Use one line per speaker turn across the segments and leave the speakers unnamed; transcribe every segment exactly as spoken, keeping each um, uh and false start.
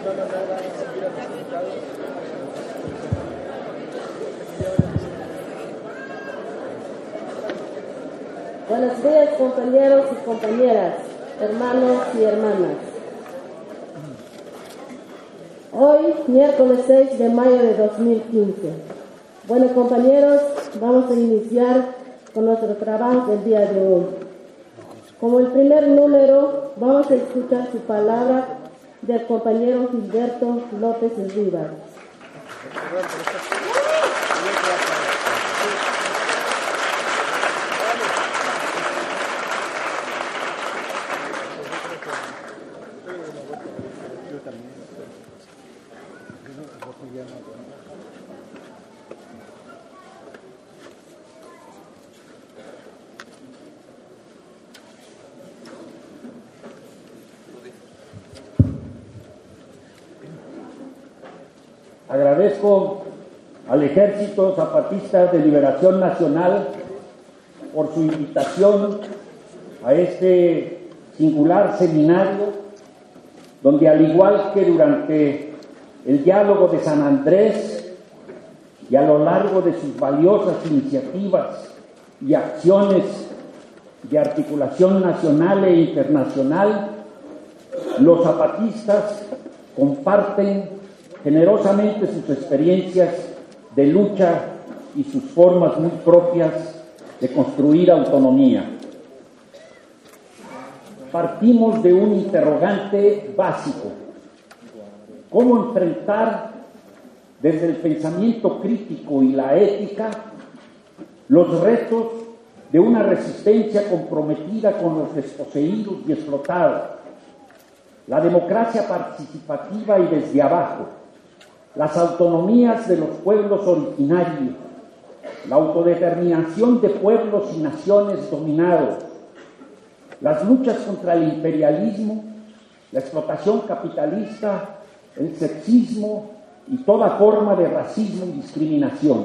Buenos días, compañeros y compañeras, hermanos y hermanas. Hoy, miércoles seis de mayo de dos mil quince. Bueno, compañeros, vamos a iniciar con nuestro trabajo del día de hoy. Como el primer número, vamos a escuchar su palabra del compañero Gilberto López Rivas.
Agradezco al Ejército Zapatista de Liberación Nacional por su invitación a este singular seminario, donde al igual que durante el diálogo de San Andrés y a lo largo de sus valiosas iniciativas y acciones de articulación nacional e internacional, los zapatistas comparten generosamente sus experiencias de lucha y sus formas muy propias de construir autonomía. Partimos de un interrogante básico: ¿cómo enfrentar desde el pensamiento crítico y la ética los retos de una resistencia comprometida con los desposeídos y explotados, la democracia participativa y desde abajo, las autonomías de los pueblos originarios, la autodeterminación de pueblos y naciones dominados, las luchas contra el imperialismo, la explotación capitalista, el sexismo y toda forma de racismo y discriminación?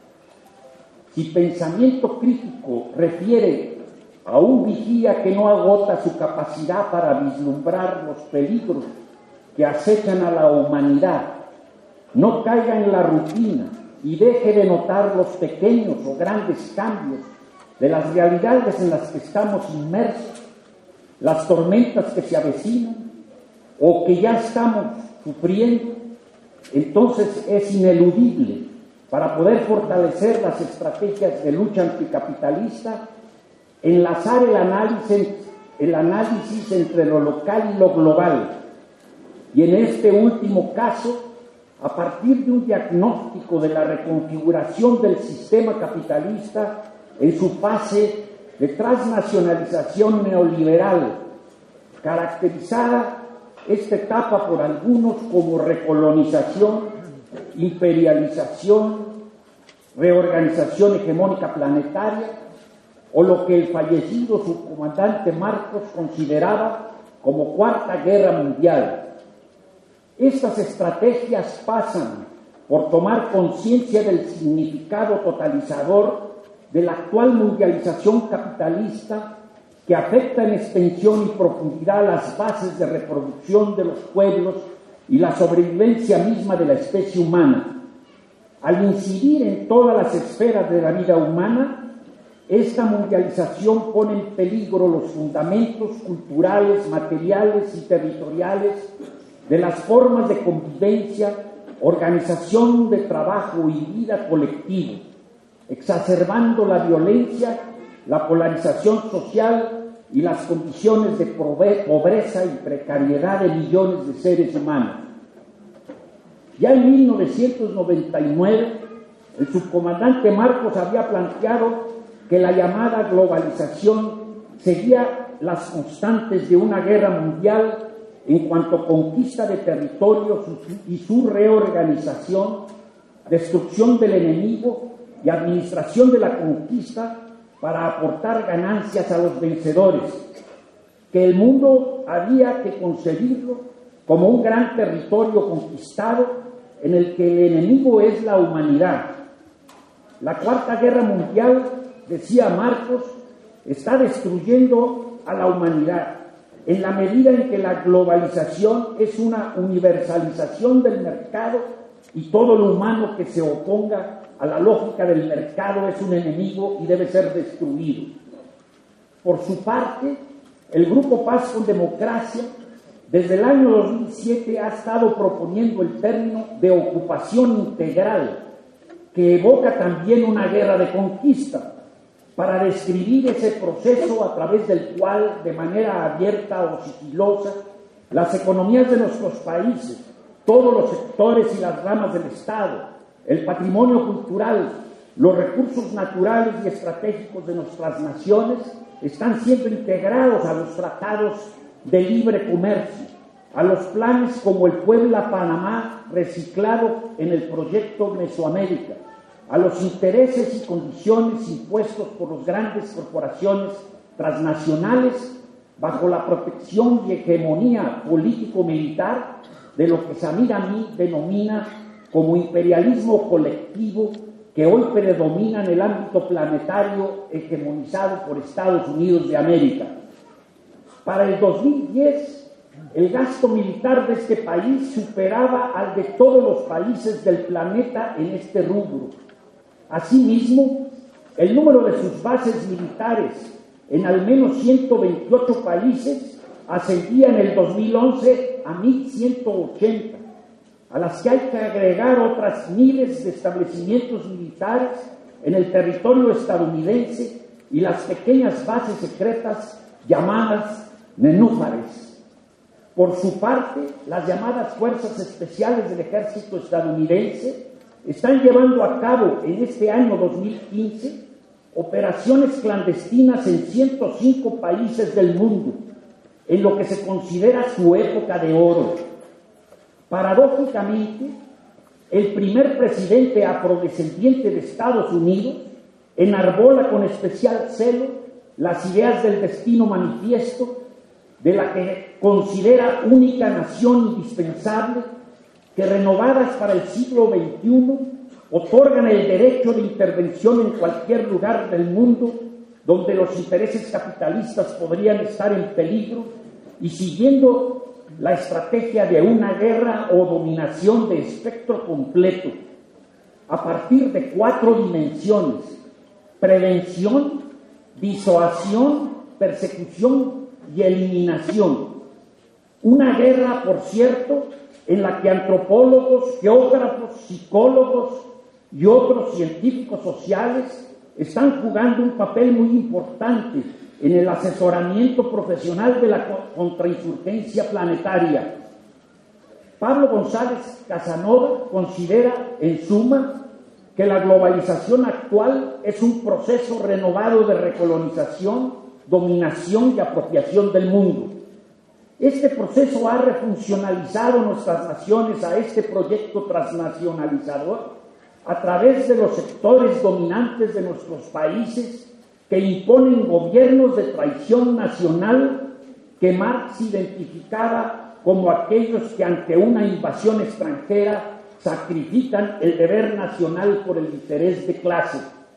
Si pensamiento crítico refiere a un vigía que no agota su capacidad para vislumbrar los peligros que acechan a la humanidad, no caiga en la rutina y deje de notar los pequeños o grandes cambios de las realidades en las que estamos inmersos, las tormentas que se avecinan o que ya estamos sufriendo, entonces es ineludible, para poder fortalecer las estrategias de lucha anticapitalista, enlazar el análisis, el análisis entre lo local y lo global, y en este último caso, a partir de un diagnóstico de la reconfiguración del sistema capitalista en su fase de transnacionalización neoliberal, caracterizada esta etapa por algunos como recolonización, imperialización, reorganización hegemónica planetaria, o lo que el fallecido subcomandante Marcos consideraba como Cuarta Guerra Mundial. Estas estrategias pasan por tomar conciencia del significado totalizador de la actual mundialización capitalista, que afecta en extensión y profundidad las bases de reproducción de los pueblos y la sobrevivencia misma de la especie humana. Al incidir en todas las esferas de la vida humana, esta mundialización pone en peligro los fundamentos culturales, materiales y territoriales de las formas de convivencia, organización de trabajo y vida colectivo, exacerbando la violencia, la polarización social y las condiciones de pobreza y precariedad de millones de seres humanos. Ya en mil novecientos noventa y nueve, el subcomandante Marcos había planteado que la llamada globalización seguía las constantes de una guerra mundial en cuanto a conquista de territorios y su reorganización, destrucción del enemigo y administración de la conquista para aportar ganancias a los vencedores, que el mundo había que concebirlo como un gran territorio conquistado en el que el enemigo es la humanidad. La Cuarta Guerra Mundial, decía Marcos, está destruyendo a la humanidad. en la medida en que la globalización es una universalización del mercado y todo lo humano que se oponga a la lógica del mercado es un enemigo y debe ser destruido. Por su parte, el Grupo Paz con Democracia, desde el año dos mil siete, ha estado proponiendo el término de ocupación integral, que evoca también una guerra de conquista, para describir ese proceso a través del cual, de manera abierta o sigilosa, las economías de nuestros países, todos los sectores y las ramas del Estado, el patrimonio cultural, los recursos naturales y estratégicos de nuestras naciones están siendo integrados a los tratados de libre comercio, a los planes como el Puebla-Panamá reciclado en el proyecto Mesoamérica, a los intereses y condiciones impuestos por las grandes corporaciones transnacionales bajo la protección y hegemonía político-militar de lo que Samir Amin denomina como imperialismo colectivo que hoy predomina en el ámbito planetario hegemonizado por Estados Unidos de América. Para el dos mil diez, el gasto militar de este país superaba al de todos los países del planeta en este rubro. Asimismo, el número de sus bases militares en al menos ciento veintiocho países ascendía en el dos mil once a mil ciento ochenta, a las que hay que agregar otras miles de establecimientos militares en el territorio estadounidense y las pequeñas bases secretas llamadas nenúfares. Por su parte, las llamadas Fuerzas Especiales del Ejército estadounidense están llevando a cabo en este año dos mil quince operaciones clandestinas en ciento cinco países del mundo, en lo que se considera su época de oro. Paradójicamente, el primer presidente afrodescendiente de Estados Unidos enarbola con especial celo las ideas del destino manifiesto, de la que considera única nación indispensable, que renovadas para el siglo veintiuno otorgan el derecho de intervención en cualquier lugar del mundo donde los intereses capitalistas podrían estar en peligro y siguiendo la estrategia de una guerra o dominación de espectro completo a partir de cuatro dimensiones: prevención, disuasión, persecución y eliminación. Una guerra, por cierto, en la que antropólogos, geógrafos, psicólogos y otros científicos sociales están jugando un papel muy importante en el asesoramiento profesional de la contrainsurgencia planetaria. Pablo González Casanova considera, en suma, que la globalización actual es un proceso renovado de recolonización, dominación y apropiación del mundo. Este proceso ha refuncionalizado nuestras naciones a este proyecto transnacionalizador a través de los sectores dominantes de nuestros países que imponen gobiernos de traición nacional que Marx identificaba como aquellos que ante una invasión extranjera sacrifican el deber nacional por el interés de clase.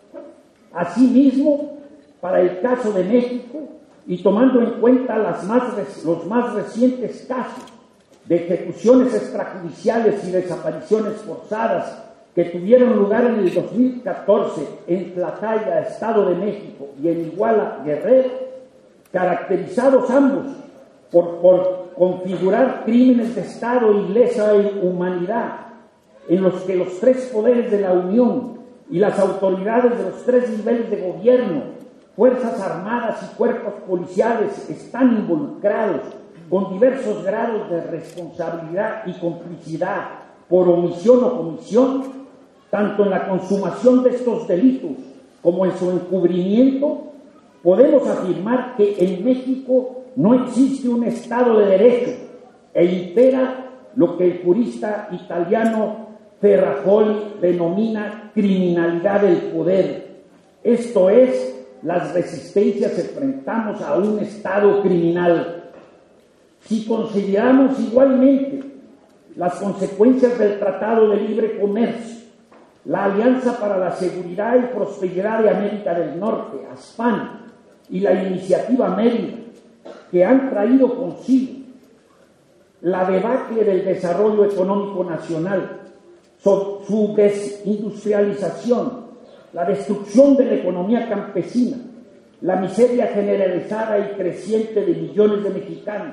Asimismo, para el caso de México, y tomando en cuenta las más, los más recientes casos de ejecuciones extrajudiciales y desapariciones forzadas que tuvieron lugar en el dos mil catorce en Tlaxcala, Estado de México, y en Iguala, Guerrero, caracterizados ambos por, por configurar crímenes de Estado y lesa humanidad, en los que los tres poderes de la Unión y las autoridades de los tres niveles de gobierno, Fuerzas Armadas y cuerpos policiales están involucrados con diversos grados de responsabilidad y complicidad por omisión o comisión, tanto en la consumación de estos delitos como en su encubrimiento, podemos afirmar que en México no existe un Estado de Derecho e impera lo que el jurista italiano Ferrajoli denomina criminalidad del poder. Esto es, las resistencias enfrentamos a un Estado criminal. Si consideramos igualmente las consecuencias del Tratado de Libre Comercio, la Alianza para la Seguridad y Prosperidad de América del Norte, ASPAN, y la Iniciativa Mérida, que han traído consigo la debacle del desarrollo económico nacional, su desindustrialización, la destrucción de la economía campesina, la miseria generalizada y creciente de millones de mexicanos,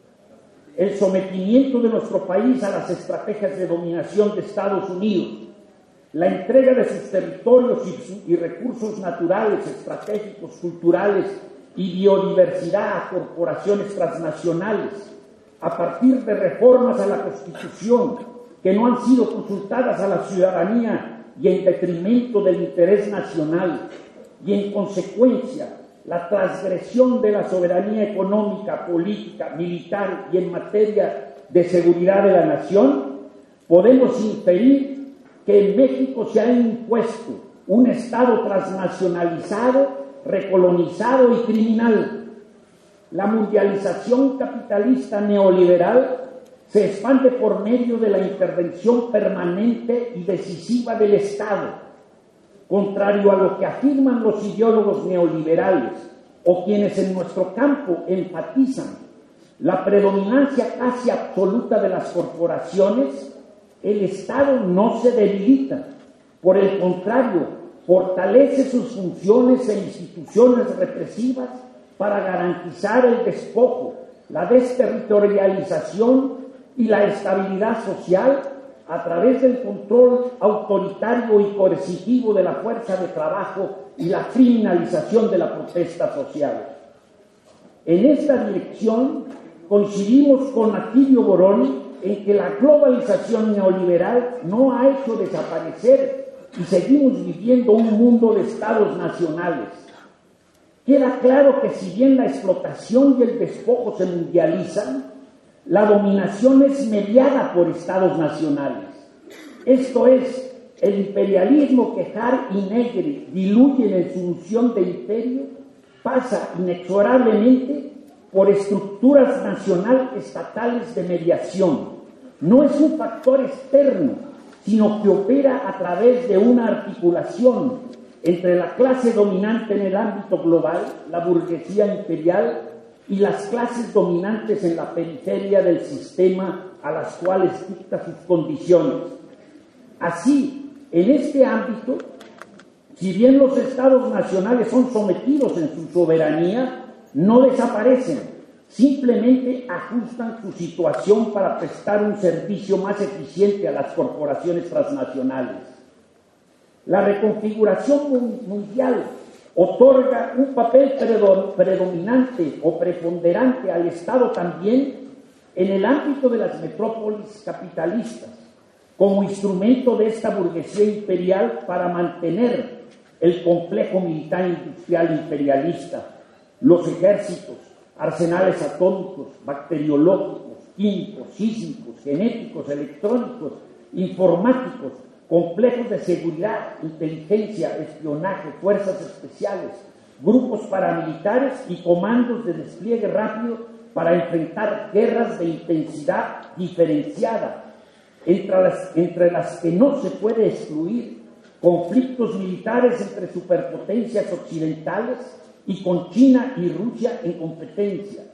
el sometimiento de nuestro país a las estrategias de dominación de Estados Unidos, la entrega de sus territorios y, y recursos naturales, estratégicos, culturales y biodiversidad a corporaciones transnacionales, a partir de reformas a la Constitución que no han sido consultadas a la ciudadanía y en detrimento del interés nacional, y en consecuencia la transgresión de la soberanía económica, política, militar y en materia de seguridad de la nación, podemos inferir que en México se ha impuesto un Estado transnacionalizado, recolonizado y criminal. La mundialización capitalista neoliberal se expande por medio de la intervención permanente y decisiva del Estado, contrario a lo que afirman los ideólogos neoliberales o quienes en nuestro campo enfatizan la predominancia casi absoluta de las corporaciones. El Estado no se debilita, por el contrario, fortalece sus funciones e instituciones represivas para garantizar el despojo, la desterritorialización y la estabilidad social a través del control autoritario y coercitivo de la fuerza de trabajo y la criminalización de la protesta social. En esta dirección coincidimos con Atilio Boroni en que la globalización neoliberal no ha hecho desaparecer y seguimos viviendo un mundo de estados nacionales. Queda claro que si bien la explotación y el despojo se mundializan, la dominación es mediada por estados nacionales. Esto es, el imperialismo que Har y Negri diluyen en su unción de imperio pasa inexorablemente por estructuras nacional estatales de mediación. No es un factor externo, sino que opera a través de una articulación entre la clase dominante en el ámbito global, la burguesía imperial, y las clases dominantes en la periferia del sistema a las cuales dicta sus condiciones. Así, en este ámbito, si bien los estados nacionales son sometidos en su soberanía, no desaparecen, simplemente ajustan su situación para prestar un servicio más eficiente a las corporaciones transnacionales. La reconfiguración mundial otorga un papel predominante o preponderante al Estado también en el ámbito de las metrópolis capitalistas, como instrumento de esta burguesía imperial para mantener el complejo militar industrial imperialista, los ejércitos, arsenales atómicos, bacteriológicos, químicos, sísmicos, genéticos, electrónicos, informáticos, complejos de seguridad, inteligencia, espionaje, fuerzas especiales, grupos paramilitares y comandos de despliegue rápido para enfrentar guerras de intensidad diferenciada, entre las, entre las que no se puede excluir conflictos militares entre superpotencias occidentales y con China y Rusia en competencia.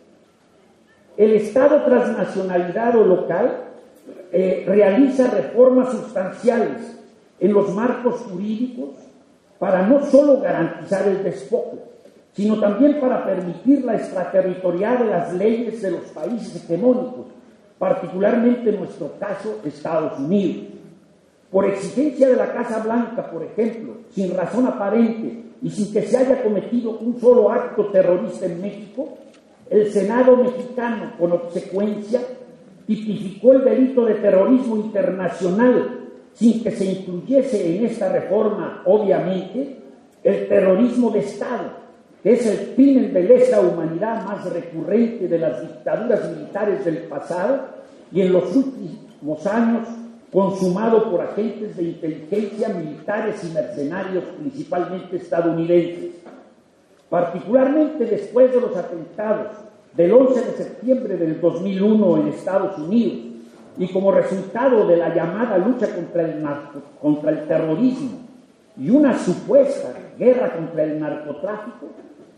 El Estado transnacionalizado local eh, realiza reformas sustanciales en los marcos jurídicos para no solo garantizar el despojo, sino también para permitir la extraterritorialidad de las leyes de los países hegemónicos, particularmente en nuestro caso Estados Unidos. Por exigencia de la Casa Blanca, por ejemplo, sin razón aparente y sin que se haya cometido un solo acto terrorista en México, el Senado mexicano, con obsecuencia, tipificó el delito de terrorismo internacional, sin que se incluyese en esta reforma, obviamente, el terrorismo de Estado, que es el crimen de lesa humanidad más recurrente de las dictaduras militares del pasado y en los últimos años consumado por agentes de inteligencia, militares y mercenarios, principalmente estadounidenses. Particularmente después de los atentados del once de septiembre del dos mil uno en Estados Unidos y como resultado de la llamada lucha contra el, narco, contra el terrorismo y una supuesta guerra contra el narcotráfico,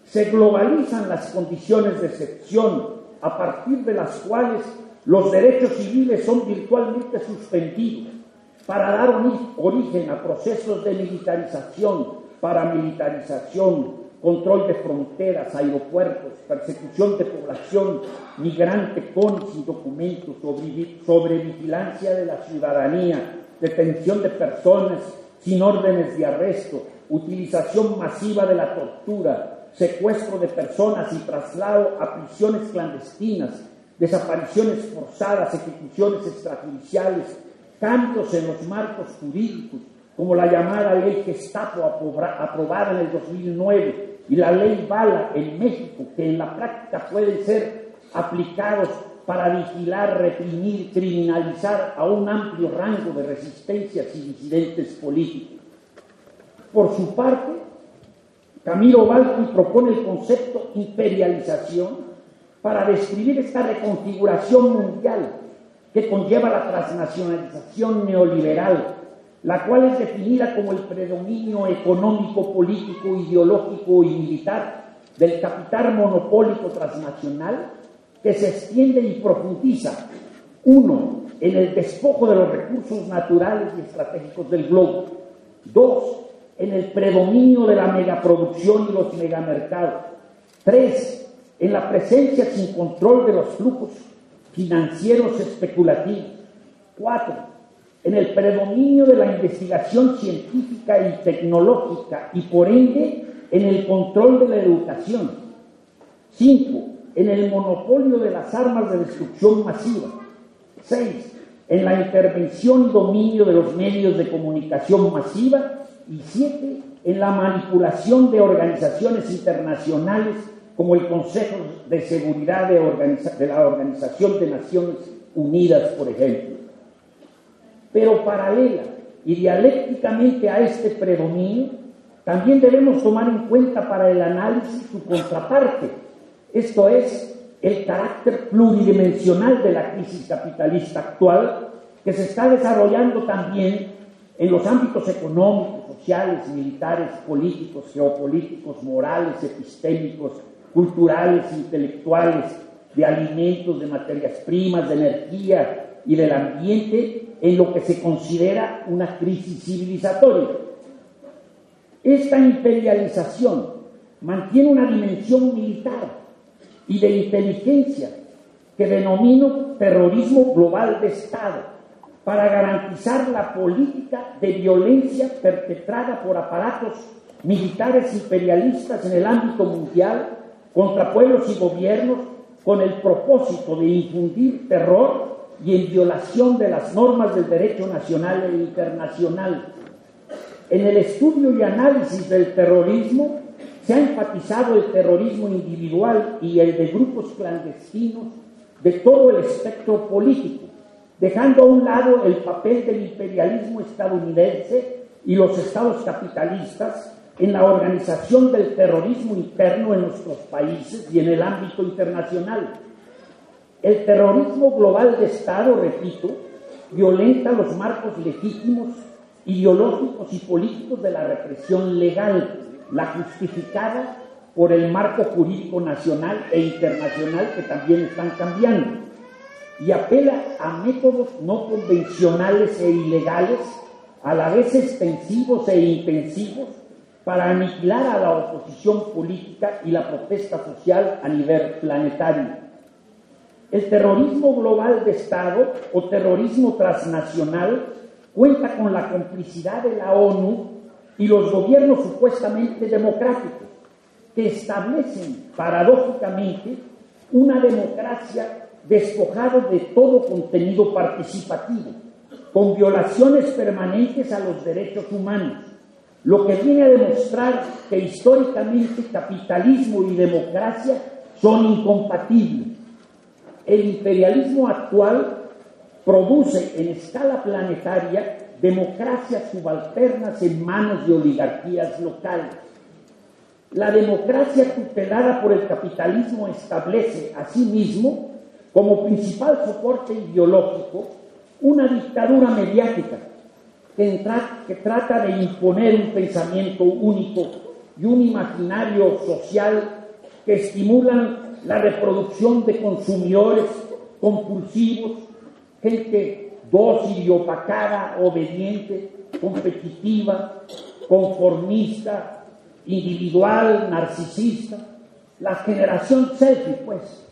se globalizan las condiciones de excepción a partir de las cuales los derechos civiles son virtualmente suspendidos para dar origen a procesos de militarización, paramilitarización, control de fronteras, aeropuertos, persecución de población migrante con y sin documentos, sobre vigilancia de la ciudadanía, detención de personas sin órdenes de arresto, utilización masiva de la tortura, secuestro de personas y traslado a prisiones clandestinas, desapariciones forzadas, ejecuciones extrajudiciales, cambios en los marcos jurídicos, como la llamada ley Gestapo aprobada en el dos mil nueve y la ley Bala en México, que en la práctica pueden ser aplicados para vigilar, reprimir, criminalizar a un amplio rango de resistencias y disidentes políticos. Por su parte, Camilo Balki propone el concepto imperialización para describir esta reconfiguración mundial que conlleva la transnacionalización neoliberal, la cual es definida como el predominio económico, político, ideológico y militar del capital monopólico transnacional que se extiende y profundiza, uno, en el despojo de los recursos naturales y estratégicos del globo, dos, en el predominio de la megaproducción y los megamercados, tres, en la presencia sin control de los flujos financieros especulativos, cuatro, en el predominio de la investigación científica y tecnológica y por ende en el control de la educación, cinco, en el monopolio de las armas de destrucción masiva, seis, en la intervención y dominio de los medios de comunicación masiva y siete, en la manipulación de organizaciones internacionales como el Consejo de Seguridad de, Organiza- de la Organización de Naciones Unidas, por ejemplo. Pero paralela y dialécticamente a este predominio, también debemos tomar en cuenta para el análisis su contraparte, esto es, el carácter pluridimensional de la crisis capitalista actual, que se está desarrollando también en los ámbitos económicos, sociales, militares, políticos, geopolíticos, morales, epistémicos, culturales, intelectuales, de alimentos, de materias primas, de energía y del ambiente, en lo que se considera una crisis civilizatoria. Esta imperialización mantiene una dimensión militar y de inteligencia que denomino terrorismo global de Estado, para garantizar la política de violencia perpetrada por aparatos militares imperialistas en el ámbito mundial contra pueblos y gobiernos con el propósito de infundir terror y en violación de las normas del derecho nacional e internacional. En el estudio y análisis del terrorismo se ha enfatizado el terrorismo individual y el de grupos clandestinos de todo el espectro político, dejando a un lado el papel del imperialismo estadounidense y los estados capitalistas en la organización del terrorismo interno en nuestros países y en el ámbito internacional. El terrorismo global de Estado, repito, violenta los marcos legítimos, ideológicos y políticos de la represión legal, la justificada por el marco jurídico nacional e internacional que también están cambiando, y apela a métodos no convencionales e ilegales, a la vez extensivos e intensivos, para aniquilar a la oposición política y la protesta social a nivel planetario. El terrorismo global de Estado o terrorismo transnacional cuenta con la complicidad de la ONU y los gobiernos supuestamente democráticos, que establecen paradójicamente una democracia despojada de todo contenido participativo, con violaciones permanentes a los derechos humanos, lo que viene a demostrar que históricamente capitalismo y democracia son incompatibles. El imperialismo actual produce en escala planetaria democracias subalternas en manos de oligarquías locales. La democracia tutelada por el capitalismo establece asimismo como principal soporte ideológico una dictadura mediática que, entra, que trata de imponer un pensamiento único y un imaginario social que estimulan la reproducción de consumidores compulsivos, gente dócil y opacada, obediente, competitiva, conformista, individual, narcisista, la generación selfie, pues.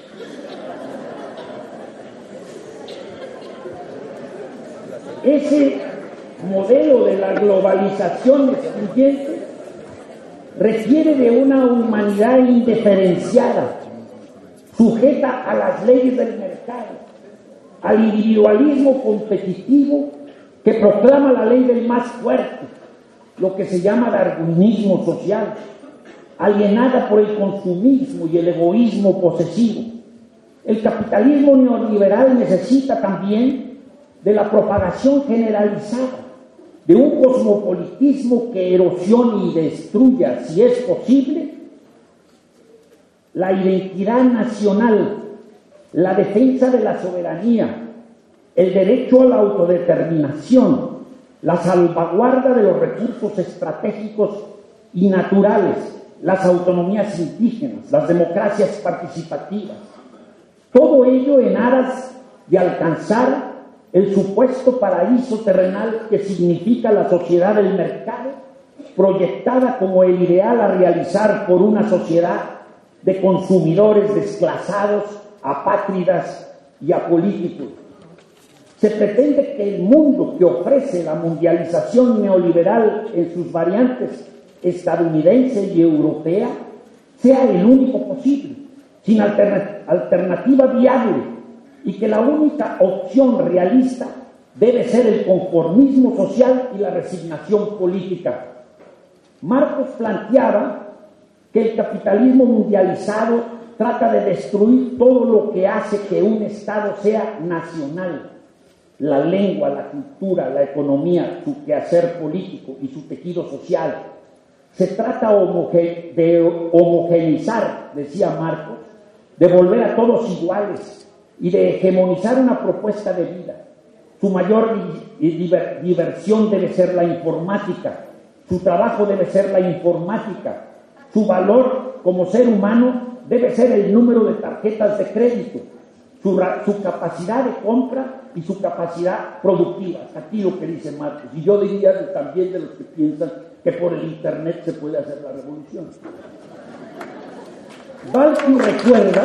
Ese modelo de la globalización excluyente requiere de una humanidad indiferenciada, sujeta a las leyes del mercado, al individualismo competitivo que proclama la ley del más fuerte, lo que se llama darwinismo social, alienada por el consumismo y el egoísmo posesivo. El capitalismo neoliberal necesita también de la propagación generalizada, de un cosmopolitismo que erosione y destruya, si es posible, la identidad nacional, la defensa de la soberanía, el derecho a la autodeterminación, la salvaguarda de los recursos estratégicos y naturales, las autonomías indígenas, las democracias participativas. Todo ello en aras de alcanzar el supuesto paraíso terrenal que significa la sociedad del mercado, proyectada como el ideal a realizar por una sociedad de consumidores desclasados, apátridas y apolíticos. Se pretende que el mundo que ofrece la mundialización neoliberal en sus variantes estadounidense y europea sea el único posible, sin alterna- alternativa viable, y que la única opción realista debe ser el conformismo social y la resignación política. Marcos planteaba que el capitalismo mundializado trata de destruir todo lo que hace que un Estado sea nacional: la lengua, la cultura, la economía, su quehacer político y su tejido social. Se trata homoge- de homogeneizar, decía Marcos, de volver a todos iguales y de hegemonizar una propuesta de vida. Su mayor diver- diversión debe ser la informática, su trabajo debe ser la informática, su valor como ser humano debe ser el número de tarjetas de crédito, su, ra- su capacidad de compra y su capacidad productiva. Aquí lo que dice Marcos, y yo diría de, también de los que piensan que por el Internet se puede hacer la revolución. Balki recuerda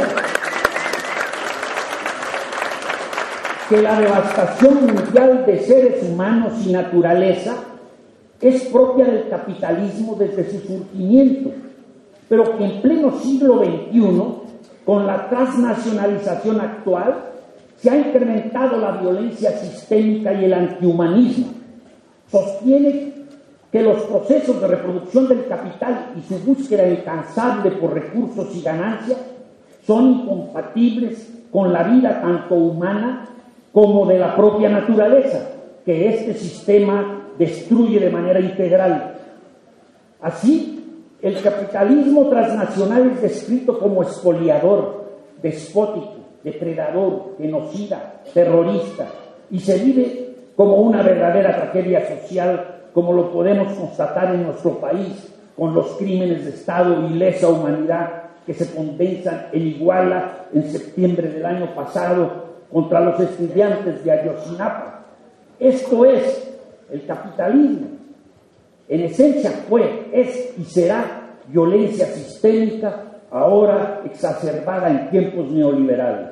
que la devastación mundial de seres humanos y naturaleza es propia del capitalismo desde su surgimiento, pero que en pleno siglo veintiuno, con la transnacionalización actual, se ha incrementado la violencia sistémica y el antihumanismo. Sostiene que los procesos de reproducción del capital y su búsqueda incansable por recursos y ganancias son incompatibles con la vida tanto humana como de la propia naturaleza, que este sistema destruye de manera integral. Así, el capitalismo transnacional es descrito como expoliador, despótico, depredador, genocida, terrorista, y se vive como una verdadera tragedia social, como lo podemos constatar en nuestro país, con los crímenes de Estado y lesa humanidad que se condensan en Iguala en septiembre del año pasado contra los estudiantes de Ayotzinapa. Esto es el capitalismo. En esencia fue, es y será violencia sistémica, ahora exacerbada en tiempos neoliberales.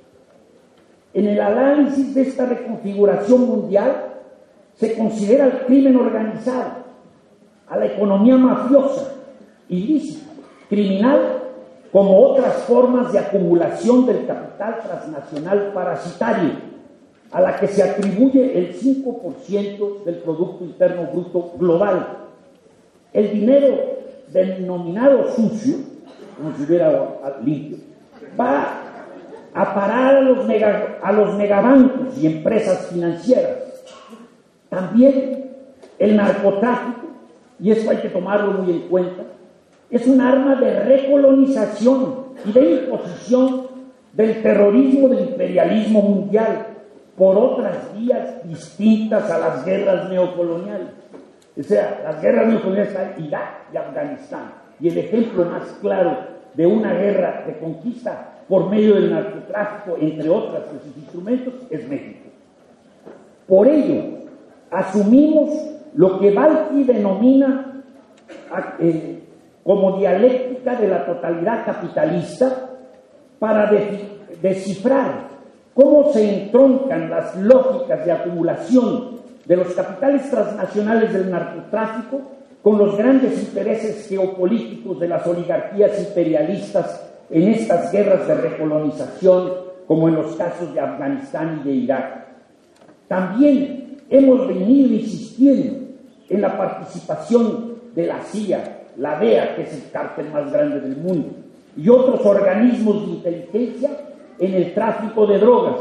En el análisis de esta reconfiguración mundial se considera el crimen organizado, a la economía mafiosa, ilícita, criminal, como otras formas de acumulación del capital transnacional parasitario, a la que se atribuye el cinco por ciento del Producto Interno Bruto global. El dinero denominado sucio, como si hubiera limpio, va a parar a los, mega, a los megabancos y empresas financieras. También el narcotráfico, y eso hay que tomarlo muy en cuenta, es un arma de recolonización y de imposición del terrorismo del imperialismo mundial por otras vías distintas a las guerras neocoloniales. O sea, las guerras neocoloniales están en Irak y Afganistán. Y el ejemplo más claro de una guerra de conquista por medio del narcotráfico, entre otros de sus instrumentos, es México. Por ello, asumimos lo que Balki denomina eh, como dialéctica de la totalidad capitalista para de, descifrar cómo se entroncan las lógicas de acumulación de los capitales transnacionales del narcotráfico con los grandes intereses geopolíticos de las oligarquías imperialistas en estas guerras de recolonización, como en los casos de Afganistán y de Irak. También hemos venido insistiendo en la participación de la C I A, la D E A, que es el cártel más grande del mundo, y otros organismos de inteligencia en el tráfico de drogas.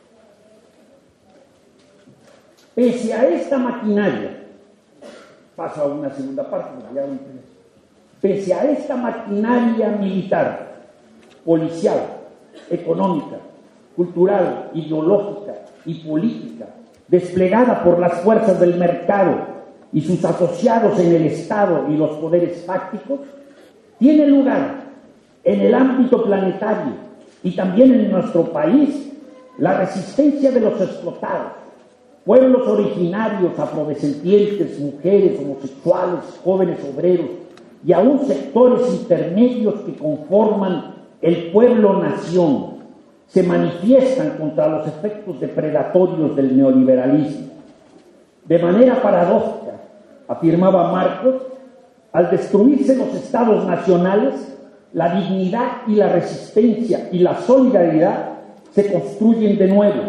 Pese a esta maquinaria, paso a una segunda parte, ya lo interesa. Pese a esta maquinaria militar, policial, económica, cultural, ideológica y política, desplegada por las fuerzas del mercado y sus asociados en el Estado y los poderes fácticos, tiene lugar en el ámbito planetario y también en nuestro país la resistencia de los explotados, pueblos originarios, afrodescendientes, mujeres, homosexuales, jóvenes obreros y aún sectores intermedios que conforman el pueblo-nación, se manifiestan contra los efectos depredatorios del neoliberalismo. De manera paradójica, afirmaba Marcos, al destruirse los estados nacionales, la dignidad y la resistencia y la solidaridad se construyen de nuevo.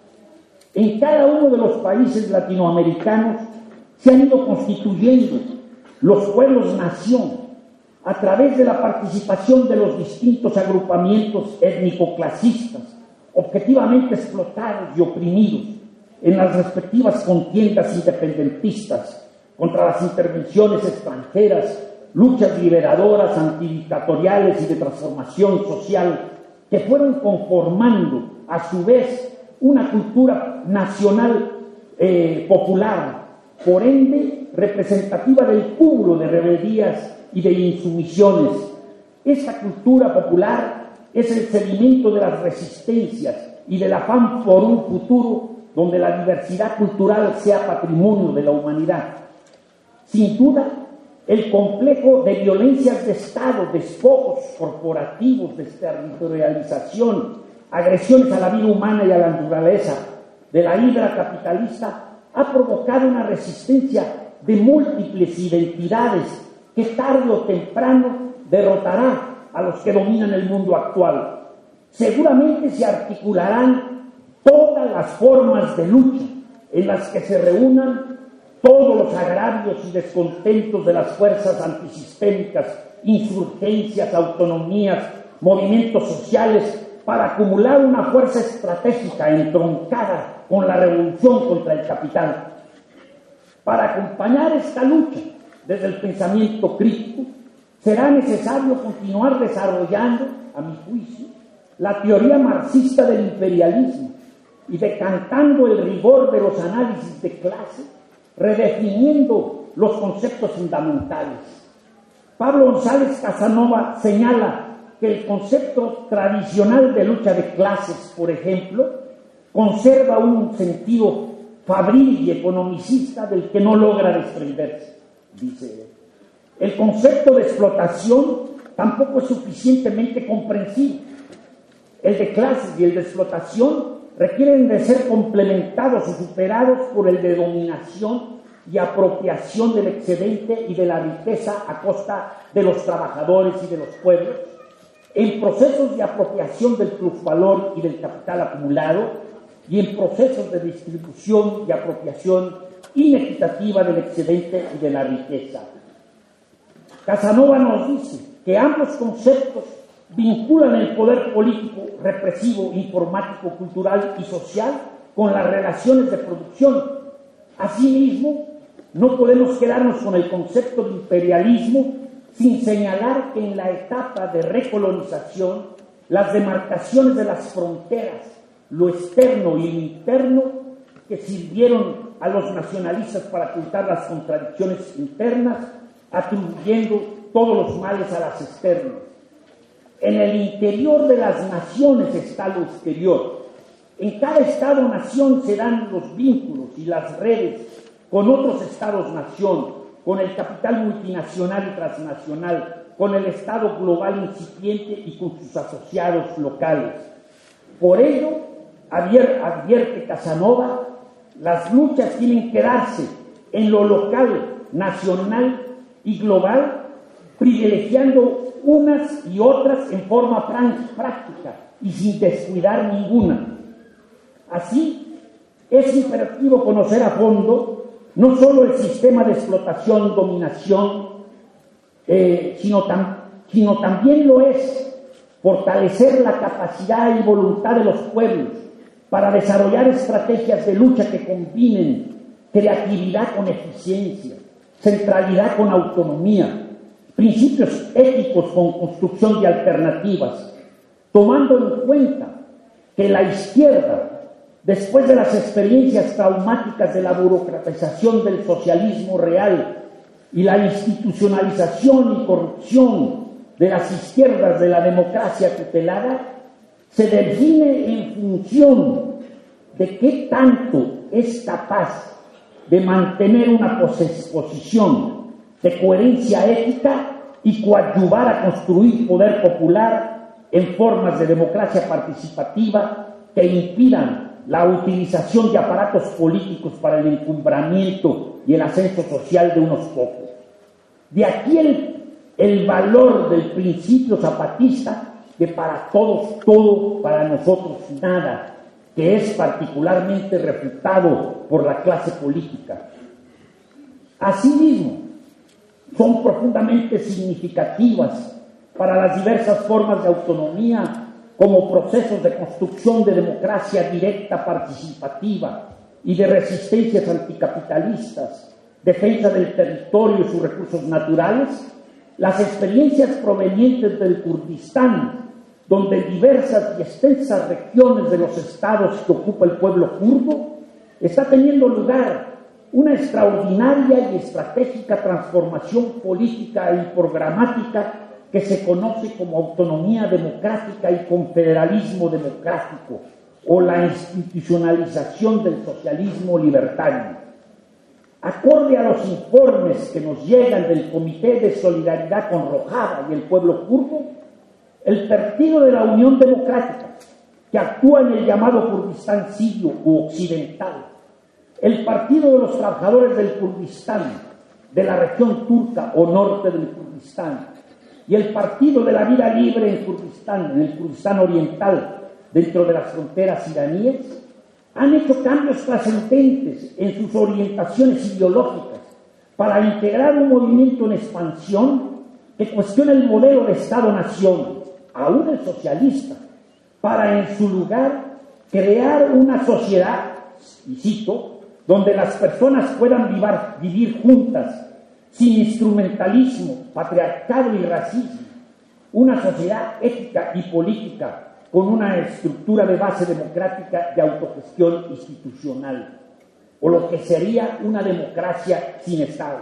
En cada uno de los países latinoamericanos se han ido constituyendo los pueblos-nación a través de la participación de los distintos agrupamientos étnico-clasistas, objetivamente explotados y oprimidos en las respectivas contiendas independentistas contra las intervenciones extranjeras, luchas liberadoras, antidictatoriales y de transformación social que fueron conformando a su vez una cultura nacional eh, popular, por ende representativa del cúmulo de rebeldías y de insumisiones. Esta cultura popular es el sedimento de las resistencias y del afán por un futuro donde la diversidad cultural sea patrimonio de la humanidad. Sin duda, el complejo de violencias de Estado, despojos corporativos, desterritorialización, agresiones a la vida humana y a la naturaleza de la hidra capitalista ha provocado una resistencia de múltiples identidades que tarde o temprano derrotará a los que dominan el mundo actual. Seguramente se articularán todas las formas de lucha en las que se reúnan todos los agravios y descontentos de las fuerzas antisistémicas, insurgencias, autonomías, movimientos sociales, para acumular una fuerza estratégica entroncada con la revolución contra el capital. Para acompañar esta lucha desde el pensamiento crítico, será necesario continuar desarrollando, a mi juicio, la teoría marxista del imperialismo y decantando el rigor de los análisis de clase, redefiniendo los conceptos fundamentales. Pablo González Casanova señala que el concepto tradicional de lucha de clases, por ejemplo, conserva un sentido fabril y economicista del que no logra desprenderse, dice él. El concepto de explotación tampoco es suficientemente comprensivo. El de clases y el de explotación requieren de ser complementados o superados por el de dominación y apropiación del excedente y de la riqueza a costa de los trabajadores y de los pueblos, en procesos de apropiación del plusvalor y del capital acumulado, y en procesos de distribución y apropiación inequitativa del excedente y de la riqueza. Casanova nos dice que ambos conceptos vinculan el poder político, represivo, informático, cultural y social con las relaciones de producción. Asimismo, no podemos quedarnos con el concepto de imperialismo sin señalar que en la etapa de recolonización, las demarcaciones de las fronteras, lo externo y lo interno, que sirvieron a los nacionalistas para ocultar las contradicciones internas, atribuyendo todos los males a las externas. En el interior de las naciones está lo exterior. En cada Estado-nación se dan los vínculos y las redes con otros Estados-nación, con el capital multinacional y transnacional, con el Estado global incipiente y con sus asociados locales. Por ello, advierte Casanova, las luchas tienen que darse en lo local, nacional y global, privilegiando unas y otras en forma práctica y sin descuidar ninguna. Así, es imperativo conocer a fondo no solo el sistema de explotación, dominación, eh, sino, tam, sino también lo es fortalecer la capacidad y voluntad de los pueblos para desarrollar estrategias de lucha que combinen creatividad con eficiencia, centralidad con autonomía, principios éticos con construcción de alternativas, tomando en cuenta que la izquierda, después de las experiencias traumáticas de la burocratización del socialismo real y la institucionalización y corrupción de las izquierdas de la democracia tutelada, se define en función de qué tanto es capaz de mantener una posición de coherencia ética y coadyuvar a construir poder popular en formas de democracia participativa que impidan la utilización de aparatos políticos para el encumbramiento y el ascenso social de unos pocos. De aquí el, el valor del principio zapatista de para todos todo, para nosotros nada, que es particularmente refutado por la clase política. Asimismo, son profundamente significativas para las diversas formas de autonomía como procesos de construcción de democracia directa participativa y de resistencias anticapitalistas, defensa del territorio y sus recursos naturales, las experiencias provenientes del Kurdistán, donde en diversas y extensas regiones de los estados que ocupa el pueblo kurdo, está teniendo lugar una extraordinaria y estratégica transformación política y programática que se conoce como autonomía democrática y confederalismo democrático, o la institucionalización del socialismo libertario. Acorde a los informes que nos llegan del Comité de Solidaridad con Rojava y el pueblo kurdo, el Partido de la Unión Democrática, que actúa en el llamado Kurdistán sirio u occidental, el Partido de los Trabajadores del Kurdistán, de la región turca o norte del Kurdistán, y el Partido de la Vida Libre en Kurdistán, en el Kurdistán oriental, dentro de las fronteras iraníes, han hecho cambios trascendentes en sus orientaciones ideológicas para integrar un movimiento en expansión que cuestiona el modelo de Estado-Nación, aún el socialista, para en su lugar crear una sociedad, y cito, donde las personas puedan vivir, vivir juntas, sin instrumentalismo, patriarcado y racismo, una sociedad ética y política con una estructura de base democrática de autogestión institucional, o lo que sería una democracia sin Estado.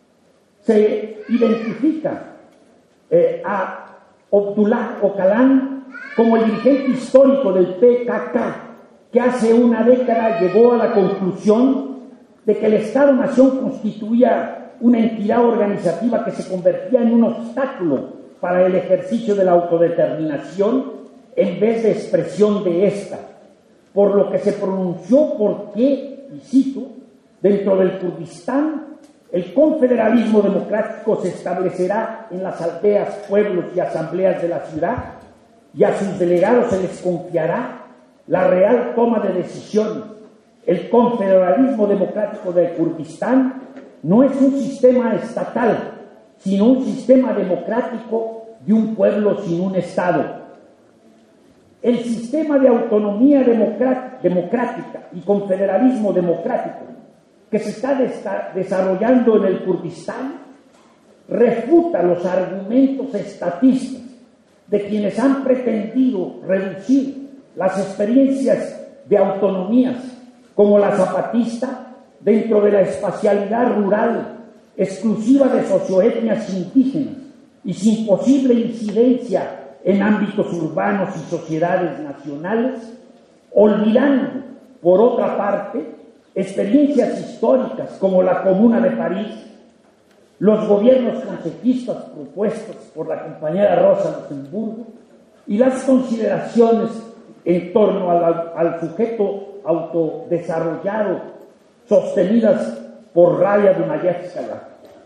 Se identifica eh, a Abdullah Öcalan como el dirigente histórico del P K K, que hace una década llegó a la conclusión de que el Estado-Nación constituía una entidad organizativa que se convertía en un obstáculo para el ejercicio de la autodeterminación en vez de expresión de ésta, por lo que se pronunció porque, y cito, dentro del Kurdistán, el confederalismo democrático se establecerá en las aldeas, pueblos y asambleas de la ciudad, y a sus delegados se les confiará la real toma de decisiones. El confederalismo democrático de Kurdistán no es un sistema estatal, sino un sistema democrático de un pueblo sin un Estado. El sistema de autonomía democrática y confederalismo democrático que se está desarrollando en el Kurdistán refuta los argumentos estatistas de quienes han pretendido reducir las experiencias de autonomías como la zapatista dentro de la espacialidad rural exclusiva de socioetnias indígenas y sin posible incidencia en ámbitos urbanos y sociedades nacionales, olvidando, por otra parte, experiencias históricas como la Comuna de París, los gobiernos consejistas propuestos por la compañera Rosa Luxemburgo y las consideraciones en torno al, al sujeto autodesarrollado sostenidas por Raya Dunayevskaya.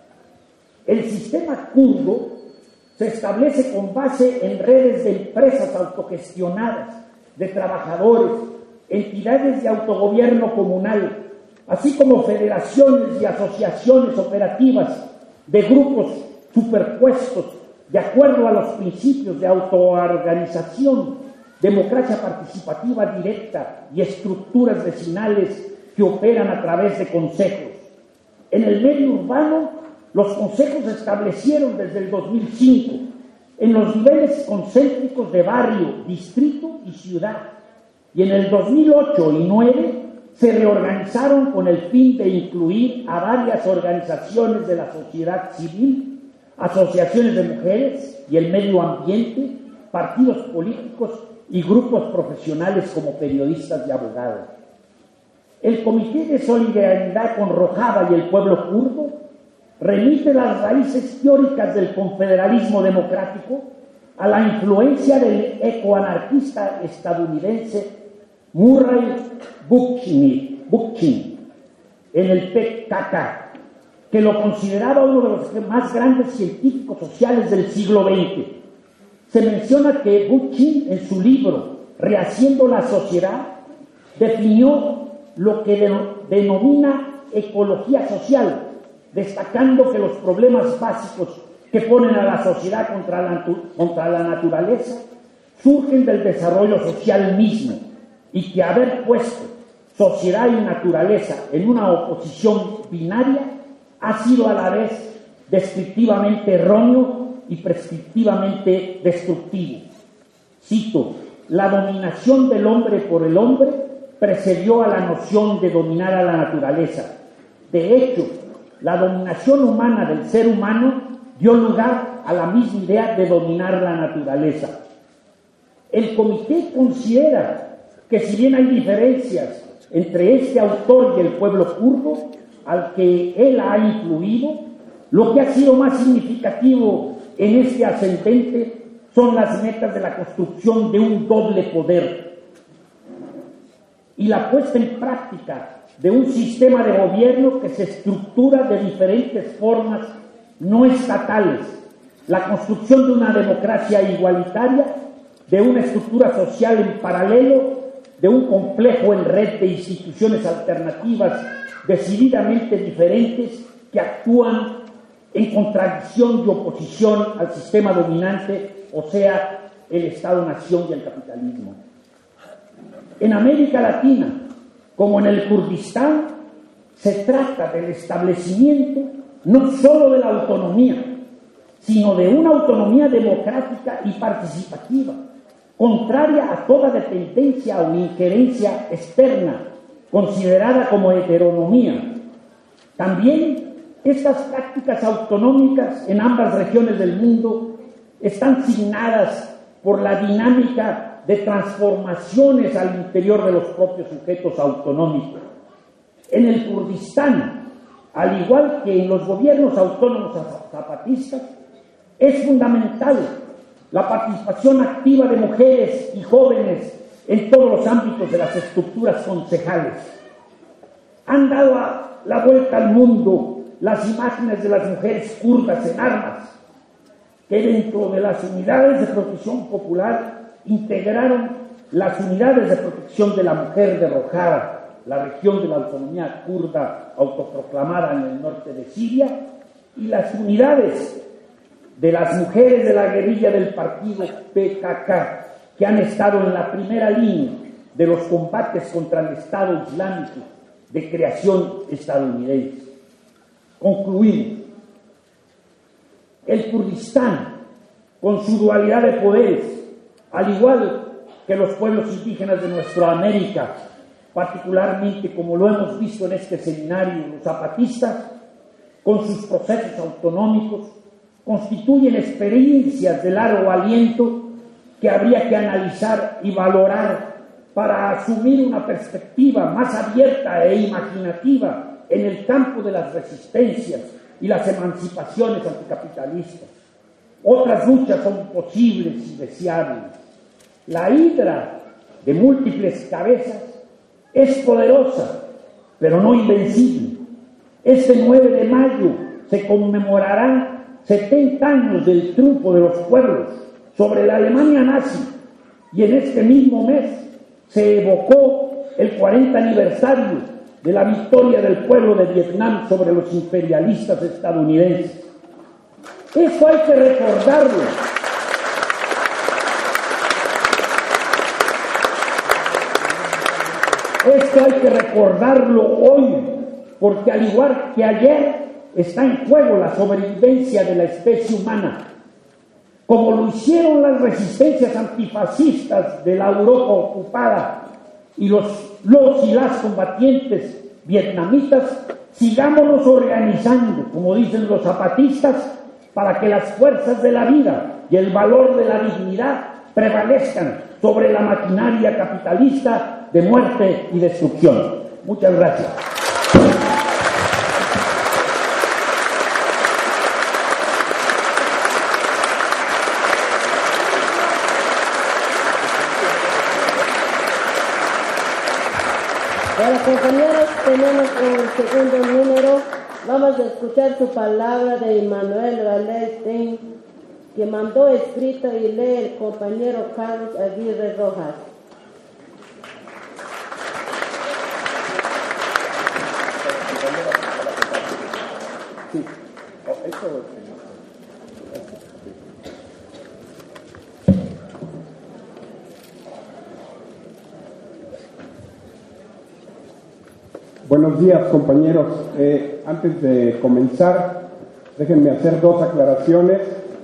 El sistema kurdo se establece con base en redes de empresas autogestionadas, de trabajadores, entidades de autogobierno comunal, así como federaciones y asociaciones operativas de grupos superpuestos de acuerdo a los principios de autoorganización, democracia participativa directa y estructuras vecinales que operan a través de consejos. En el medio urbano, los consejos se establecieron desde el dos mil cinco en los niveles concéntricos de barrio, distrito y ciudad, y en el dos mil ocho y dos mil nueve se reorganizaron con el fin de incluir a varias organizaciones de la sociedad civil, asociaciones de mujeres y el medio ambiente, partidos políticos y grupos profesionales como periodistas y abogados. El Comité de Solidaridad con Rojava y el pueblo kurdo remite las raíces teóricas del confederalismo democrático a la influencia del ecoanarquista estadounidense Murray Bookchin en el P K K, que lo consideraba uno de los más grandes científicos sociales del siglo veinte. Se menciona que Bookchin, en su libro Rehaciendo la Sociedad, definió lo que denomina ecología social, destacando que los problemas básicos que ponen a la sociedad contra la, contra la naturaleza surgen del desarrollo social mismo, y que haber puesto sociedad y naturaleza en una oposición binaria ha sido a la vez descriptivamente erróneo y prescriptivamente destructivo. Cito: la dominación del hombre por el hombre precedió a la noción de dominar a la naturaleza. De hecho, la dominación humana del ser humano dio lugar a la misma idea de dominar la naturaleza. El comité considera que si bien hay diferencias entre este autor y el pueblo kurdo, al que él ha incluido, lo que ha sido más significativo en este ascendente son las metas de la construcción de un doble poder y la puesta en práctica de un sistema de gobierno que se estructura de diferentes formas no estatales, la construcción de una democracia igualitaria, de una estructura social en paralelo, de un complejo en red de instituciones alternativas decididamente diferentes que actúan en contradicción y oposición al sistema dominante, o sea, el Estado-nación y el capitalismo. En América Latina, como en el Kurdistán, se trata del establecimiento no solo de la autonomía, sino de una autonomía democrática y participativa, contraria a toda dependencia o injerencia externa, considerada como heteronomía. También estas prácticas autonómicas en ambas regiones del mundo están signadas por la dinámica de transformaciones al interior de los propios sujetos autonómicos. En el Kurdistán, al igual que en los gobiernos autónomos zapatistas, es fundamental la participación activa de mujeres y jóvenes en todos los ámbitos de las estructuras concejales. Han dado a la vuelta al mundo las imágenes de las mujeres kurdas en armas, que dentro de las unidades de protección popular integraron las unidades de protección de la mujer de Rojava, la región de la autonomía kurda autoproclamada en el norte de Siria, y las unidades de las mujeres de la guerrilla del partido P K K, que han estado en la primera línea de los combates contra el Estado Islámico de creación estadounidense. Concluimos. El Kurdistán, con su dualidad de poderes, al igual que los pueblos indígenas de nuestra América, particularmente como lo hemos visto en este seminario, los zapatistas, con sus procesos autonómicos, constituyen experiencias de largo aliento que habría que analizar y valorar para asumir una perspectiva más abierta e imaginativa en el campo de las resistencias y las emancipaciones anticapitalistas. Otras luchas son posibles y deseables. La hidra de múltiples cabezas es poderosa, pero no invencible. Este nueve de mayo se conmemorarán setenta años del triunfo de los pueblos sobre la Alemania nazi, y en este mismo mes se evocó el cuarenta aniversario de la victoria del pueblo de Vietnam sobre los imperialistas estadounidenses. Eso hay que recordarlo. Esto hay que recordarlo hoy, porque al igual que ayer está en juego la sobrevivencia de la especie humana, como lo hicieron las resistencias antifascistas de la Europa ocupada y los, los y las combatientes vietnamitas. Sigámonos organizando, como dicen los zapatistas, para que las fuerzas de la vida y el valor de la dignidad prevalezcan sobre la maquinaria capitalista de muerte y destrucción. Muchas gracias.
Bueno, compañeros, tenemos el segundo número. Vamos a escuchar su palabra de Immanuel Wallerstein, que mandó escrito y lee el compañero Carlos Aguirre Rojas.
Sí.
Buenos días, compañeros. Eh, antes de comenzar, déjenme hacer dos aclaraciones.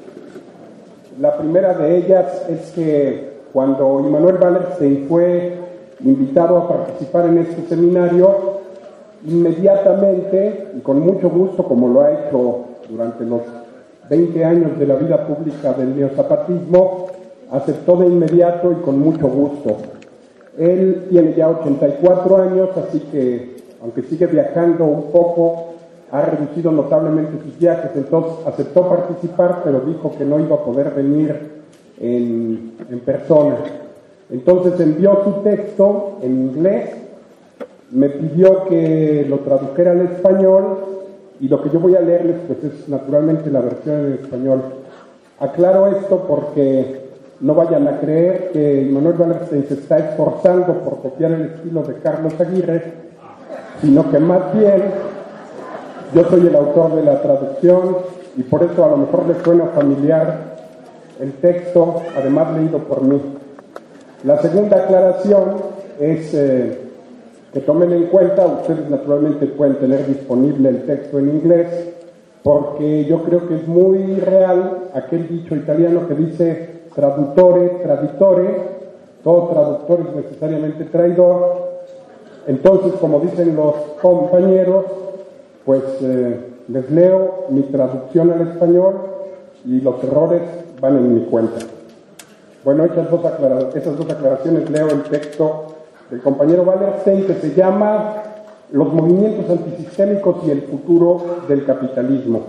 La primera de ellas es que cuando Immanuel Wallerstein fue invitado a participar en este seminario, inmediatamente y con mucho gusto, como lo ha hecho durante los veinte años de la vida pública del neozapatismo, aceptó de inmediato y con mucho gusto. Él tiene ya ochenta y cuatro años, así que aunque sigue viajando un poco, ha reducido notablemente sus viajes, entonces aceptó participar, pero dijo que no iba a poder venir en, en persona. Entonces envió su texto en inglés, me pidió que lo tradujera al español, y lo que yo voy a leerles pues es naturalmente la versión en español. Aclaro esto porque no vayan a creer que Immanuel Wallerstein se está esforzando por copiar el estilo de Carlos Aguirre, sino que más bien yo soy el autor de la traducción y por eso a lo mejor les suena familiar el texto, además leído por mí. La segunda aclaración es eh, que tomen en cuenta, ustedes naturalmente pueden tener disponible el texto en inglés, porque yo creo que es muy real aquel dicho italiano que dice traduttore, traditore, todo traductor es necesariamente traidor. Entonces, como dicen los compañeros, pues eh, les leo mi traducción al español y los errores van en mi cuenta. Bueno, hechas dos aclara- esas dos aclaraciones, leo el texto del compañero Wallerstein, que se llama Los movimientos antisistémicos y el futuro del capitalismo.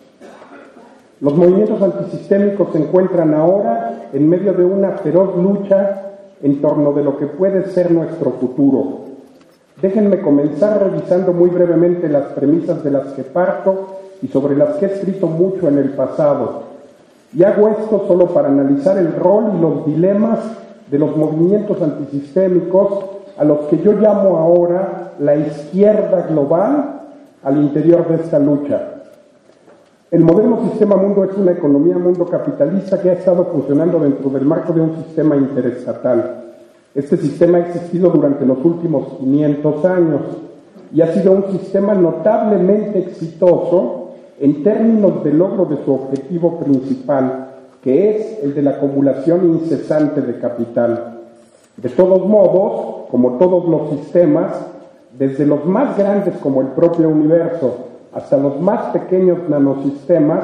Los movimientos antisistémicos se encuentran ahora en medio de una feroz lucha en torno de lo que puede ser nuestro futuro. Déjenme comenzar revisando muy brevemente las premisas de las que parto y sobre las que he escrito mucho en el pasado. Y hago esto solo para analizar el rol y los dilemas de los movimientos antisistémicos a los que yo llamo ahora la izquierda global al interior de esta lucha. El moderno sistema mundo es una economía mundo capitalista que ha estado funcionando dentro del marco de un sistema interestatal. Este sistema ha existido durante los últimos quinientos años y ha sido un sistema notablemente exitoso en términos de logro de su objetivo principal, que es el de la acumulación incesante de capital. De todos modos, como todos los sistemas, desde los más grandes como el propio universo hasta los más pequeños nanosistemas,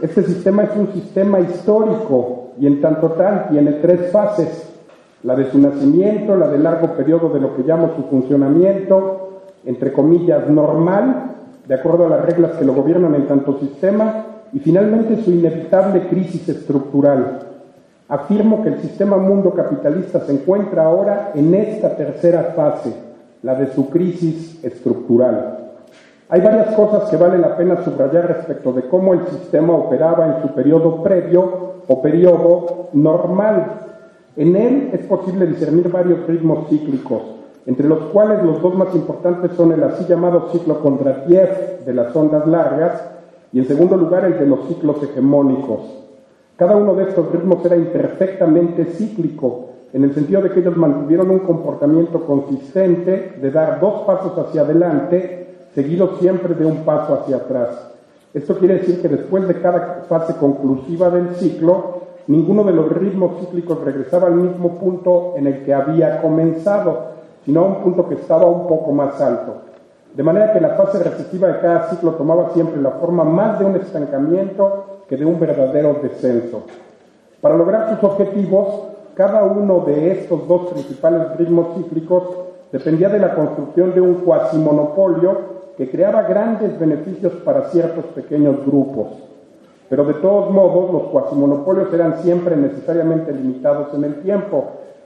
Este sistema es un sistema histórico y en tanto tal tiene tres fases: la de su nacimiento, la de largo periodo de lo que llamo su funcionamiento, entre comillas, normal, de acuerdo a las reglas que lo gobiernan en tanto sistema, y finalmente su inevitable crisis estructural. Afirmo que el sistema mundo capitalista se encuentra ahora en esta tercera fase, la de su crisis estructural. Hay varias cosas que vale la pena subrayar respecto de cómo el sistema operaba en su periodo previo o periodo normal. En él es posible discernir varios ritmos cíclicos, entre los cuales los dos más importantes son el así llamado ciclo Kondratiev de las ondas largas y en segundo lugar el de los ciclos hegemónicos. Cada uno de estos ritmos era imperfectamente cíclico, en el sentido de que ellos mantuvieron un comportamiento consistente de dar dos pasos hacia adelante, seguido siempre de un paso hacia atrás. Esto quiere decir que después de cada fase conclusiva del ciclo, ninguno de los ritmos cíclicos regresaba al mismo punto en el que había comenzado, sino a un punto que estaba un poco más alto. De manera que la fase recesiva de cada ciclo tomaba siempre la forma más de un estancamiento que de un verdadero descenso. Para lograr sus objetivos, cada uno de estos dos principales ritmos cíclicos dependía de la construcción de un cuasimonopolio que creaba grandes beneficios para ciertos pequeños grupos. Pero de todos modos, los cuasimonopolios eran siempre necesariamente limitados en el tiempo,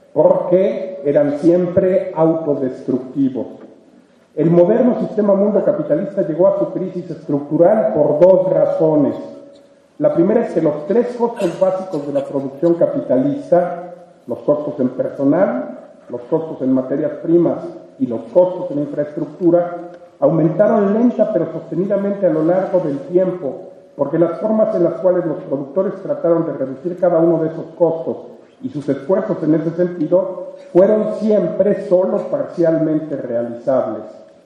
porque eran siempre autodestructivos. El moderno sistema mundo capitalista llegó a su crisis estructural por dos razones. La primera es que los tres costos básicos de la producción capitalista, los costos en personal, los costos en materias primas y los costos en infraestructura, aumentaron lenta pero sostenidamente a lo largo del tiempo, porque las formas en las cuales los productores trataron de reducir cada uno de esos costos y sus esfuerzos en ese sentido fueron siempre solo parcialmente realizables.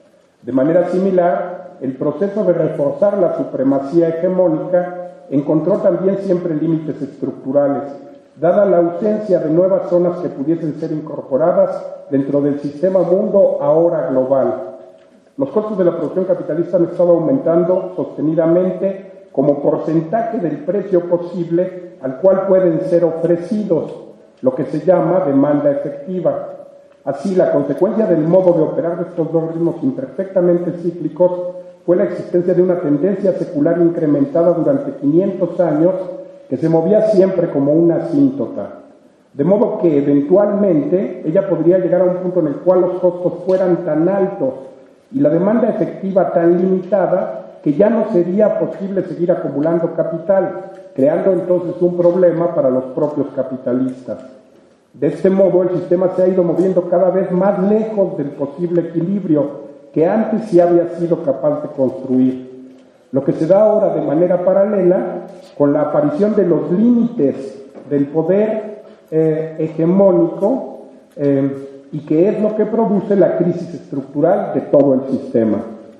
De manera similar, el proceso de reforzar la supremacía hegemónica encontró también siempre límites estructurales, dada la ausencia de nuevas zonas que pudiesen ser incorporadas dentro del sistema mundo ahora global. Los costos de la producción capitalista han estado aumentando sostenidamente como porcentaje del precio posible al cual pueden ser ofrecidos, lo que se llama demanda efectiva. Así, la consecuencia del modo de operar de estos dos ritmos imperfectamente cíclicos fue la existencia de una tendencia secular incrementada durante quinientos años que se movía siempre como una asíntota, de modo que eventualmente ella podría llegar a un punto en el cual los costos fueran tan altos y la demanda efectiva tan limitada que ya no sería posible seguir acumulando capital, creando entonces un problema para los propios capitalistas. De este modo, el sistema se ha ido moviendo cada vez más lejos del posible equilibrio que antes sí había sido capaz de construir. Lo que se da ahora de manera paralela con la aparición de los límites del poder eh, hegemónico eh, y que es lo que produce la crisis estructural de todo el sistema.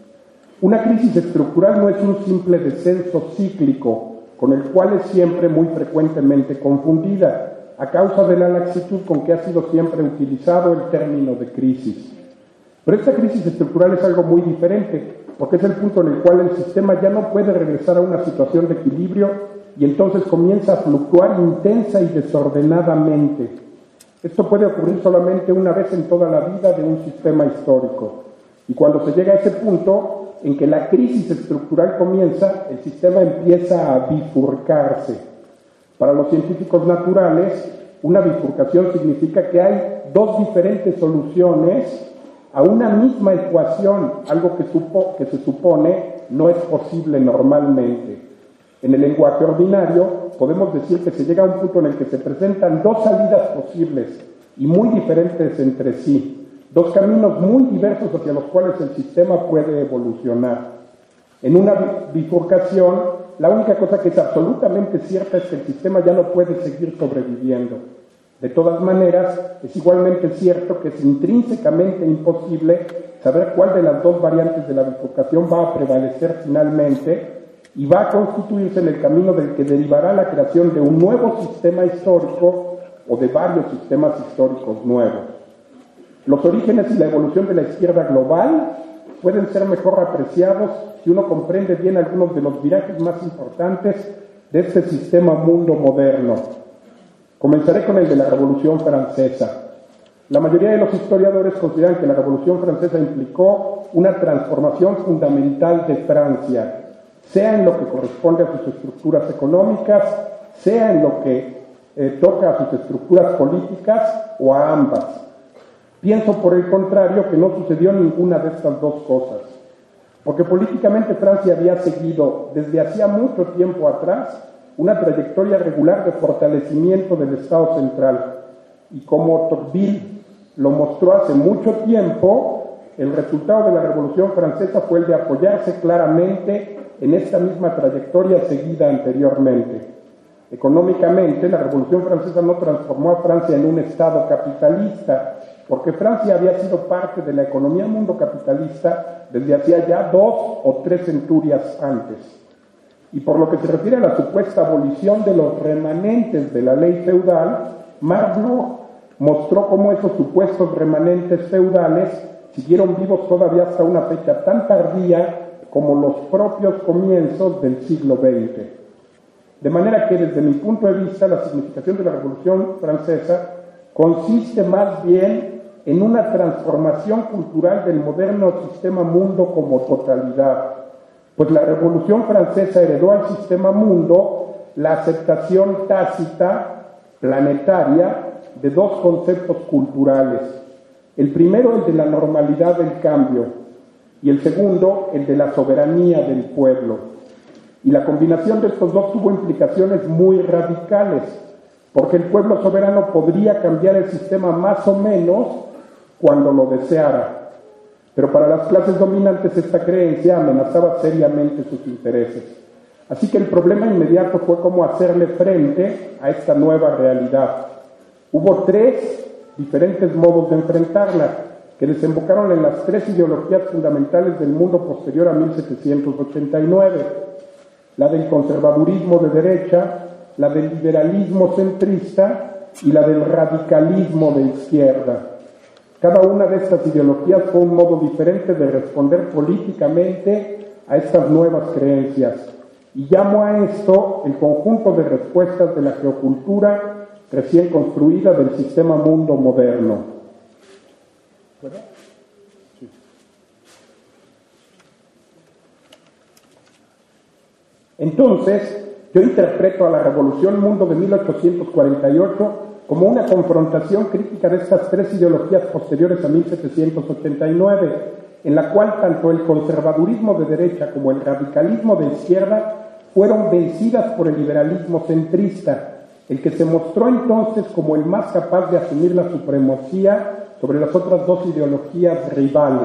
Una crisis estructural no es un simple descenso cíclico, con el cual es siempre muy frecuentemente confundida, a causa de la laxitud con que ha sido siempre utilizado el término de crisis. Pero esta crisis estructural es algo muy diferente, porque es el punto en el cual el sistema ya no puede regresar a una situación de equilibrio y entonces comienza a fluctuar intensa y desordenadamente. Esto puede ocurrir solamente una vez en toda la vida de un sistema histórico. Y cuando se llega a ese punto en que la crisis estructural comienza, el sistema empieza a bifurcarse. Para los científicos naturales, una bifurcación significa que hay dos diferentes soluciones a una misma ecuación, algo que, supo, que se supone no es posible normalmente. En el lenguaje ordinario podemos decir que se llega a un punto en el que se presentan dos salidas posibles y muy diferentes entre sí, dos caminos muy diversos hacia los cuales el sistema puede evolucionar. En una bifurcación, la única cosa que es absolutamente cierta es que el sistema ya no puede seguir sobreviviendo. De todas maneras, es igualmente cierto que es intrínsecamente imposible saber cuál de las dos variantes de la bifurcación va a prevalecer finalmente y va a constituirse en el camino del que derivará la creación de un nuevo sistema histórico o de varios sistemas históricos nuevos. Los orígenes y la evolución de la izquierda global pueden ser mejor apreciados si uno comprende bien algunos de los virajes más importantes de este sistema mundo moderno. Comenzaré con el de la Revolución Francesa. La mayoría de los historiadores consideran que la Revolución Francesa implicó una transformación fundamental de Francia, sea en lo que corresponde a sus estructuras económicas, sea en lo que eh, toca a sus estructuras políticas o a ambas. Pienso, por el contrario, que no sucedió ninguna de estas dos cosas, porque políticamente Francia había seguido desde hacía mucho tiempo atrás una trayectoria regular de fortalecimiento del Estado central, y como Tocqueville lo mostró hace mucho tiempo, el resultado de la Revolución Francesa fue el de apoyarse claramente en esta misma trayectoria seguida anteriormente. Económicamente, la Revolución Francesa no transformó a Francia en un Estado capitalista, porque Francia había sido parte de la economía mundo capitalista desde hacía ya dos o tres centurias antes. Y por lo que se refiere a la supuesta abolición de los remanentes de la ley feudal, Marc Bloch mostró cómo esos supuestos remanentes feudales siguieron vivos todavía hasta una fecha tan tardía como los propios comienzos del siglo veinte. De manera que, desde mi punto de vista, la significación de la Revolución Francesa consiste más bien en una transformación cultural del moderno sistema mundo como totalidad, pues la Revolución Francesa heredó al sistema mundo la aceptación tácita, planetaria, de dos conceptos culturales. El primero, el de la normalidad del cambio, y el segundo, el de la soberanía del pueblo. Y la combinación de estos dos tuvo implicaciones muy radicales, porque el pueblo soberano podría cambiar el sistema más o menos cuando lo deseara. Pero para las clases dominantes esta creencia amenazaba seriamente sus intereses. Así que el problema inmediato fue cómo hacerle frente a esta nueva realidad. Hubo tres diferentes modos de enfrentarla, que desembocaron en las tres ideologías fundamentales del mundo posterior a mil setecientos ochenta y nueve. La del conservadurismo de derecha, la del liberalismo centrista y la del radicalismo de izquierda. Cada una de estas ideologías fue un modo diferente de responder políticamente a estas nuevas creencias. Y llamo a esto el conjunto de respuestas de la geocultura recién construida del sistema mundo moderno. ¿Puedo? Sí. Entonces, yo interpreto a la Revolución Mundo de mil ochocientos cuarenta y ocho como una confrontación crítica de estas tres ideologías posteriores a mil setecientos ochenta y nueve, en la cual tanto el conservadurismo de derecha como el radicalismo de izquierda fueron vencidas por el liberalismo centrista, el que se mostró entonces como el más capaz de asumir la supremacía sobre las otras dos ideologías rivales.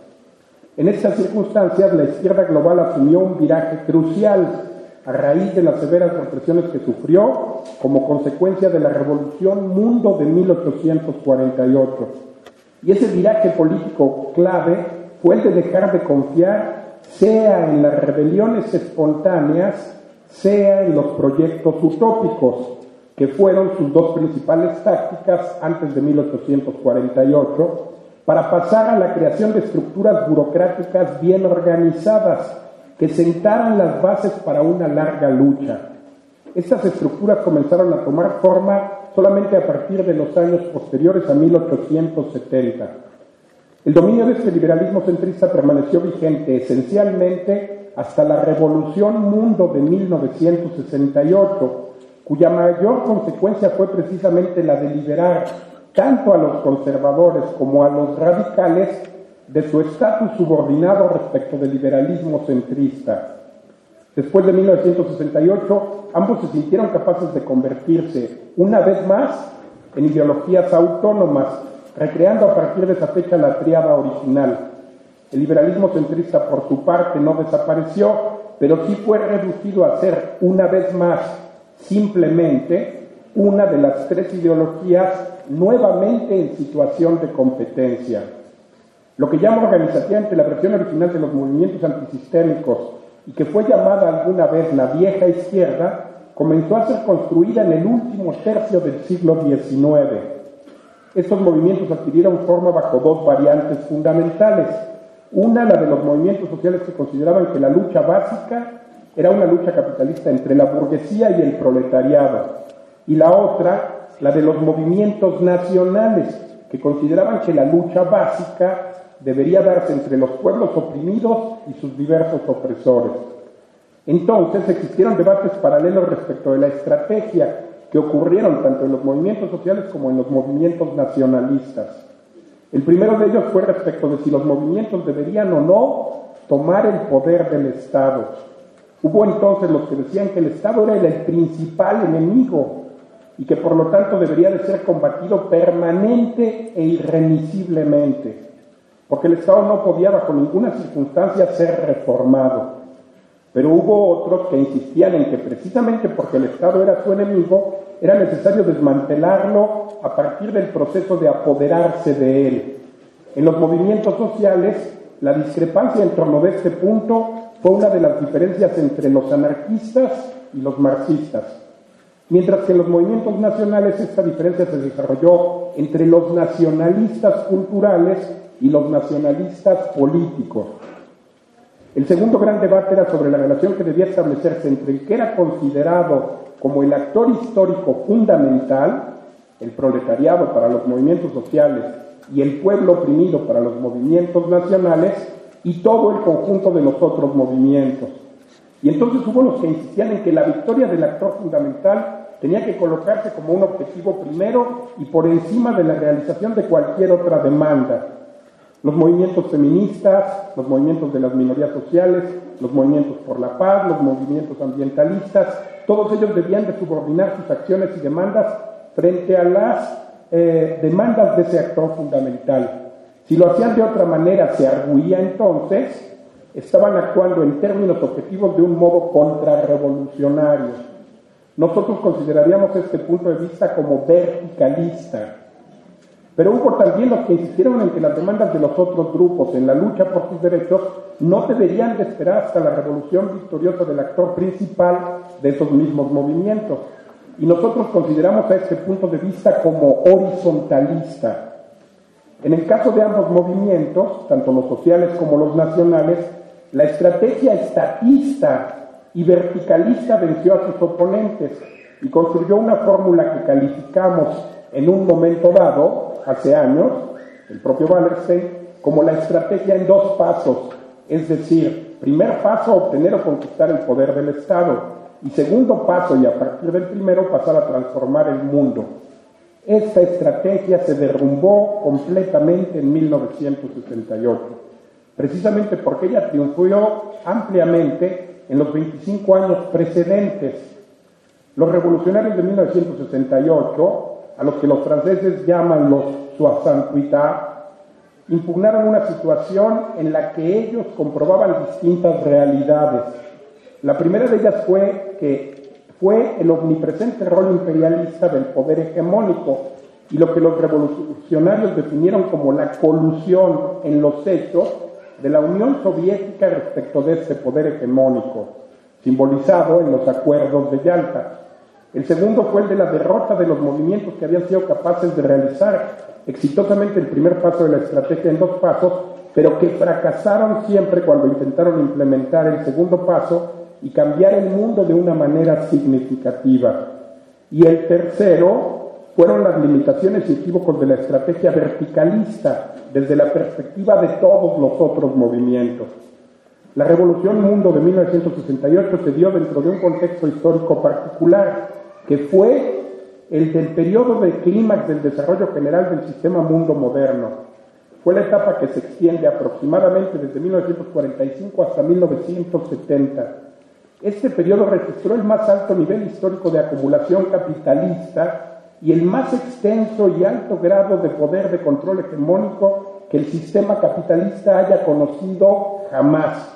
En estas circunstancias, la izquierda global asumió un viraje crucial a raíz de las severas represiones que sufrió como consecuencia de la Revolución Mundo de mil ochocientos cuarenta y ocho. Y ese viraje político clave fue el de dejar de confiar sea en las rebeliones espontáneas, sea en los proyectos utópicos, que fueron sus dos principales tácticas antes de mil ochocientos cuarenta y ocho, para pasar a la creación de estructuras burocráticas bien organizadas, que sentaran las bases para una larga lucha. Estas estructuras comenzaron a tomar forma solamente a partir de los años posteriores a mil ochocientos setenta. El dominio de este liberalismo centrista permaneció vigente esencialmente hasta la Revolución Mundo de mil novecientos sesenta y ocho, cuya mayor consecuencia fue precisamente la de liberar tanto a los conservadores como a los radicales de su estatus subordinado respecto del liberalismo centrista. Después de mil novecientos sesenta y ocho, ambos se sintieron capaces de convertirse, una vez más, en ideologías autónomas, recreando a partir de esa fecha la tríada original. El liberalismo centrista, por su parte, no desapareció, pero sí fue reducido a ser, una vez más, simplemente, una de las tres ideologías nuevamente en situación de competencia. Lo que llamo organizativamente la versión original de los movimientos antisistémicos y que fue llamada alguna vez la vieja izquierda, comenzó a ser construida en el último tercio del siglo diecinueve. Estos movimientos adquirieron forma bajo dos variantes fundamentales. Una, la de los movimientos sociales que consideraban que la lucha básica era una lucha capitalista entre la burguesía y el proletariado, y la otra, la de los movimientos nacionales, que consideraban que la lucha básica debería darse entre los pueblos oprimidos y sus diversos opresores. Entonces existieron debates paralelos respecto de la estrategia que ocurrieron tanto en los movimientos sociales como en los movimientos nacionalistas. El primero de ellos fue respecto de si los movimientos deberían o no tomar el poder del Estado. Hubo entonces los que decían que el Estado era el principal enemigo y que por lo tanto debería de ser combatido permanente e irremisiblemente, porque el Estado no podía bajo ninguna circunstancia ser reformado. Pero hubo otros que insistían en que precisamente porque el Estado era su enemigo, era necesario desmantelarlo a partir del proceso de apoderarse de él. En los movimientos sociales, la discrepancia en torno de este punto fue una de las diferencias entre los anarquistas y los marxistas. Mientras que en los movimientos nacionales esta diferencia se desarrolló entre los nacionalistas culturales y los nacionalistas políticos. El segundo gran debate era sobre la relación que debía establecerse entre el que era considerado como el actor histórico fundamental, el proletariado para los movimientos sociales y el pueblo oprimido para los movimientos nacionales, y todo el conjunto de los otros movimientos. Y entonces hubo los que insistían en que la victoria del actor fundamental tenía que colocarse como un objetivo primero y por encima de la realización de cualquier otra demanda. Los movimientos feministas, los movimientos de las minorías sociales, los movimientos por la paz, los movimientos ambientalistas, todos ellos debían de subordinar sus acciones y demandas frente a las eh, demandas de ese actor fundamental. Si lo hacían de otra manera, se arguía entonces, estaban actuando en términos objetivos de un modo contrarrevolucionario. Nosotros consideraríamos este punto de vista como verticalista. Pero hubo también los que insistieron en que las demandas de los otros grupos en la lucha por sus derechos no deberían de esperar hasta la revolución victoriosa del actor principal de esos mismos movimientos. Y nosotros consideramos a este punto de vista como horizontalista. En el caso de ambos movimientos, tanto los sociales como los nacionales, la estrategia estatista y verticalista venció a sus oponentes y construyó una fórmula que calificamos en un momento dado, hace años, el propio Wallerstein, como la estrategia en dos pasos, es decir, primer paso, obtener o conquistar el poder del Estado, y segundo paso, y a partir del primero, pasar a transformar el mundo. Esta estrategia se derrumbó completamente en mil novecientos sesenta y ocho, precisamente porque ella triunfó ampliamente en los veinticinco años precedentes. Los revolucionarios de mil novecientos sesenta y ocho, a los que los franceses llaman los soixante-huit, impugnaron una situación en la que ellos comprobaban distintas realidades. La primera de ellas fue que fue el omnipresente rol imperialista del poder hegemónico y lo que los revolucionarios definieron como la colusión en los hechos de la Unión Soviética respecto de ese poder hegemónico, simbolizado en los acuerdos de Yalta. El segundo fue el de la derrota de los movimientos que habían sido capaces de realizar exitosamente el primer paso de la estrategia en dos pasos, pero que fracasaron siempre cuando intentaron implementar el segundo paso y cambiar el mundo de una manera significativa. Y el tercero fueron las limitaciones y equívocos de la estrategia verticalista desde la perspectiva de todos los otros movimientos. La Revolución Mundo de mil novecientos sesenta y ocho se dio dentro de un contexto histórico particular, que fue el del periodo de clímax del desarrollo general del sistema mundo moderno. Fue la etapa que se extiende aproximadamente desde mil novecientos cuarenta y cinco hasta mil novecientos setenta. Este periodo registró el más alto nivel histórico de acumulación capitalista y el más extenso y alto grado de poder de control hegemónico que el sistema capitalista haya conocido jamás.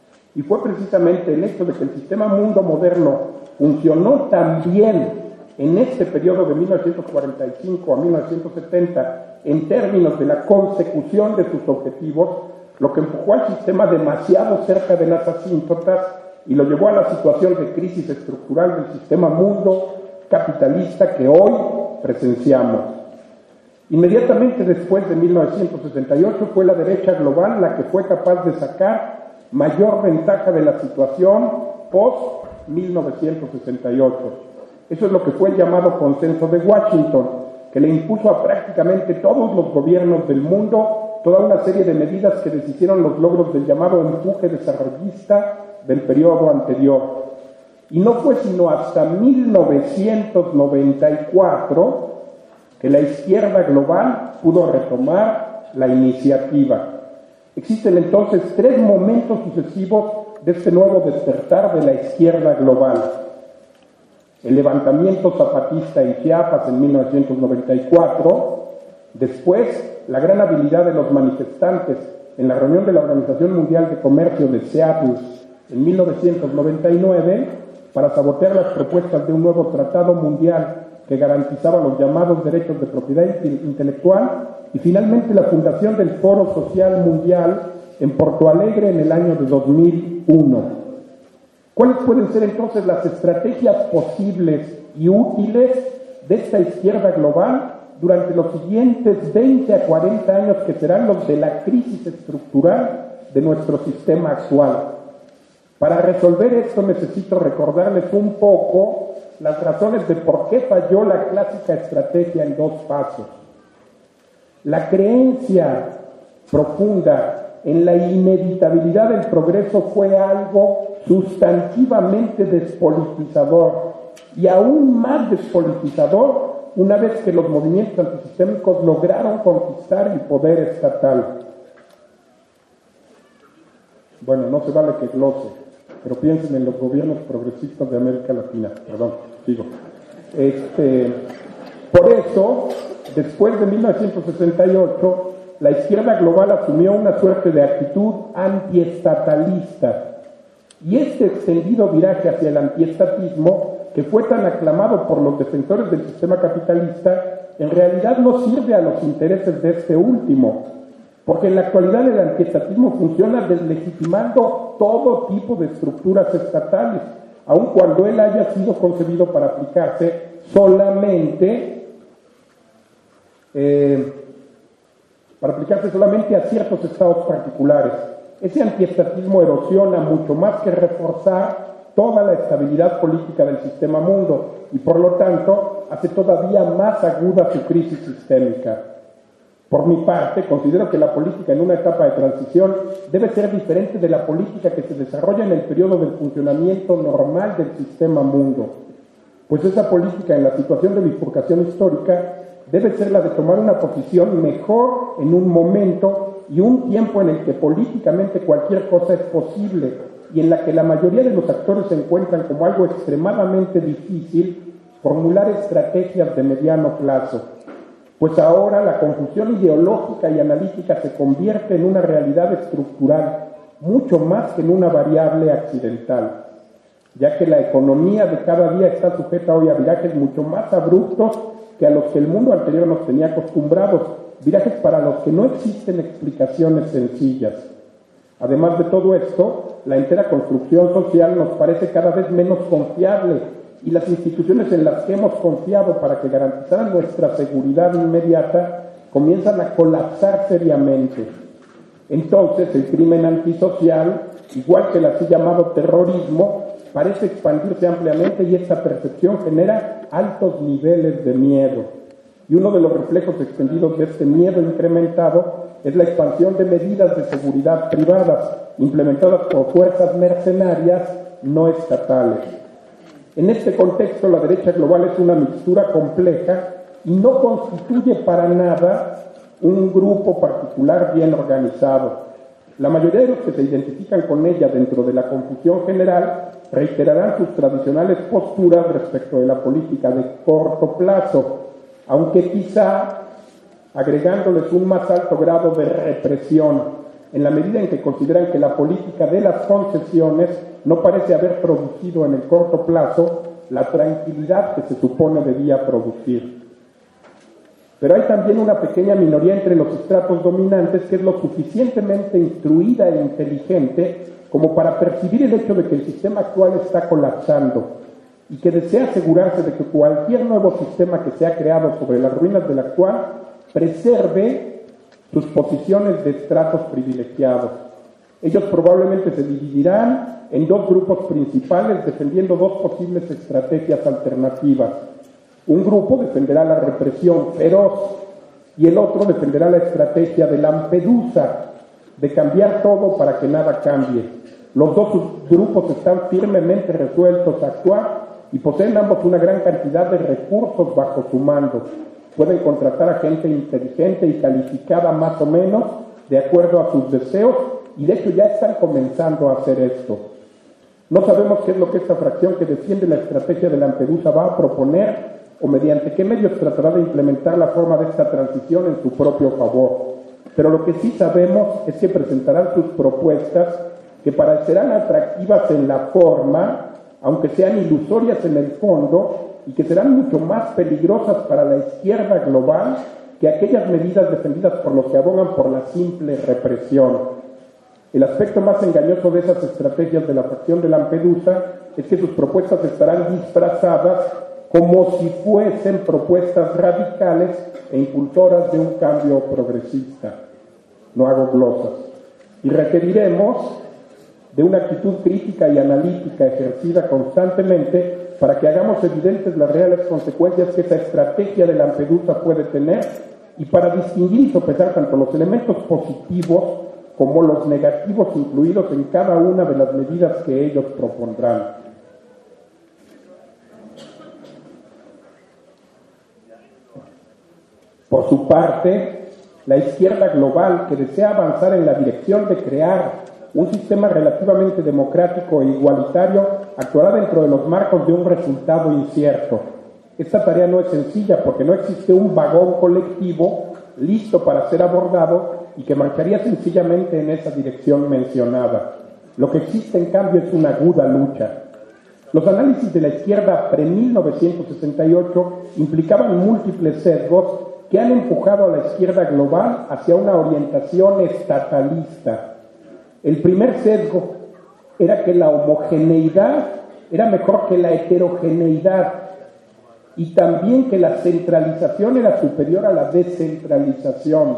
Y fue precisamente el hecho de que el sistema mundo moderno funcionó tan bien en este periodo de mil novecientos cuarenta y cinco a mil novecientos setenta en términos de la consecución de sus objetivos, lo que empujó al sistema demasiado cerca de las asíntotas y lo llevó a la situación de crisis estructural del sistema mundo capitalista que hoy presenciamos. Inmediatamente después de mil novecientos sesenta y ocho fue la derecha global la que fue capaz de sacar mayor ventaja de la situación post mil novecientos sesenta y ocho. Eso es lo que fue el llamado Consenso de Washington, que le impuso a prácticamente todos los gobiernos del mundo toda una serie de medidas que deshicieron los logros del llamado empuje desarrollista del periodo anterior. Y no fue sino hasta mil novecientos noventa y cuatro que la izquierda global pudo retomar la iniciativa. Existen entonces tres momentos sucesivos de este nuevo despertar de la izquierda global. El levantamiento zapatista en Chiapas en mil novecientos noventa y cuatro, después la gran habilidad de los manifestantes en la reunión de la Organización Mundial de Comercio de Seattle en mil novecientos noventa y nueve para sabotear las propuestas de un nuevo tratado mundial que garantizaba los llamados derechos de propiedad intelectual, y finalmente la fundación del Foro Social Mundial en Porto Alegre en el año de dos mil uno. ¿Cuáles pueden ser entonces las estrategias posibles y útiles de esta izquierda global durante los siguientes veinte a cuarenta años, que serán los de la crisis estructural de nuestro sistema actual? Para resolver esto necesito recordarles un poco las razones de por qué falló la clásica estrategia en dos pasos. La creencia profunda en la inevitabilidad del progreso fue algo sustantivamente despolitizador, y aún más despolitizador una vez que los movimientos antisistémicos lograron conquistar el poder estatal. Bueno, no se vale que glose, pero piensen en los gobiernos progresistas de América Latina. Perdón, sigo. Este, por eso, después de mil novecientos sesenta y ocho, la izquierda global asumió una suerte de actitud antiestatalista. Y este extendido viraje hacia el antiestatismo, que fue tan aclamado por los defensores del sistema capitalista, en realidad no sirve a los intereses de este último, porque en la actualidad el antiestatismo funciona deslegitimando todo tipo de estructuras estatales, aun cuando él haya sido concebido para aplicarse solamente eh, para aplicarse solamente a ciertos estados particulares. Ese antiestatismo erosiona mucho más que reforzar toda la estabilidad política del sistema mundo, y por lo tanto hace todavía más aguda su crisis sistémica. Por mi parte, considero que la política en una etapa de transición debe ser diferente de la política que se desarrolla en el periodo del funcionamiento normal del sistema mundo, pues esa política en la situación de bifurcación histórica debe ser la de tomar una posición mejor en un momento y un tiempo en el que políticamente cualquier cosa es posible, y en la que la mayoría de los actores se encuentran como algo extremadamente difícil formular estrategias de mediano plazo. Pues ahora la confusión ideológica y analítica se convierte en una realidad estructural, mucho más que en una variable accidental, ya que la economía de cada día está sujeta hoy a virajes mucho más abruptos que a los que el mundo anterior nos tenía acostumbrados, virajes para los que no existen explicaciones sencillas. Además de todo esto, la entera construcción social nos parece cada vez menos confiable, y las instituciones en las que hemos confiado para que garantizaran nuestra seguridad inmediata comienzan a colapsar seriamente. Entonces el crimen antisocial, igual que el así llamado terrorismo, parece expandirse ampliamente, y esta percepción genera altos niveles de miedo. Y uno de los reflejos extendidos de este miedo incrementado es la expansión de medidas de seguridad privadas, implementadas por fuerzas mercenarias no estatales. En este contexto, la derecha global es una mixtura compleja y no constituye para nada un grupo particular bien organizado. La mayoría de los que se identifican con ella dentro de la confusión general reiterarán sus tradicionales posturas respecto de la política de corto plazo, aunque quizá agregándoles un más alto grado de represión, en la medida en que consideran que la política de las concesiones no parece haber producido en el corto plazo la tranquilidad que se supone debía producir. Pero hay también una pequeña minoría entre los estratos dominantes que es lo suficientemente instruida e inteligente como para percibir el hecho de que el sistema actual está colapsando, y que desea asegurarse de que cualquier nuevo sistema que se ha creado sobre las ruinas del actual preserve sus posiciones de estratos privilegiados. Ellos probablemente se dividirán en dos grupos principales defendiendo dos posibles estrategias alternativas. Un grupo defenderá la represión feroz y el otro defenderá la estrategia de Lampedusa, de cambiar todo para que nada cambie. Los dos grupos están firmemente resueltos a actuar y poseen ambos una gran cantidad de recursos bajo su mando. Pueden contratar a gente inteligente y calificada más o menos de acuerdo a sus deseos y de hecho ya están comenzando a hacer esto. No sabemos qué es lo que esta fracción que defiende la estrategia de Lampedusa va a proponer o mediante qué medios tratará de implementar la forma de esta transición en su propio favor. Pero lo que sí sabemos es que presentarán sus propuestas que parecerán atractivas en la forma, aunque sean ilusorias en el fondo, y que serán mucho más peligrosas para la izquierda global que aquellas medidas defendidas por los que abogan por la simple represión. El aspecto más engañoso de esas estrategias de la fracción de Lampedusa es que sus propuestas estarán disfrazadas como si fuesen propuestas radicales e impulsoras de un cambio progresista. No hago glosas. Y requeriremos de una actitud crítica y analítica ejercida constantemente para que hagamos evidentes las reales consecuencias que esa estrategia de Lampedusa puede tener y para distinguir y sopesar tanto los elementos positivos como los negativos incluidos en cada una de las medidas que ellos propondrán. Por su parte, la izquierda global, que desea avanzar en la dirección de crear un sistema relativamente democrático e igualitario, actuará dentro de los marcos de un resultado incierto. Esta tarea no es sencilla porque no existe un vagón colectivo listo para ser abordado y que marcharía sencillamente en esa dirección mencionada. Lo que existe, en cambio, es una aguda lucha. Los análisis de la izquierda pre-mil novecientos sesenta y ocho implicaban múltiples sesgos que han empujado a la izquierda global hacia una orientación estatalista. El primer sesgo era que la homogeneidad era mejor que la heterogeneidad y también que la centralización era superior a la descentralización.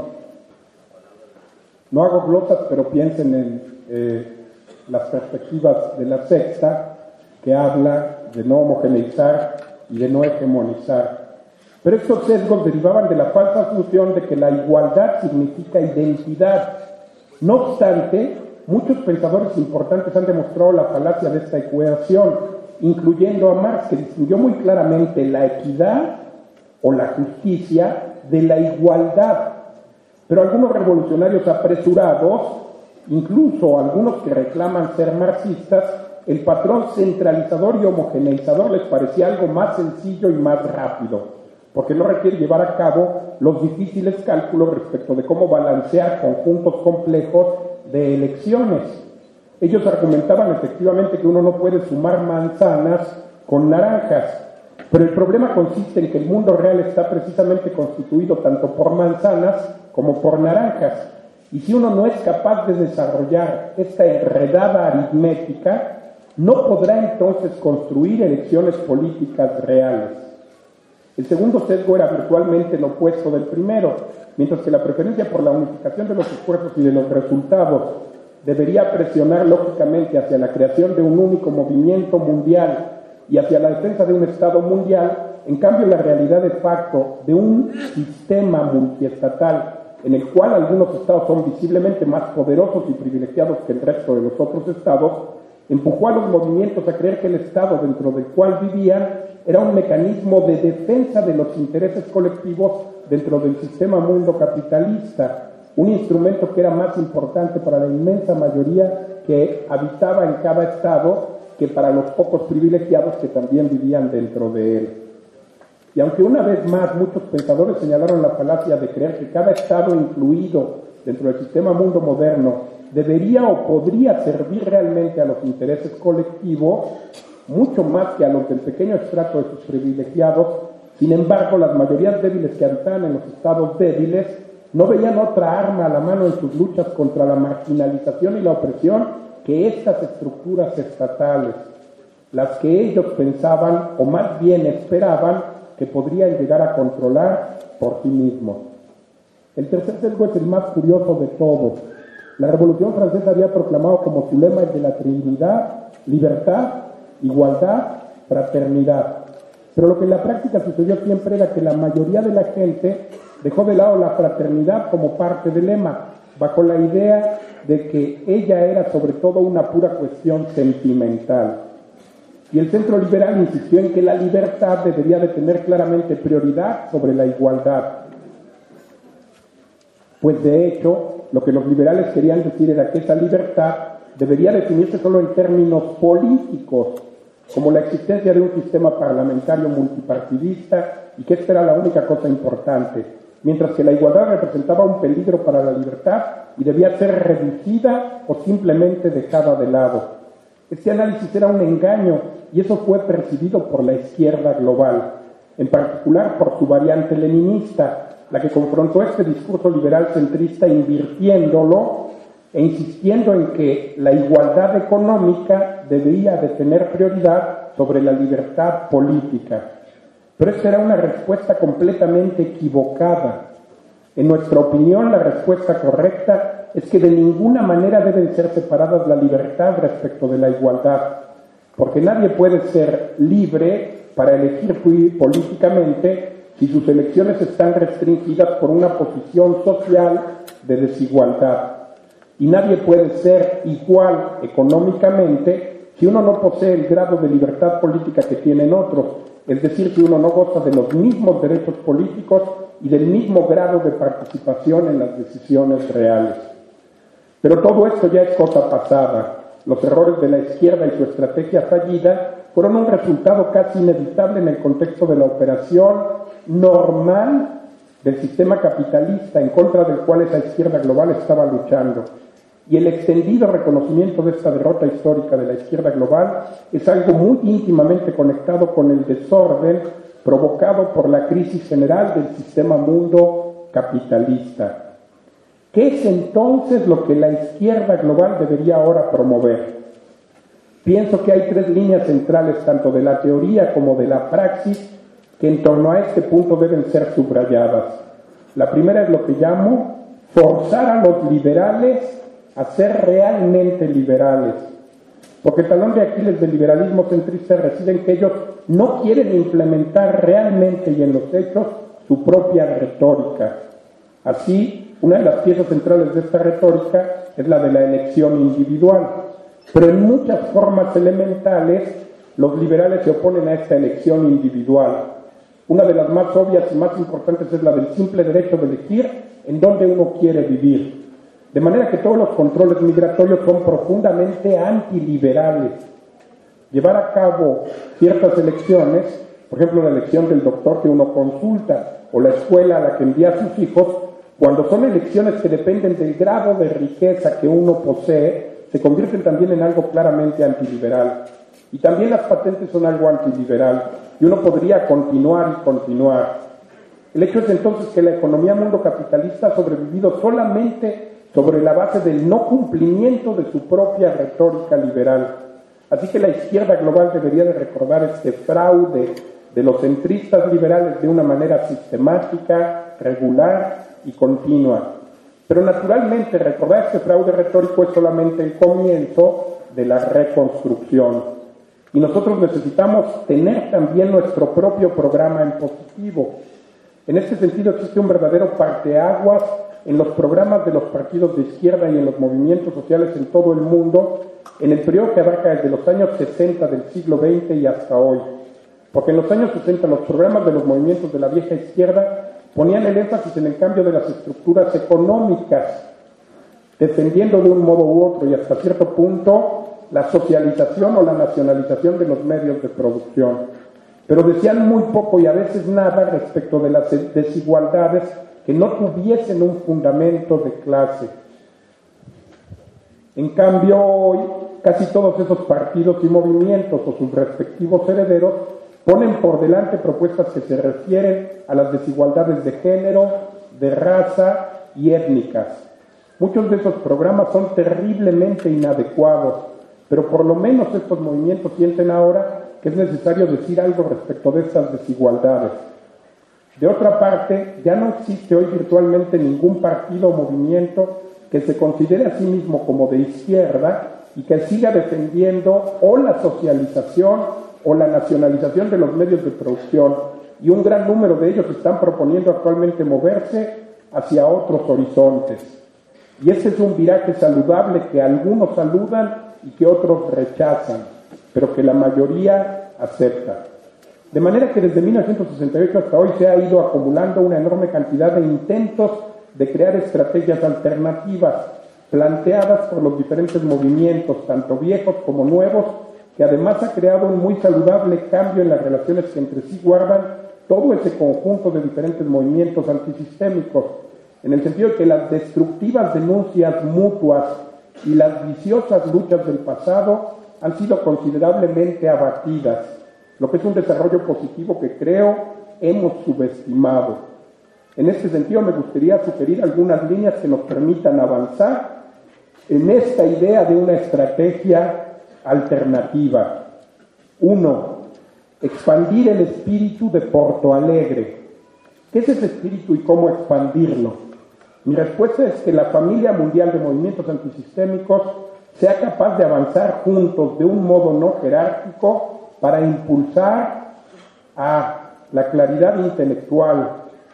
No hago glosas, pero piensen en eh, las perspectivas de la sexta, que habla de no homogeneizar y de no hegemonizar. Pero estos sesgos derivaban de la falsa asunción de que la igualdad significa identidad. No obstante, muchos pensadores importantes han demostrado la falacia de esta ecuación, incluyendo a Marx, que distinguió muy claramente la equidad o la justicia de la igualdad. Pero algunos revolucionarios apresurados, incluso algunos que reclaman ser marxistas, el patrón centralizador y homogeneizador les parecía algo más sencillo y más rápido, porque no requiere llevar a cabo los difíciles cálculos respecto de cómo balancear conjuntos complejos de elecciones. Ellos argumentaban efectivamente que uno no puede sumar manzanas con naranjas, pero el problema consiste en que el mundo real está precisamente constituido tanto por manzanas como por naranjas, y si uno no es capaz de desarrollar esta enredada aritmética, no podrá entonces construir elecciones políticas reales. El segundo sesgo era virtualmente lo opuesto del primero, mientras que la preferencia por la unificación de los esfuerzos y de los resultados debería presionar lógicamente hacia la creación de un único movimiento mundial y hacia la defensa de un Estado mundial. En cambio, la realidad de facto de un sistema multiestatal en el cual algunos estados son visiblemente más poderosos y privilegiados que el resto de los otros estados, empujó a los movimientos a creer que el estado dentro del cual vivían era un mecanismo de defensa de los intereses colectivos dentro del sistema mundo capitalista, un instrumento que era más importante para la inmensa mayoría que habitaba en cada estado que para los pocos privilegiados que también vivían dentro de él. Y aunque una vez más muchos pensadores señalaron la falacia de creer que cada estado incluido dentro del sistema mundo moderno debería o podría servir realmente a los intereses colectivos, mucho más que a los del pequeño estrato de sus privilegiados, sin embargo, las mayorías débiles que habitaban en los estados débiles no veían otra arma a la mano en sus luchas contra la marginalización y la opresión que estas estructuras estatales, las que ellos pensaban, o más bien esperaban, que podrían llegar a controlar por sí mismos. El tercer sesgo es el más curioso de todos. La Revolución Francesa había proclamado como su lema el de la Trinidad, libertad, igualdad, fraternidad. Pero lo que en la práctica sucedió siempre era que la mayoría de la gente dejó de lado la fraternidad como parte del lema, bajo la idea de que ella era sobre todo una pura cuestión sentimental. Y el centro liberal insistió en que la libertad debería de tener claramente prioridad sobre la igualdad. Pues de hecho, lo que los liberales querían decir era que esa libertad debería definirse solo en términos políticos, como la existencia de un sistema parlamentario multipartidista, y que esta era la única cosa importante, mientras que la igualdad representaba un peligro para la libertad y debía ser reducida o simplemente dejada de lado. Este análisis era un engaño y eso fue percibido por la izquierda global, en particular por su variante leninista, la que confrontó este discurso liberal centrista invirtiéndolo e insistiendo en que la igualdad económica debía de tener prioridad sobre la libertad política. Pero esta era una respuesta completamente equivocada. En nuestra opinión, la respuesta correcta es que de ninguna manera deben ser separadas la libertad respecto de la igualdad, porque nadie puede ser libre para elegir políticamente si sus elecciones están restringidas por una posición social de desigualdad. Y nadie puede ser igual económicamente si uno no posee el grado de libertad política que tienen otros, es decir, si uno no goza de los mismos derechos políticos y del mismo grado de participación en las decisiones reales. Pero todo esto ya es cosa pasada. Los errores de la izquierda y su estrategia fallida fueron un resultado casi inevitable en el contexto de la operación normal del sistema capitalista en contra del cual esa izquierda global estaba luchando. Y el extendido reconocimiento de esta derrota histórica de la izquierda global es algo muy íntimamente conectado con el desorden provocado por la crisis general del sistema mundo capitalista. ¿Qué es entonces lo que la izquierda global debería ahora promover? Pienso que hay tres líneas centrales, tanto de la teoría como de la praxis, que en torno a este punto deben ser subrayadas. La primera es lo que llamo forzar a los liberales a ser realmente liberales. Porque el talón de Aquiles del liberalismo centrista reside en que ellos no quieren implementar realmente y en los hechos su propia retórica. Así, una de las piezas centrales de esta retórica es la de la elección individual. Pero en muchas formas elementales, los liberales se oponen a esta elección individual. Una de las más obvias y más importantes es la del simple derecho de elegir en dónde uno quiere vivir. De manera que todos los controles migratorios son profundamente antiliberales. Llevar a cabo ciertas elecciones, por ejemplo la elección del doctor que uno consulta o la escuela a la que envía a sus hijos, cuando son elecciones que dependen del grado de riqueza que uno posee, se convierten también en algo claramente antiliberal. Y también las patentes son algo antiliberal, y uno podría continuar y continuar. El hecho es entonces que la economía mundo capitalista ha sobrevivido solamente sobre la base del no cumplimiento de su propia retórica liberal. Así que la izquierda global debería de recordar este fraude de los centristas liberales de una manera sistemática, regular y continua. Pero naturalmente recordar este fraude retórico es solamente el comienzo de la reconstrucción. Y nosotros necesitamos tener también nuestro propio programa en positivo. En este sentido existe un verdadero parteaguas en los programas de los partidos de izquierda y en los movimientos sociales en todo el mundo, en el periodo que abarca desde los años sesenta del siglo veinte y hasta hoy. Porque en los años sesenta los programas de los movimientos de la vieja izquierda ponían el énfasis en el cambio de las estructuras económicas, defendiendo de un modo u otro y hasta cierto punto la socialización o la nacionalización de los medios de producción. Pero decían muy poco y a veces nada respecto de las desigualdades que no tuviesen un fundamento de clase. En cambio, hoy casi todos esos partidos y movimientos o sus respectivos herederos ponen por delante propuestas que se refieren a las desigualdades de género, de raza y étnicas. Muchos de esos programas son terriblemente inadecuados, pero por lo menos estos movimientos sienten ahora que es necesario decir algo respecto de estas desigualdades. De otra parte, ya no existe hoy virtualmente ningún partido o movimiento que se considere a sí mismo como de izquierda y que siga defendiendo o la socialización o la nacionalización de los medios de producción, y un gran número de ellos están proponiendo actualmente moverse hacia otros horizontes. Y este es un viraje saludable que algunos saludan y que otros rechazan, pero que la mayoría acepta. De manera que desde mil novecientos sesenta y ocho hasta hoy se ha ido acumulando una enorme cantidad de intentos de crear estrategias alternativas, planteadas por los diferentes movimientos, tanto viejos como nuevos, que además ha creado un muy saludable cambio en las relaciones que entre sí guardan todo ese conjunto de diferentes movimientos antisistémicos, en el sentido de que las destructivas denuncias mutuas y las viciosas luchas del pasado han sido considerablemente abatidas, lo que es un desarrollo positivo que creo hemos subestimado. En este sentido me gustaría sugerir algunas líneas que nos permitan avanzar en esta idea de una estrategia alternativa. Uno, expandir el espíritu de Porto Alegre. ¿Qué es ese espíritu y cómo expandirlo? Mi respuesta es que la familia mundial de movimientos antisistémicos sea capaz de avanzar juntos de un modo no jerárquico para impulsar a la claridad intelectual,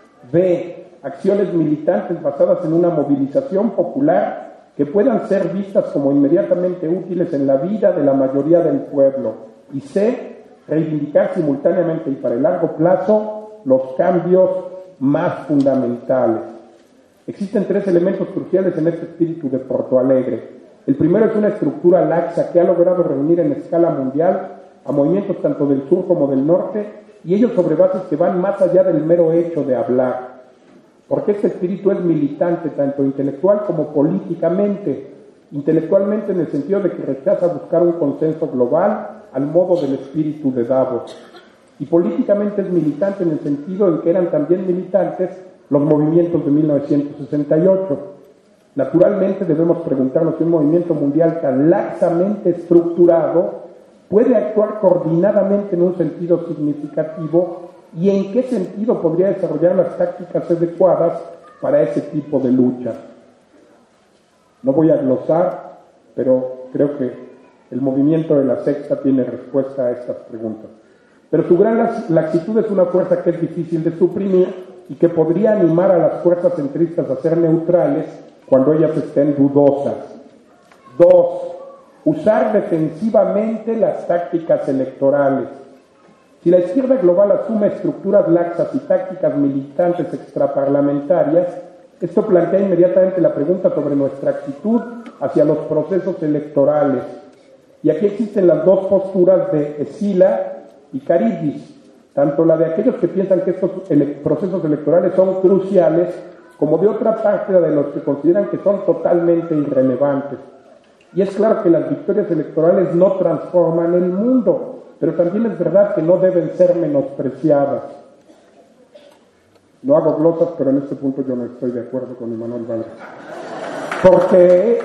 b, acciones militantes basadas en una movilización popular que puedan ser vistas como inmediatamente útiles en la vida de la mayoría del pueblo, y c, reivindicar simultáneamente y para el largo plazo los cambios más fundamentales. Existen tres elementos cruciales en este espíritu de Porto Alegre. El primero es una estructura laxa que ha logrado reunir en escala mundial a movimientos tanto del sur como del norte, y ellos sobre bases que van más allá del mero hecho de hablar. Porque este espíritu es militante tanto intelectual como políticamente. Intelectualmente en el sentido de que rechaza buscar un consenso global al modo del espíritu de Davos. Y políticamente es militante en el sentido en que eran también militantes los movimientos de mil novecientos sesenta y ocho. Naturalmente debemos preguntarnos si un movimiento mundial tan laxamente estructurado puede actuar coordinadamente en un sentido significativo y en qué sentido podría desarrollar las tácticas adecuadas para ese tipo de lucha. No voy a glosar, pero creo que el movimiento de la sexta tiene respuesta a estas preguntas. Pero su gran laxitud es una fuerza que es difícil de suprimir y que podría animar a las fuerzas centristas a ser neutrales cuando ellas estén dudosas. Dos, usar defensivamente las tácticas electorales. Si la izquierda global asume estructuras laxas y tácticas militantes extraparlamentarias, esto plantea inmediatamente la pregunta sobre nuestra actitud hacia los procesos electorales. Y aquí existen las dos posturas de Escila y Caridis, tanto la de aquellos que piensan que estos ele- procesos electorales son cruciales, como de otra parte la de los que consideran que son totalmente irrelevantes. Y es claro que las victorias electorales no transforman el mundo, pero también es verdad que no deben ser menospreciadas. No hago glosas, pero en este punto yo no estoy de acuerdo con Emanuel Valls. Porque,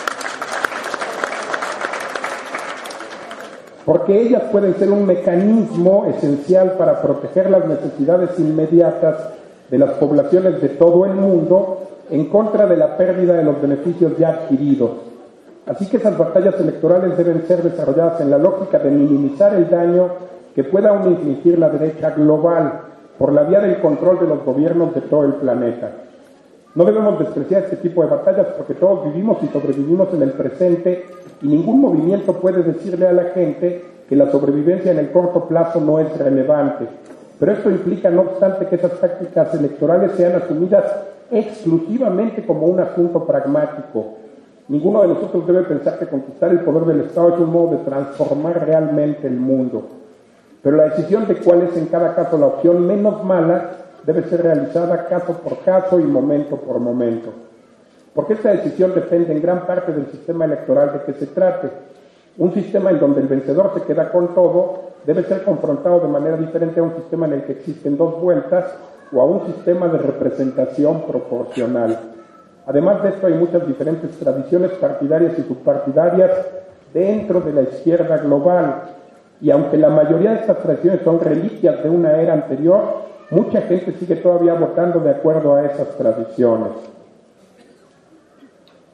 porque ellas pueden ser un mecanismo esencial para proteger las necesidades inmediatas de las poblaciones de todo el mundo en contra de la pérdida de los beneficios ya adquiridos. Así que esas batallas electorales deben ser desarrolladas en la lógica de minimizar el daño que pueda aún infligir la derecha global por la vía del control de los gobiernos de todo el planeta. No debemos despreciar este tipo de batallas porque todos vivimos y sobrevivimos en el presente y ningún movimiento puede decirle a la gente que la sobrevivencia en el corto plazo no es relevante. Pero esto implica, no obstante, que esas tácticas electorales sean asumidas exclusivamente como un asunto pragmático. Ninguno de nosotros debe pensar que conquistar el poder del Estado es un modo de transformar realmente el mundo. Pero la decisión de cuál es en cada caso la opción menos mala debe ser realizada caso por caso y momento por momento. Porque esta decisión depende en gran parte del sistema electoral de que se trate. Un sistema en donde el vencedor se queda con todo debe ser confrontado de manera diferente a un sistema en el que existen dos vueltas o a un sistema de representación proporcional. Además de esto, hay muchas diferentes tradiciones partidarias y subpartidarias dentro de la izquierda global. Y aunque la mayoría de estas tradiciones son reliquias de una era anterior, mucha gente sigue todavía votando de acuerdo a esas tradiciones.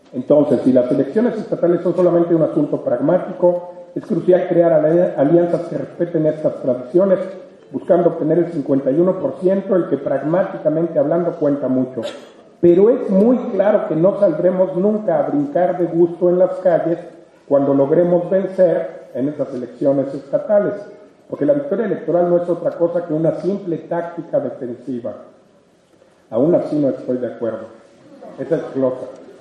Entonces, si las elecciones estatales son solamente un asunto pragmático, es crucial crear alianzas que respeten estas tradiciones, buscando obtener el cincuenta y uno por ciento, el que pragmáticamente hablando cuenta mucho. Pero es muy claro que no saldremos nunca a brincar de gusto en las calles cuando logremos vencer en esas elecciones estatales, porque la victoria electoral no es otra cosa que una simple táctica defensiva. Aún así no estoy de acuerdo. Esa es glosa.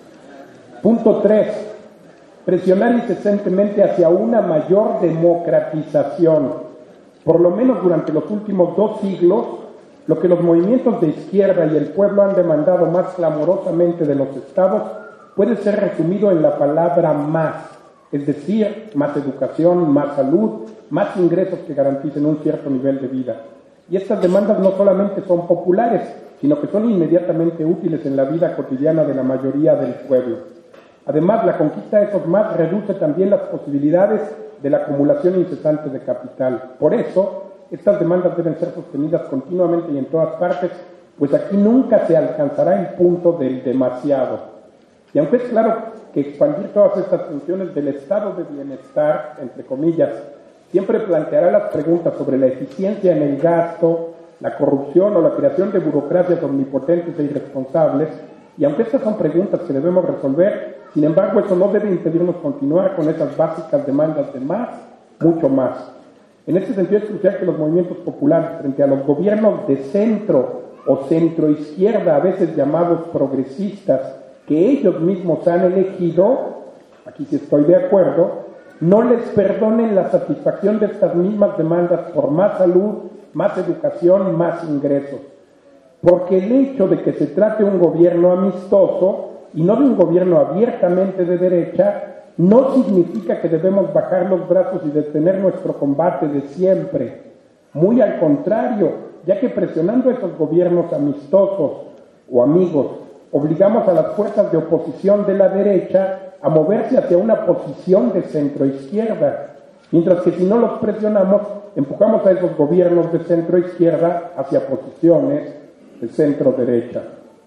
Punto tres. Presionar incesantemente hacia una mayor democratización. Por lo menos durante los últimos dos siglos, lo que los movimientos de izquierda y el pueblo han demandado más clamorosamente de los estados puede ser resumido en la palabra más, es decir, más educación, más salud, más ingresos que garanticen un cierto nivel de vida. Y estas demandas no solamente son populares, sino que son inmediatamente útiles en la vida cotidiana de la mayoría del pueblo. Además, la conquista de esos más reduce también las posibilidades de la acumulación incesante de capital. Por eso, estas demandas deben ser sostenidas continuamente y en todas partes, pues aquí nunca se alcanzará el punto del demasiado. Y aunque es claro que expandir todas estas funciones del estado de bienestar, entre comillas, siempre planteará las preguntas sobre la eficiencia en el gasto, la corrupción o la creación de burocracias omnipotentes e irresponsables, y aunque estas son preguntas que debemos resolver, sin embargo, eso no debe impedirnos continuar con esas básicas demandas de más, mucho más. En este sentido es crucial que los movimientos populares, frente a los gobiernos de centro o centroizquierda, a veces llamados progresistas, que ellos mismos han elegido, aquí sí estoy de acuerdo, no les perdonen la satisfacción de estas mismas demandas por más salud, más educación, más ingresos. Porque el hecho de que se trate un gobierno amistoso y no de un gobierno abiertamente de derecha, no significa que debemos bajar los brazos y detener nuestro combate de siempre. Muy al contrario, ya que presionando a esos gobiernos amistosos o amigos, obligamos a las fuerzas de oposición de la derecha a moverse hacia una posición de centroizquierda, mientras que si no los presionamos, empujamos a esos gobiernos de centroizquierda hacia posiciones de centro-derecha.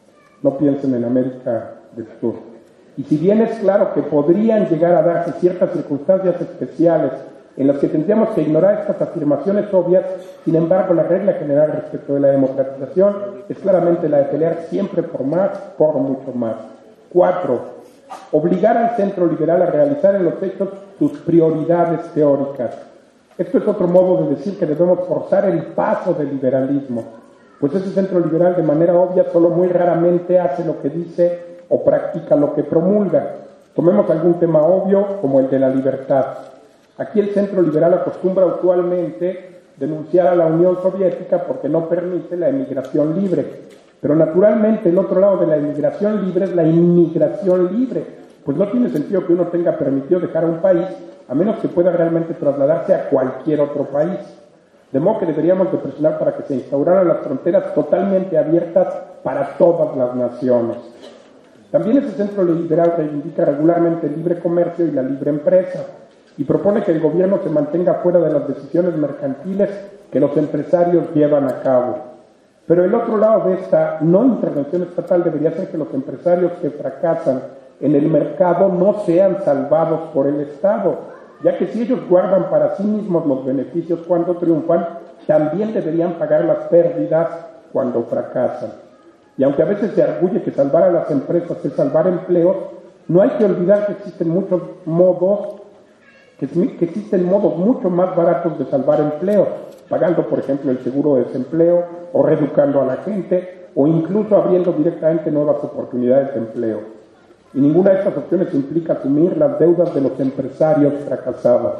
No piensen en América del Sur. Y si bien es claro que podrían llegar a darse ciertas circunstancias especiales en las que tendríamos que ignorar estas afirmaciones obvias, sin embargo la regla general respecto de la democratización es claramente la de pelear siempre por más, por mucho más. Cuatro, obligar al centro liberal a realizar en los hechos sus prioridades teóricas. Esto es otro modo de decir que debemos forzar el paso del liberalismo, pues ese centro liberal de manera obvia solo muy raramente hace lo que dice o practica lo que promulga. Tomemos algún tema obvio como el de la libertad. Aquí el centro liberal acostumbra usualmente denunciar a la Unión Soviética porque no permite la emigración libre. Pero naturalmente el otro lado de la emigración libre es la inmigración libre, pues no tiene sentido que uno tenga permitido dejar un país a menos que pueda realmente trasladarse a cualquier otro país. De modo que deberíamos de presionar para que se instauraran las fronteras totalmente abiertas para todas las naciones. También ese centro liberal reivindica regularmente el libre comercio y la libre empresa y propone que el gobierno se mantenga fuera de las decisiones mercantiles que los empresarios llevan a cabo. Pero el otro lado de esta no intervención estatal debería ser que los empresarios que fracasan en el mercado no sean salvados por el Estado, ya que si ellos guardan para sí mismos los beneficios cuando triunfan, también deberían pagar las pérdidas cuando fracasan. Y aunque a veces se arguye que salvar a las empresas es salvar empleos, no hay que olvidar que existen muchos modos, que, que existen modos mucho más baratos de salvar empleos, pagando, por ejemplo, el seguro de desempleo, o reeducando a la gente, o incluso abriendo directamente nuevas oportunidades de empleo. Y ninguna de estas opciones implica asumir las deudas de los empresarios fracasados.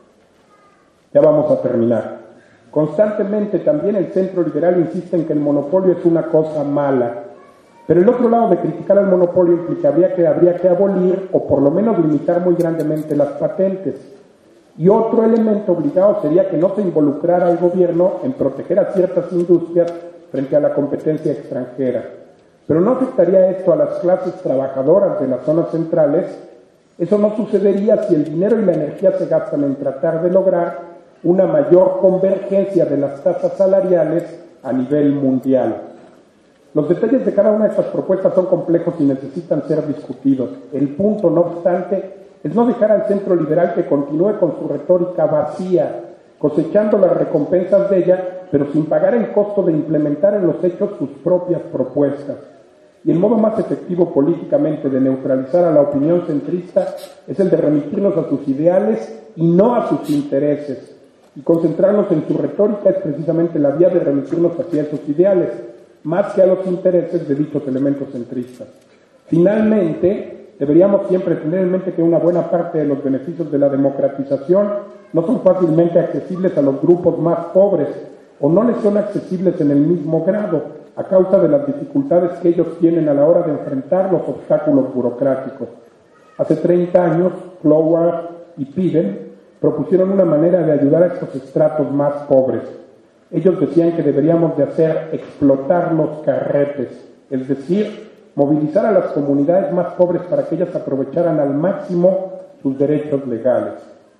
Ya vamos a terminar. Constantemente también el centro liberal insiste en que el monopolio es una cosa mala, pero el otro lado de criticar al monopolio implicaría que habría que abolir o por lo menos limitar muy grandemente las patentes. Y otro elemento obligado sería que no se involucrara al gobierno en proteger a ciertas industrias frente a la competencia extranjera. Pero no afectaría esto a las clases trabajadoras de las zonas centrales. Eso no sucedería si el dinero y la energía se gastan en tratar de lograr una mayor convergencia de las tasas salariales a nivel mundial. Los detalles de cada una de estas propuestas son complejos y necesitan ser discutidos. El punto, no obstante, es no dejar al centro liberal que continúe con su retórica vacía, cosechando las recompensas de ella, pero sin pagar el costo de implementar en los hechos sus propias propuestas. Y el modo más efectivo políticamente de neutralizar a la opinión centrista es el de remitirnos a sus ideales y no a sus intereses. Y concentrarnos en su retórica es precisamente la vía de remitirnos hacia esos ideales, más que a los intereses de dichos elementos centristas. Finalmente, deberíamos siempre tener en mente que una buena parte de los beneficios de la democratización no son fácilmente accesibles a los grupos más pobres o no les son accesibles en el mismo grado a causa de las dificultades que ellos tienen a la hora de enfrentar los obstáculos burocráticos. Hace treinta años, Cloward y Piden propusieron una manera de ayudar a estos estratos más pobres. Ellos decían que deberíamos de hacer explotar los carretes, es decir, movilizar a las comunidades más pobres para que ellas aprovecharan al máximo sus derechos legales.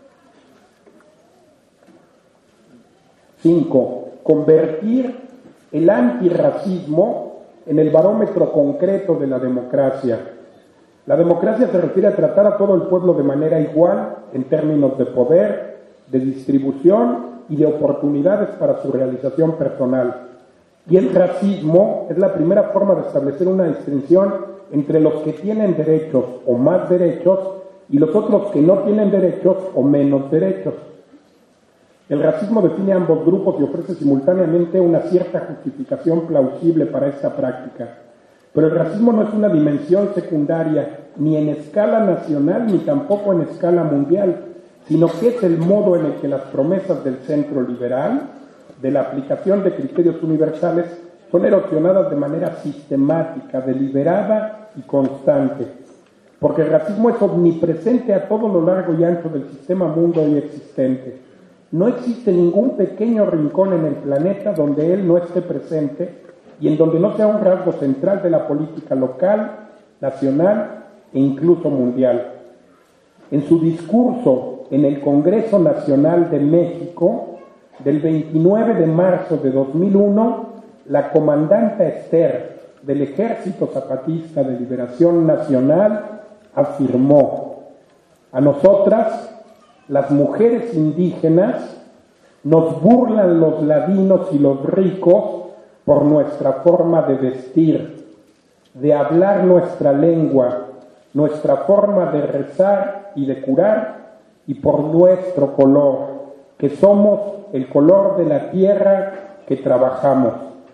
Cinco, convertir el antirracismo en el barómetro concreto de la democracia. La democracia se refiere a tratar a todo el pueblo de manera igual en términos de poder, de distribución y de oportunidades para su realización personal. Y el racismo es la primera forma de establecer una distinción entre los que tienen derechos o más derechos y los otros que no tienen derechos o menos derechos. El racismo define a ambos grupos y ofrece simultáneamente una cierta justificación plausible para esta práctica. Pero el racismo no es una dimensión secundaria ni en escala nacional ni tampoco en escala mundial, sino que es el modo en el que las promesas del centro liberal, de la aplicación de criterios universales, son erosionadas de manera sistemática, deliberada y constante. Porque el racismo es omnipresente a todo lo largo y ancho del sistema mundo hoy existente. No existe ningún pequeño rincón en el planeta donde él no esté presente y en donde no sea un rasgo central de la política local, nacional e incluso mundial. En su discurso en el Congreso Nacional de México, del veintinueve de marzo de dos mil uno, la comandante Esther del Ejército Zapatista de Liberación Nacional afirmó: a nosotras, las mujeres indígenas, nos burlan los ladinos y los ricos por nuestra forma de vestir, de hablar nuestra lengua, nuestra forma de rezar y de curar, y por nuestro color, que somos el color de la tierra que trabajamos.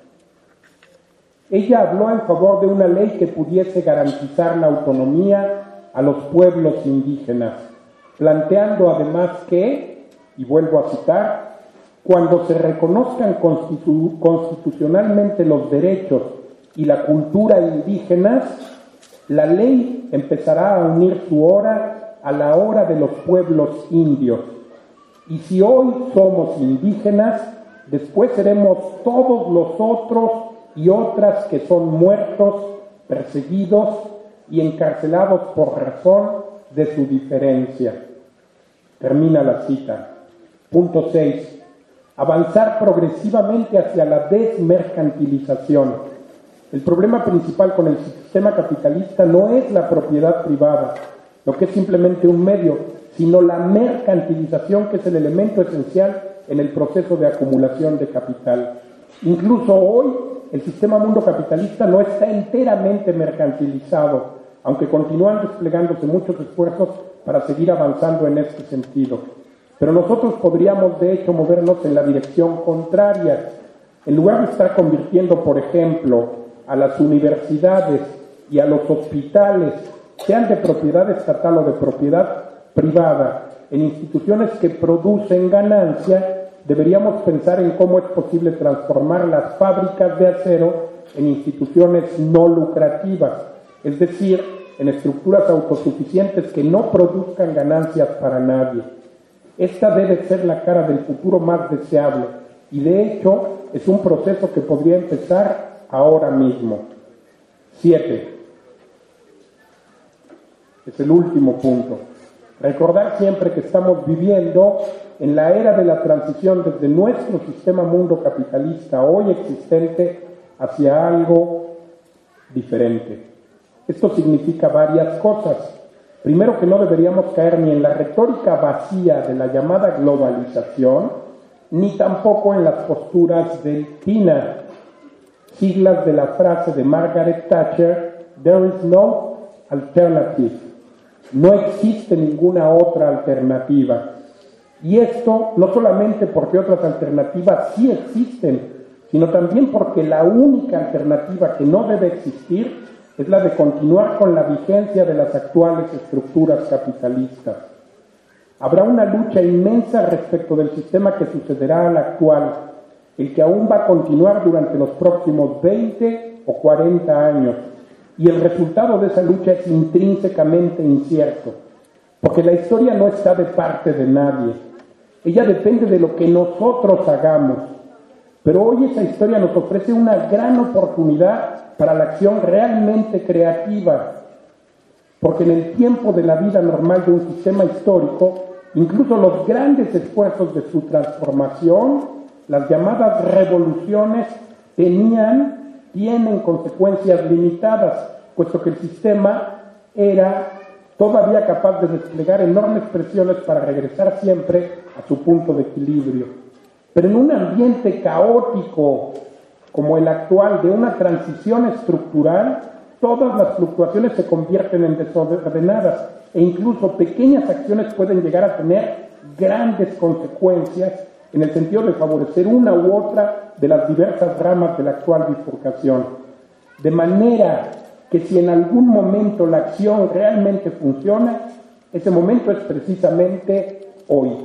Ella habló en favor de una ley que pudiese garantizar la autonomía a los pueblos indígenas, planteando además que, y vuelvo a citar, cuando se reconozcan constitu- constitucionalmente los derechos y la cultura indígenas, la ley empezará a unir su hora a la hora de los pueblos indios. Y si hoy somos indígenas, después seremos todos los otros y otras que son muertos, perseguidos y encarcelados por razón de su diferencia. Termina la cita. Punto seis. Avanzar progresivamente hacia la desmercantilización. El problema principal con el sistema capitalista no es la propiedad privada, lo que es simplemente un medio, sino la mercantilización, que es el elemento esencial en el proceso de acumulación de capital. Incluso hoy, el sistema mundo capitalista no está enteramente mercantilizado, aunque continúan desplegándose muchos esfuerzos para seguir avanzando en este sentido. Pero nosotros podríamos, de hecho, movernos en la dirección contraria. En lugar de estar convirtiendo, por ejemplo, a las universidades y a los hospitales, sean de propiedad estatal o de propiedad privada, en instituciones que producen ganancia, deberíamos pensar en cómo es posible transformar las fábricas de acero en instituciones no lucrativas, es decir, en estructuras autosuficientes que no produzcan ganancias para nadie. Esta debe ser la cara del futuro más deseable y, de hecho, es un proceso que podría empezar ahora mismo. Siete. Es el último punto. Recordar siempre que estamos viviendo en la era de la transición desde nuestro sistema mundo capitalista hoy existente hacia algo diferente. Esto significa varias cosas. Primero, que no deberíamos caer ni en la retórica vacía de la llamada globalización, ni tampoco en las posturas del T I N A, siglas de la frase de Margaret Thatcher, "There is no alternative", no existe ninguna otra alternativa. Y esto no solamente porque otras alternativas sí existen, sino también porque la única alternativa que no debe existir es la de continuar con la vigencia de las actuales estructuras capitalistas. Habrá una lucha inmensa respecto del sistema que sucederá al actual, el que aún va a continuar durante los próximos veinte o cuarenta años, y el resultado de esa lucha es intrínsecamente incierto, porque la historia no está de parte de nadie, ella depende de lo que nosotros hagamos, pero hoy esa historia nos ofrece una gran oportunidad para la acción realmente creativa, porque en el tiempo de la vida normal de un sistema histórico, incluso los grandes esfuerzos de su transformación, las llamadas revoluciones, tenían, tienen consecuencias limitadas, puesto que el sistema era todavía capaz de desplegar enormes presiones para regresar siempre a su punto de equilibrio. Pero en un ambiente caótico como el actual, de una transición estructural, todas las fluctuaciones se convierten en desordenadas e incluso pequeñas acciones pueden llegar a tener grandes consecuencias en el sentido de favorecer una u otra de las diversas ramas de la actual bifurcación. De manera que si en algún momento la acción realmente funciona, ese momento es precisamente hoy.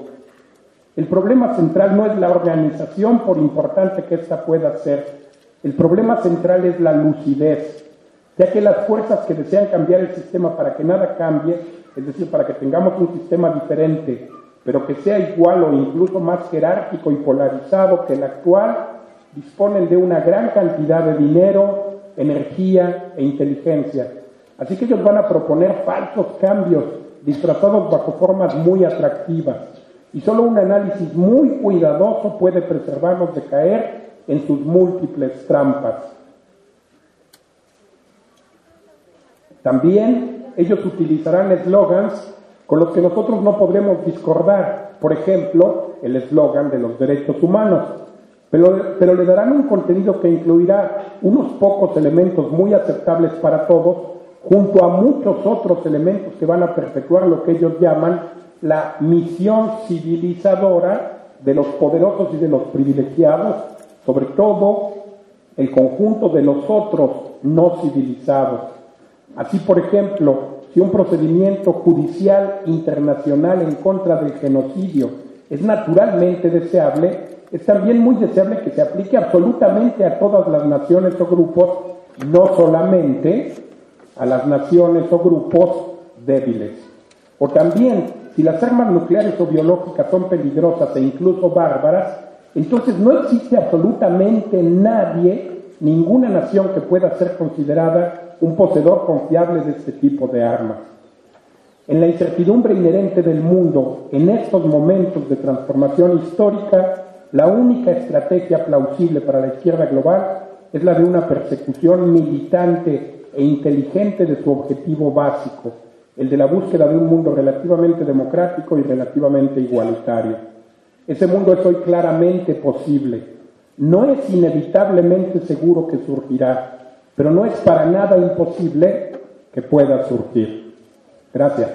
El problema central no es la organización, por importante que ésta pueda ser. El problema central es la lucidez, ya que las fuerzas que desean cambiar el sistema para que nada cambie, es decir, para que tengamos un sistema diferente, pero que sea igual o incluso más jerárquico y polarizado que el actual, disponen de una gran cantidad de dinero, energía e inteligencia. Así que ellos van a proponer falsos cambios disfrazados bajo formas muy atractivas. Y solo un análisis muy cuidadoso puede preservarnos de caer en sus múltiples trampas. También ellos utilizarán eslogans con los que nosotros no podremos discordar. Por ejemplo, el eslogan de los derechos humanos. Pero, pero le darán un contenido que incluirá unos pocos elementos muy aceptables para todos, junto a muchos otros elementos que van a perpetuar lo que ellos llaman la misión civilizadora de los poderosos y de los privilegiados, sobre todo el conjunto de los otros no civilizados. Así, por ejemplo, si un procedimiento judicial internacional en contra del genocidio es naturalmente deseable, es también muy deseable que se aplique absolutamente a todas las naciones o grupos, no solamente a las naciones o grupos débiles. O también, si las armas nucleares o biológicas son peligrosas e incluso bárbaras, entonces no existe absolutamente nadie, ninguna nación que pueda ser considerada un poseedor confiable de este tipo de armas. En la incertidumbre inherente del mundo, en estos momentos de transformación histórica, la única estrategia plausible para la izquierda global es la de una persecución militante e inteligente de su objetivo básico, el de la búsqueda de un mundo relativamente democrático y relativamente igualitario. Ese mundo es hoy claramente posible. No es inevitablemente seguro que surgirá, pero no es para nada imposible que pueda surgir. Gracias.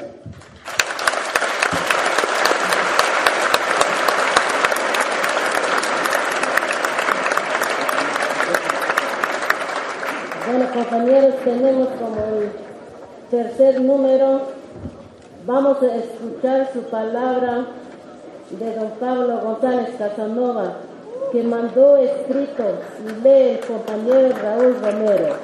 Bueno, compañeros, tenemos como el tercer número. Vamos a escuchar su palabra de don Pablo González Casanova, que mandó escrito y lee el compañero Raúl Romero.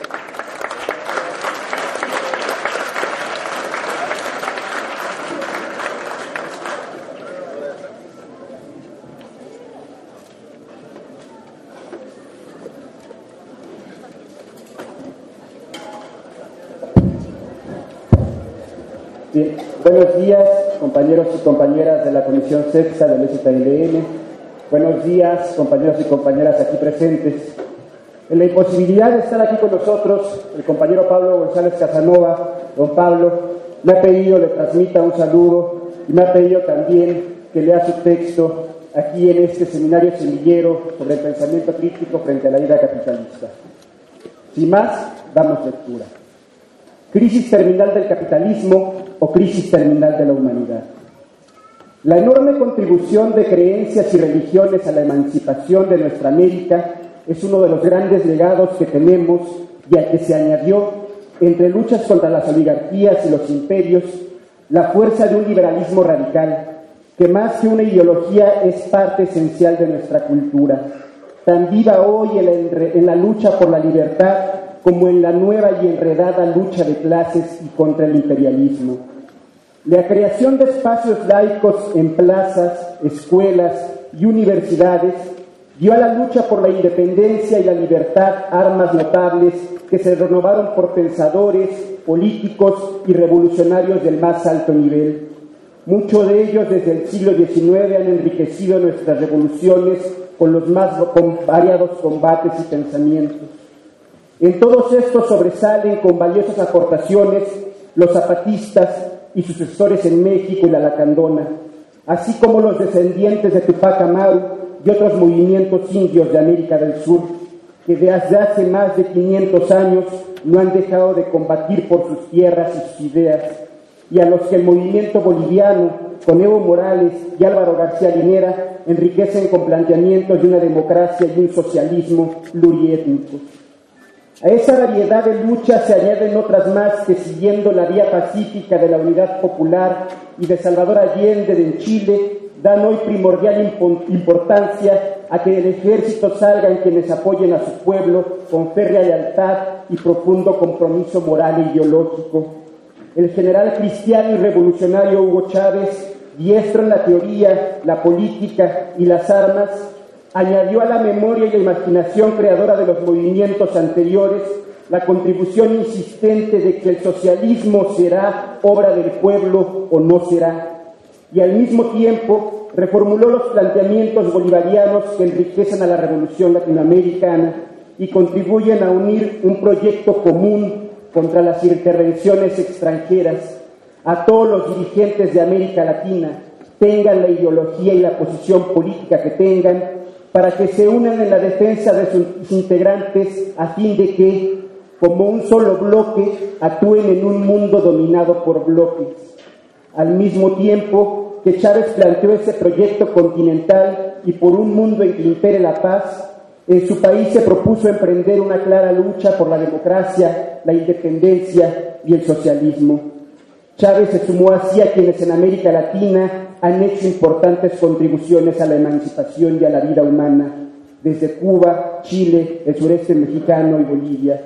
Bien, buenos días, compañeros y compañeras de la Comisión Sexta del S T L N. Buenos días, compañeros y compañeras aquí presentes. En la imposibilidad de estar aquí con nosotros, el compañero Pablo González Casanova, don Pablo, me ha pedido le transmita un saludo y me ha pedido también que lea su texto aquí en este seminario semillero sobre el pensamiento crítico frente a la vida capitalista. Sin más, damos lectura. Crisis terminal del capitalismo o crisis terminal de la humanidad. La enorme contribución de creencias y religiones a la emancipación de nuestra América es uno de los grandes legados que tenemos y al que se añadió, entre luchas contra las oligarquías y los imperios, la fuerza de un liberalismo radical, que más que una ideología es parte esencial de nuestra cultura, tan viva hoy en la, en la lucha por la libertad como en la nueva y enredada lucha de clases y contra el imperialismo. La creación de espacios laicos en plazas, escuelas y universidades dio a la lucha por la independencia y la libertad armas notables que se renovaron por pensadores, políticos y revolucionarios del más alto nivel. Muchos de ellos desde el siglo diecinueve han enriquecido nuestras revoluciones con los más variados combates y pensamientos. En todos estos sobresalen con valiosas aportaciones los zapatistas y sucesores en México y la Lacandona, así como los descendientes de Tupac Amaru y otros movimientos indios de América del Sur, que desde hace más de quinientos años no han dejado de combatir por sus tierras y sus ideas, y a los que el movimiento boliviano, con Evo Morales y Álvaro García Linera, enriquecen con planteamientos de una democracia y un socialismo pluriétnicos. A esa variedad de luchas se añaden otras más que, siguiendo la vía pacífica de la unidad popular y de Salvador Allende en Chile, dan hoy primordial importancia a que del ejército salgan quienes apoyen a su pueblo con férrea lealtad y profundo compromiso moral e ideológico. El general cristiano y revolucionario Hugo Chávez, diestro en la teoría, la política y las armas, añadió a la memoria y la imaginación creadora de los movimientos anteriores la contribución insistente de que el socialismo será obra del pueblo o no será, y al mismo tiempo reformuló los planteamientos bolivarianos que enriquecen a la revolución latinoamericana y contribuyen a unir un proyecto común contra las intervenciones extranjeras. A todos los dirigentes de América Latina, tengan la ideología y la posición política que tengan, para que se unan en la defensa de sus integrantes a fin de que, como un solo bloque, actúen en un mundo dominado por bloques. Al mismo tiempo que Chávez planteó ese proyecto continental y por un mundo en que impere la paz, en su país se propuso emprender una clara lucha por la democracia, la independencia y el socialismo. Chávez se sumó así a quienes en América Latina han hecho importantes contribuciones a la emancipación y a la vida humana, desde Cuba, Chile, el sureste mexicano y Bolivia.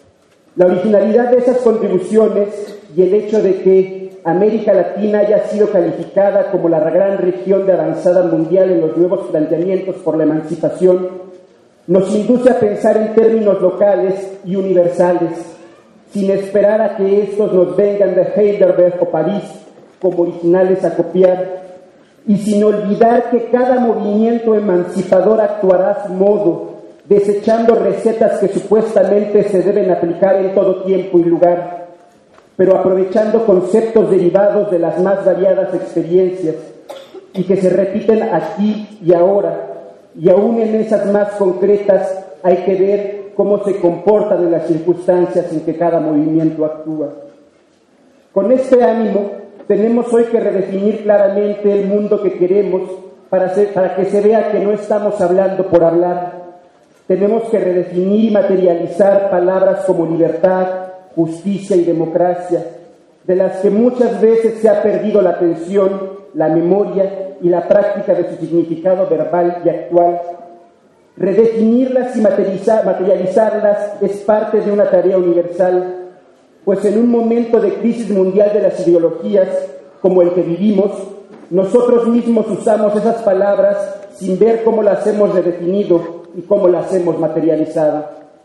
La originalidad de esas contribuciones y el hecho de que América Latina haya sido calificada como la gran región de avanzada mundial en los nuevos planteamientos por la emancipación, nos induce a pensar en términos locales y universales, sin esperar a que estos nos vengan de Heidelberg o París como originales a copiar, y sin olvidar que cada movimiento emancipador actuará a su modo, desechando recetas que supuestamente se deben aplicar en todo tiempo y lugar, pero aprovechando conceptos derivados de las más variadas experiencias y que se repiten aquí y ahora, y aún en esas más concretas hay que ver cómo se comportan en las circunstancias en que cada movimiento actúa. Con este ánimo, tenemos hoy que redefinir claramente el mundo que queremos para, ser, para que se vea que no estamos hablando por hablar. Tenemos que redefinir y materializar palabras como libertad, justicia y democracia, de las que muchas veces se ha perdido la atención, la memoria y la práctica de su significado verbal y actual. Redefinirlas y materializarlas es parte de una tarea universal, pues en un momento de crisis mundial de las ideologías como el que vivimos, nosotros mismos usamos esas palabras sin ver cómo las hemos redefinido y cómo las hemos materializado.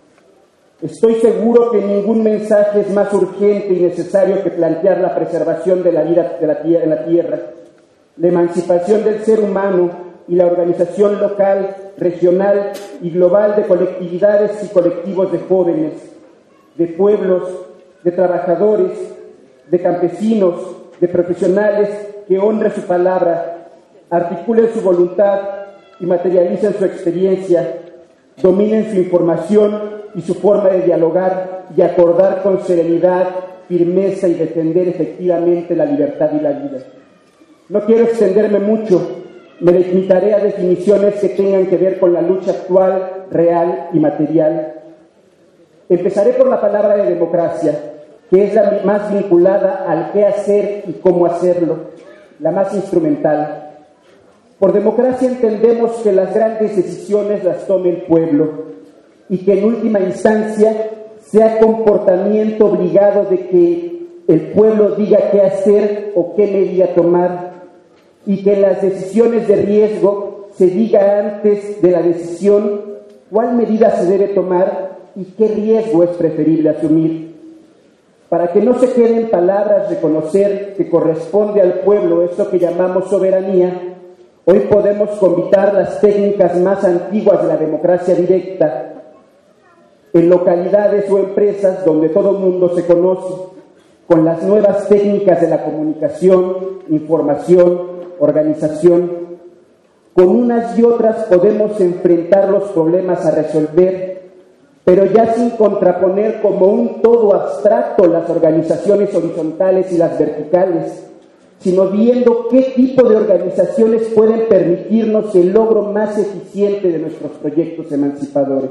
Estoy seguro que ningún mensaje es más urgente y necesario que plantear la preservación de la vida de la tierra, en la tierra, la emancipación del ser humano y la organización local regional y global de colectividades y colectivos de jóvenes, de pueblos, de trabajadores, de campesinos, de profesionales que honren su palabra, articulen su voluntad y materialicen su experiencia, dominen su información y su forma de dialogar y acordar con serenidad, firmeza y defender efectivamente la libertad y la vida. No quiero extenderme mucho, me limitaré a definiciones que tengan que ver con la lucha actual, real y material. Empezaré por la palabra de democracia, que es la más vinculada al qué hacer y cómo hacerlo, la más instrumental. Por democracia entendemos que las grandes decisiones las tome el pueblo y que en última instancia sea comportamiento obligado de que el pueblo diga qué hacer o qué medida tomar, y que en las decisiones de riesgo se diga antes de la decisión cuál medida se debe tomar y qué riesgo es preferible asumir. Para que no se queden palabras reconocer que corresponde al pueblo eso que llamamos soberanía, hoy podemos convitar las técnicas más antiguas de la democracia directa en localidades o empresas donde todo el mundo se conoce, con las nuevas técnicas de la comunicación, información, organización. Con unas y otras podemos enfrentar los problemas a resolver, pero ya sin contraponer como un todo abstracto las organizaciones horizontales y las verticales, sino viendo qué tipo de organizaciones pueden permitirnos el logro más eficiente de nuestros proyectos emancipadores.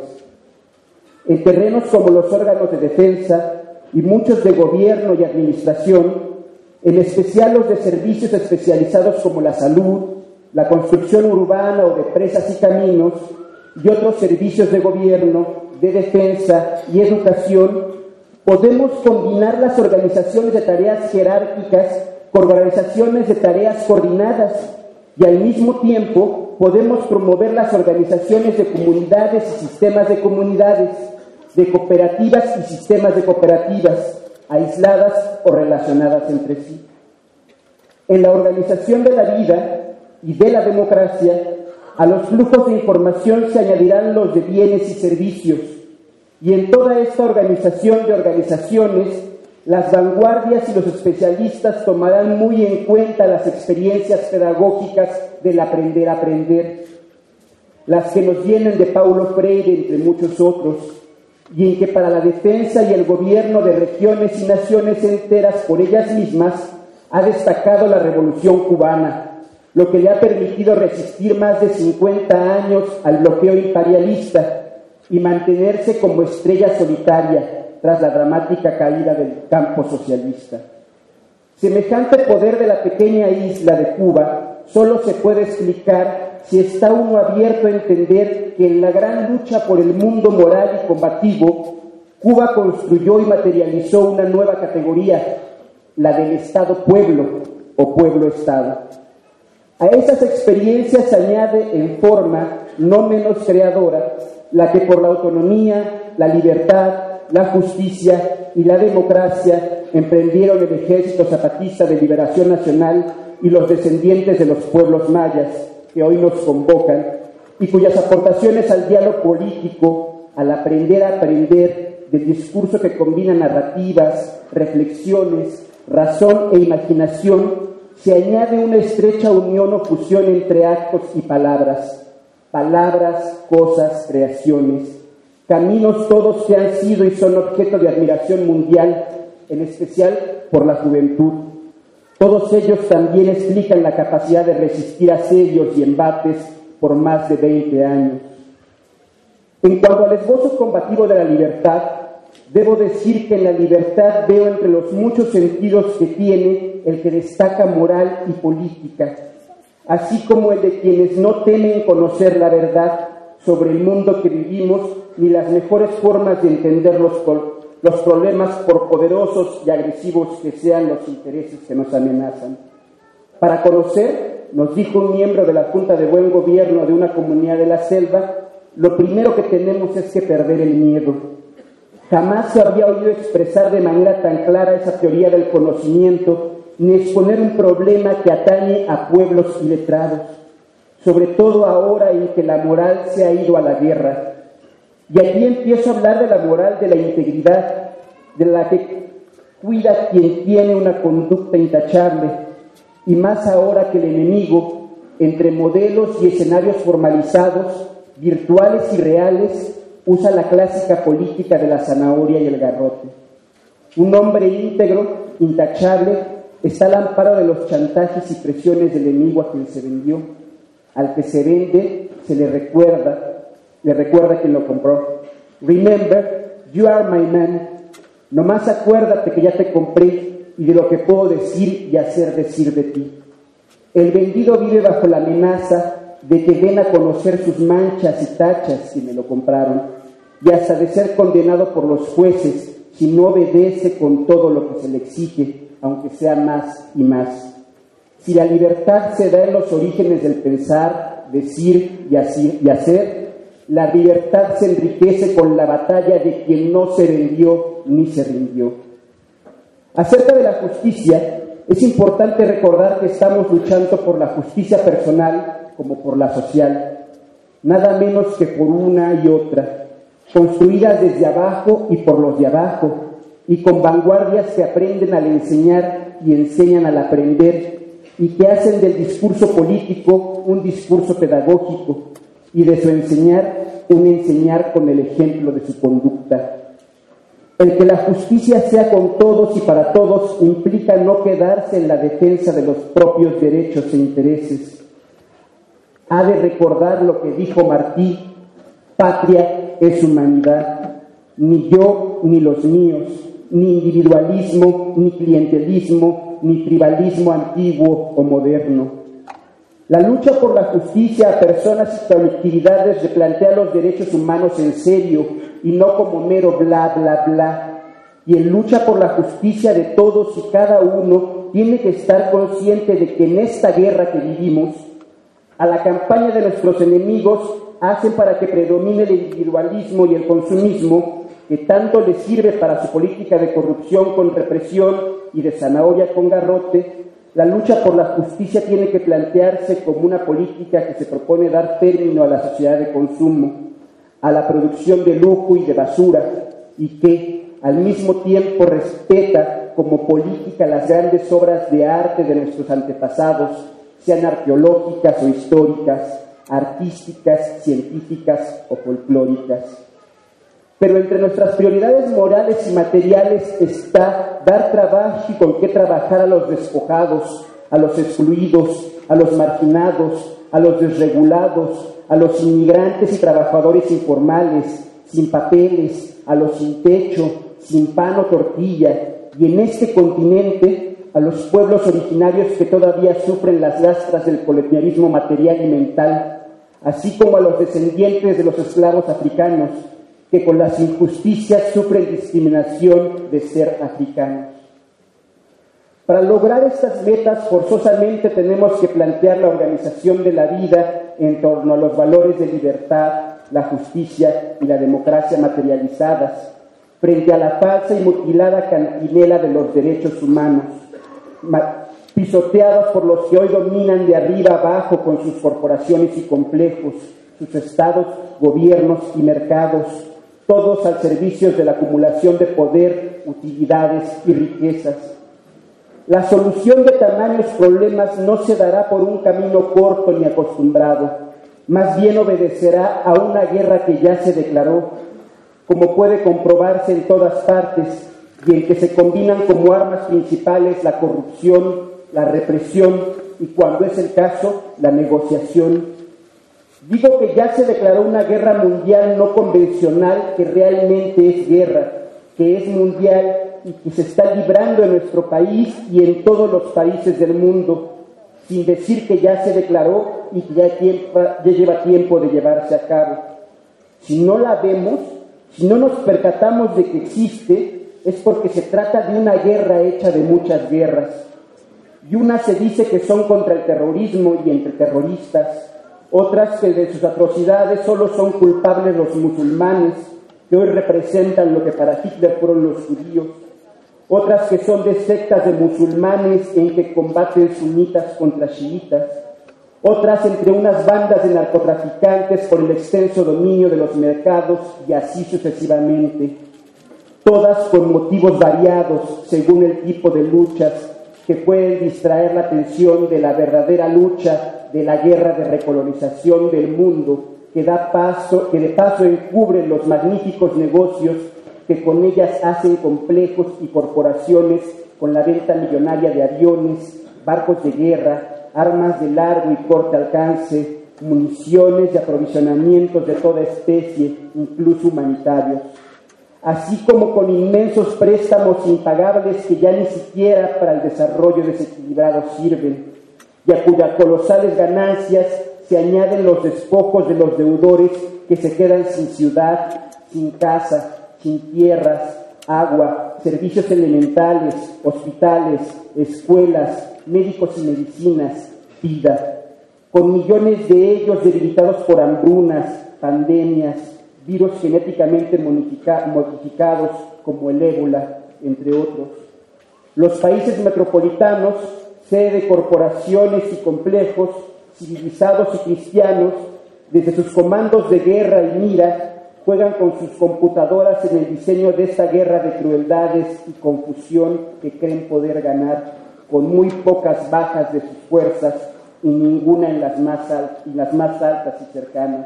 En terrenos como los órganos de defensa y muchos de gobierno y administración, en especial los de servicios especializados como la salud, la construcción urbana o de presas y caminos, y otros servicios de gobierno, de defensa y educación, podemos combinar las organizaciones de tareas jerárquicas con organizaciones de tareas coordinadas, y al mismo tiempo podemos promover las organizaciones de comunidades y sistemas de comunidades, de cooperativas y sistemas de cooperativas, aisladas o relacionadas entre sí. En la organización de la vida y de la democracia, a los flujos de información se añadirán los de bienes y servicios, y en toda esta organización de organizaciones, las vanguardias y los especialistas tomarán muy en cuenta las experiencias pedagógicas del aprender a aprender, las que nos vienen de Paulo Freire, entre muchos otros, y en que para la defensa y el gobierno de regiones y naciones enteras por ellas mismas ha destacado la Revolución Cubana, lo que le ha permitido resistir más de cincuenta años al bloqueo imperialista y mantenerse como estrella solitaria tras la dramática caída del campo socialista. Semejante poder de la pequeña isla de Cuba solo se puede explicar si está uno abierto a entender que en la gran lucha por el mundo moral y combativo, Cuba construyó y materializó una nueva categoría, la del Estado-Pueblo o Pueblo-Estado. A esas experiencias se añade en forma no menos creadora la que por la autonomía, la libertad, la justicia y la democracia emprendieron el Ejército Zapatista de Liberación Nacional y los descendientes de los pueblos mayas que hoy nos convocan y cuyas aportaciones al diálogo político, al aprender a aprender del discurso que combina narrativas, reflexiones, razón e imaginación, se añade una estrecha unión o fusión entre actos y palabras, palabras, cosas, creaciones, caminos todos que han sido y son objeto de admiración mundial, en especial por la juventud. Todos ellos también explican la capacidad de resistir asedios y embates por más de veinte años. En cuanto al esbozo combativo de la libertad, debo decir que en la libertad veo entre los muchos sentidos que tiene el que destaca moral y política, así como el de quienes no temen conocer la verdad sobre el mundo que vivimos ni las mejores formas de entender los, los problemas, por poderosos y agresivos que sean los intereses que nos amenazan. Para conocer, nos dijo un miembro de la Junta de Buen Gobierno de una comunidad de la selva, lo primero que tenemos es que perder el miedo. Jamás se había oído expresar de manera tan clara esa teoría del conocimiento, ni exponer un problema que atañe a pueblos iletrados. sobre todo ahora en que la moral se ha ido a la guerra. Y aquí empiezo a hablar de la moral de la integridad, de la que cuida quien tiene una conducta intachable, y más ahora que el enemigo, entre modelos y escenarios formalizados, virtuales y reales, usa la clásica política de la zanahoria y el garrote. Un hombre íntegro, intachable, está al amparo de los chantajes y presiones del enemigo a quien se vendió. Al que se vende, se le recuerda, le recuerda quien lo compró. Remember, you are my man. Nomás acuérdate que ya te compré y de lo que puedo decir y hacer decir de ti. El vendido vive bajo la amenaza de que den a conocer sus manchas y tachas si me lo compraron, y hasta de ser condenado por los jueces si no obedece con todo lo que se le exige, aunque sea más y más. Si la libertad se da en los orígenes del pensar, decir y hacer, la libertad se enriquece con la batalla de quien no se vendió ni se rindió. Acerca de la justicia, es importante recordar que estamos luchando por la justicia personal como por la social, nada menos que por una y otra, construidas desde abajo y por los de abajo, y con vanguardias que aprenden al enseñar y enseñan al aprender, y que hacen del discurso político un discurso pedagógico, y de su enseñar un enseñar con el ejemplo de su conducta. El que la justicia sea con todos y para todos implica no quedarse en la defensa de los propios derechos e intereses. Ha de recordar lo que dijo Martí: patria es humanidad, ni yo ni los míos, ni individualismo, ni clientelismo, ni tribalismo antiguo o moderno. La lucha por la justicia a personas y colectividades replantea los derechos humanos en serio y no como mero bla, bla, bla. Y en lucha por la justicia de todos y cada uno tiene que estar consciente de que en esta guerra que vivimos, a la campaña de nuestros enemigos hacen para que predomine el individualismo y el consumismo, que tanto les sirve para su política de corrupción con represión y de zanahoria con garrote. La lucha por la justicia tiene que plantearse como una política que se propone dar término a la sociedad de consumo, a la producción de lujo y de basura, y que al mismo tiempo respeta como política las grandes obras de arte de nuestros antepasados, sean arqueológicas o históricas, artísticas, científicas o folclóricas. Pero entre nuestras prioridades morales y materiales está dar trabajo y con qué trabajar a los despojados, a los excluidos, a los marginados, a los desregulados, a los inmigrantes y trabajadores informales, sin papeles, a los sin techo, sin pan o tortilla, y en este continente a los pueblos originarios que todavía sufren las lastras del colonialismo material y mental, así como a los descendientes de los esclavos africanos, que con las injusticias sufren discriminación de ser africanos. Para lograr estas metas, forzosamente tenemos que plantear la organización de la vida en torno a los valores de libertad, la justicia y la democracia materializadas, frente a la falsa y mutilada cantinela de los derechos humanos, pisoteados por los que hoy dominan de arriba abajo con sus corporaciones y complejos, sus estados, gobiernos y mercados, todos al servicio de la acumulación de poder, utilidades y riquezas. La solución de tamaños problemas no se dará por un camino corto ni acostumbrado, más bien obedecerá a una guerra que ya se declaró, como puede comprobarse en todas partes, y en que se combinan como armas principales la corrupción, la represión y, cuando es el caso, la negociación. Digo que ya se declaró una guerra mundial no convencional que realmente es guerra, que es mundial y que se está librando en nuestro país y en todos los países del mundo, sin decir que ya se declaró y que ya, tiempo, ya lleva tiempo de llevarse a cabo. Si no la vemos, si no nos percatamos de que existe, es porque se trata de una guerra hecha de muchas guerras. Y unas se dice que son contra el terrorismo y entre terroristas, otras que de sus atrocidades solo son culpables los musulmanes, que hoy representan lo que para Hitler fueron los judíos, otras que son de sectas de musulmanes en que combaten sunitas contra chiitas, otras entre unas bandas de narcotraficantes por el extenso dominio de los mercados y así sucesivamente, todas con motivos variados según el tipo de luchas que pueden distraer la atención de la verdadera lucha de la guerra de recolonización del mundo que da paso, que de paso encubren los magníficos negocios que con ellas hacen complejos y corporaciones con la venta millonaria de aviones, barcos de guerra, armas de largo y corto alcance, municiones y aprovisionamientos de toda especie, incluso humanitarios, así como con inmensos préstamos impagables que ya ni siquiera para el desarrollo desequilibrado sirven, y a cuyas colosales ganancias se añaden los despojos de los deudores que se quedan sin ciudad, sin casa, sin tierras, agua, servicios elementales, hospitales, escuelas, médicos y medicinas, vida, con millones de ellos debilitados por hambrunas, pandemias, virus genéticamente modificados como el ébola, entre otros. Los países metropolitanos, sede de corporaciones y complejos, civilizados y cristianos, desde sus comandos de guerra y mira, juegan con sus computadoras en el diseño de esta guerra de crueldades y confusión que creen poder ganar, con muy pocas bajas de sus fuerzas y ninguna en las más, al- en las más altas y cercanas.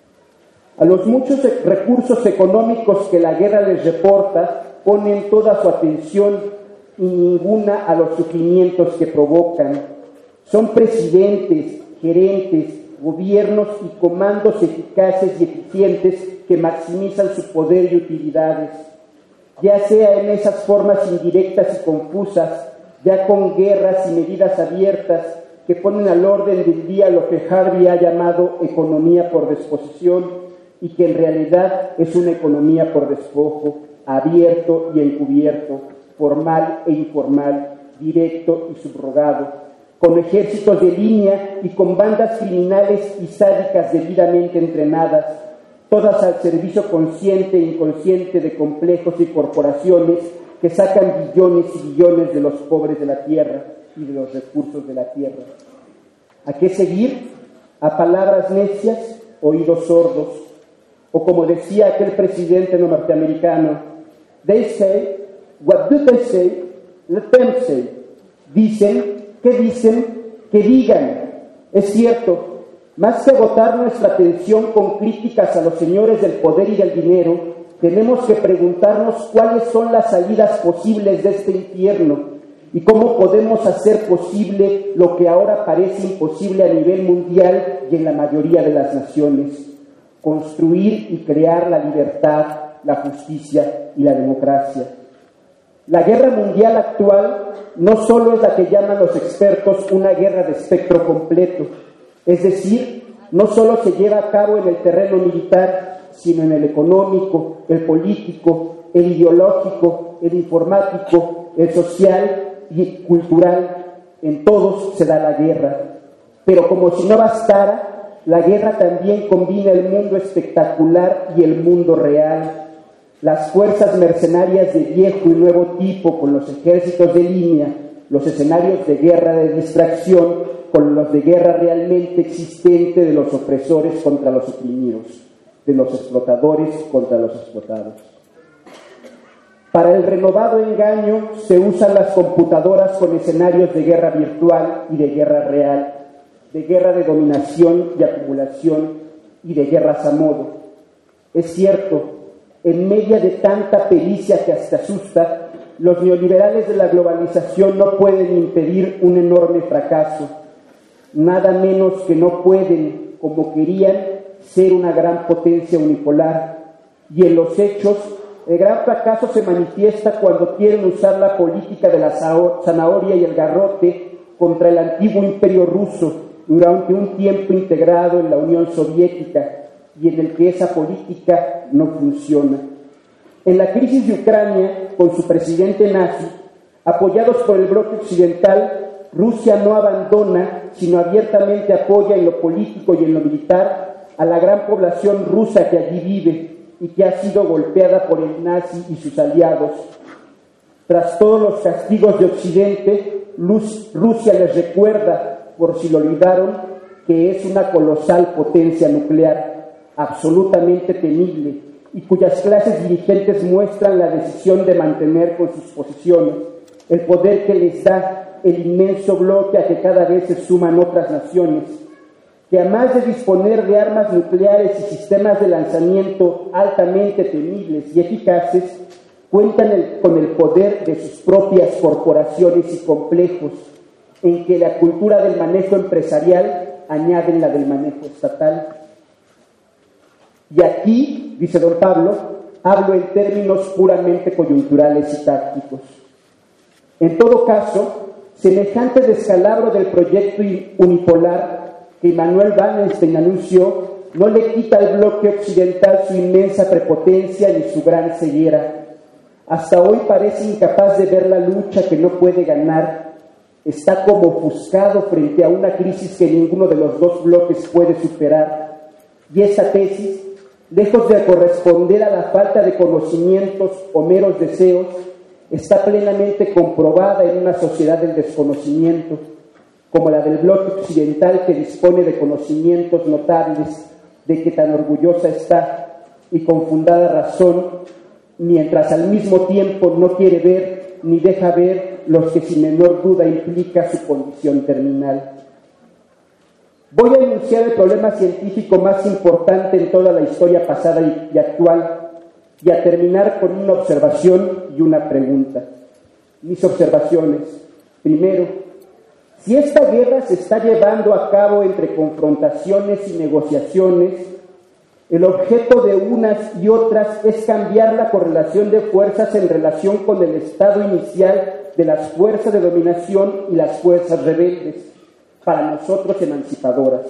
A los muchos recursos económicos que la guerra les reporta, ponen toda su atención y ninguna a los sufrimientos que provocan. Son presidentes, gerentes, gobiernos y comandos eficaces y eficientes que maximizan su poder y utilidades, ya sea en esas formas indirectas y confusas, ya con guerras y medidas abiertas que ponen al orden del día lo que Harvey ha llamado economía por disposición y que en realidad es una economía por despojo, abierto y encubierto, formal e informal, directo y subrogado, con ejércitos de línea y con bandas criminales y sádicas debidamente entrenadas, todas al servicio consciente e inconsciente de complejos y corporaciones que sacan billones y billones de los pobres de la tierra y de los recursos de la tierra. ¿A qué seguir? A palabras necias, oídos sordos. O como decía aquel presidente norteamericano, they say, what do they say? Let them say. Dicen, ¿qué dicen? Que digan. Es cierto, más que agotar nuestra atención con críticas a los señores del poder y del dinero, tenemos que preguntarnos cuáles son las salidas posibles de este infierno y cómo podemos hacer posible lo que ahora parece imposible a nivel mundial y en la mayoría de las naciones: construir y crear la libertad, la justicia y la democracia. La guerra mundial actual no solo es la que llaman los expertos una guerra de espectro completo, es decir, no solo se lleva a cabo en el terreno militar, sino en el económico, el político, el ideológico, el informático, el social y cultural. En todos se da la guerra. Pero como si no bastara, la guerra también combina el mundo espectacular y el mundo real. Las fuerzas mercenarias de viejo y nuevo tipo con los ejércitos de línea, los escenarios de guerra de distracción con los de guerra realmente existente de los opresores contra los oprimidos, de los explotadores contra los explotados. Para el renovado engaño se usan las computadoras con escenarios de guerra virtual y de guerra real, de guerra de dominación y acumulación y de guerras a modo. Es cierto, en medio de tanta pericia que hasta asusta, los neoliberales de la globalización no pueden impedir un enorme fracaso, nada menos que no pueden, como querían, ser una gran potencia unipolar, y en los hechos, el gran fracaso se manifiesta cuando quieren usar la política de la zanahoria y el garrote contra el antiguo imperio ruso, durante un tiempo integrado en la Unión Soviética, y en el que esa política no funciona. En la crisis de Ucrania, con su presidente nazi, apoyados por el bloque occidental, Rusia no abandona, sino abiertamente apoya en lo político y en lo militar a la gran población rusa que allí vive y que ha sido golpeada por el nazi y sus aliados. Tras todos los castigos de Occidente, Rusia les recuerda, por si lo olvidaron, que es una colosal potencia nuclear, absolutamente temible, y cuyas clases dirigentes muestran la decisión de mantener con sus posiciones el poder que les da el inmenso bloque a que cada vez se suman otras naciones, que además de disponer de armas nucleares y sistemas de lanzamiento altamente temibles y eficaces, cuentan el, con el poder de sus propias corporaciones y complejos, en que la cultura del manejo empresarial añaden la del manejo estatal. Y aquí, dice don Pablo, hablo en términos puramente coyunturales y tácticos. En todo caso, semejante descalabro del proyecto unipolar que Immanuel Wallenstein anunció no le quita al bloque occidental su inmensa prepotencia ni su gran ceguera. Hasta hoy parece incapaz de ver la lucha que no puede ganar. Está como ofuscado frente a una crisis que ninguno de los dos bloques puede superar. Y esa tesis, lejos de corresponder a la falta de conocimientos o meros deseos, está plenamente comprobada en una sociedad del desconocimiento, como la del bloque occidental, que dispone de conocimientos notables de que tan orgullosa está y con fundada razón, mientras al mismo tiempo no quiere ver ni deja ver los que sin menor duda implica su condición terminal. Voy a enunciar el problema científico más importante en toda la historia pasada y, y actual, y a terminar con una observación y una pregunta. Mis observaciones. Primero, si esta guerra se está llevando a cabo entre confrontaciones y negociaciones, el objeto de unas y otras es cambiar la correlación de fuerzas en relación con el estado inicial de las fuerzas de dominación y las fuerzas rebeldes, para nosotros emancipadoras.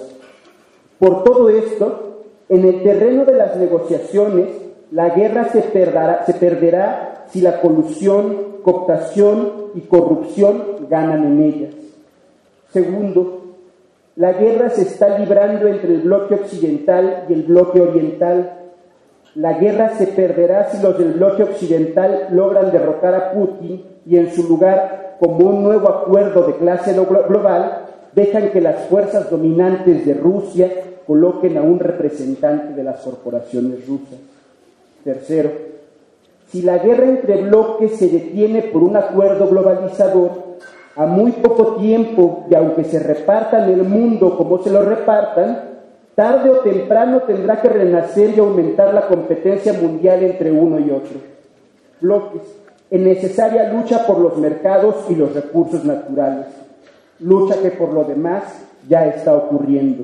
Por todo esto, en el terreno de las negociaciones, la guerra se perderá, se perderá si la colusión, cooptación y corrupción ganan en ellas. Segundo, la guerra se está librando entre el bloque occidental y el bloque oriental. La guerra se perderá si los del bloque occidental logran derrocar a Putin y en su lugar, como un nuevo acuerdo de clase global, dejan que las fuerzas dominantes de Rusia coloquen a un representante de las corporaciones rusas. Tercero, si la guerra entre bloques se detiene por un acuerdo globalizador, a muy poco tiempo, y aunque se repartan el mundo como se lo repartan, tarde o temprano tendrá que renacer y aumentar la competencia mundial entre uno y otro. Bloques, en necesaria lucha por los mercados y los recursos naturales, lucha que por lo demás ya está ocurriendo.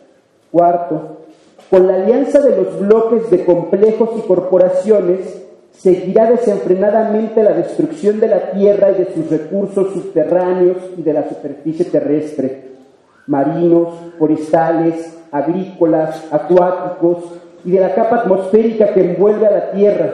Cuarto, con la alianza de los bloques de complejos y corporaciones, seguirá desenfrenadamente la destrucción de la tierra y de sus recursos subterráneos y de la superficie terrestre, marinos, forestales, agrícolas, acuáticos y de la capa atmosférica que envuelve a la tierra.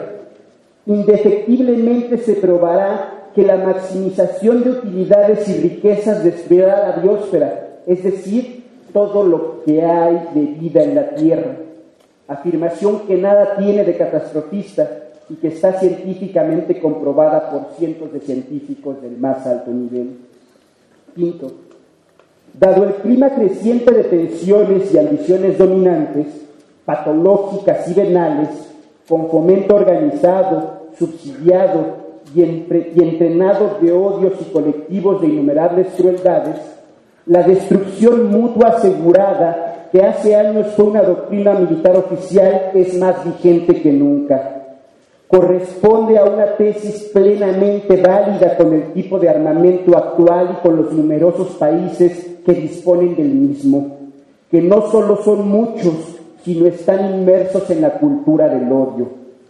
Indefectiblemente se probará que la maximización de utilidades y riquezas destruirá la biosfera, es decir, todo lo que hay de vida en la tierra. Afirmación que nada tiene de catastrofista y que está científicamente comprobada por cientos de científicos del más alto nivel. Quinto, dado el clima creciente de tensiones y ambiciones dominantes, patológicas y venales, con fomento organizado, subsidiado y, entre, y entrenado de odios y colectivos de innumerables crueldades, la destrucción mutua asegurada, que hace años fue una doctrina militar oficial, es más vigente que nunca. Corresponde a una tesis plenamente válida con el tipo de armamento actual y con los numerosos países que disponen del mismo, que no solo son muchos, sino están inmersos en la cultura del odio.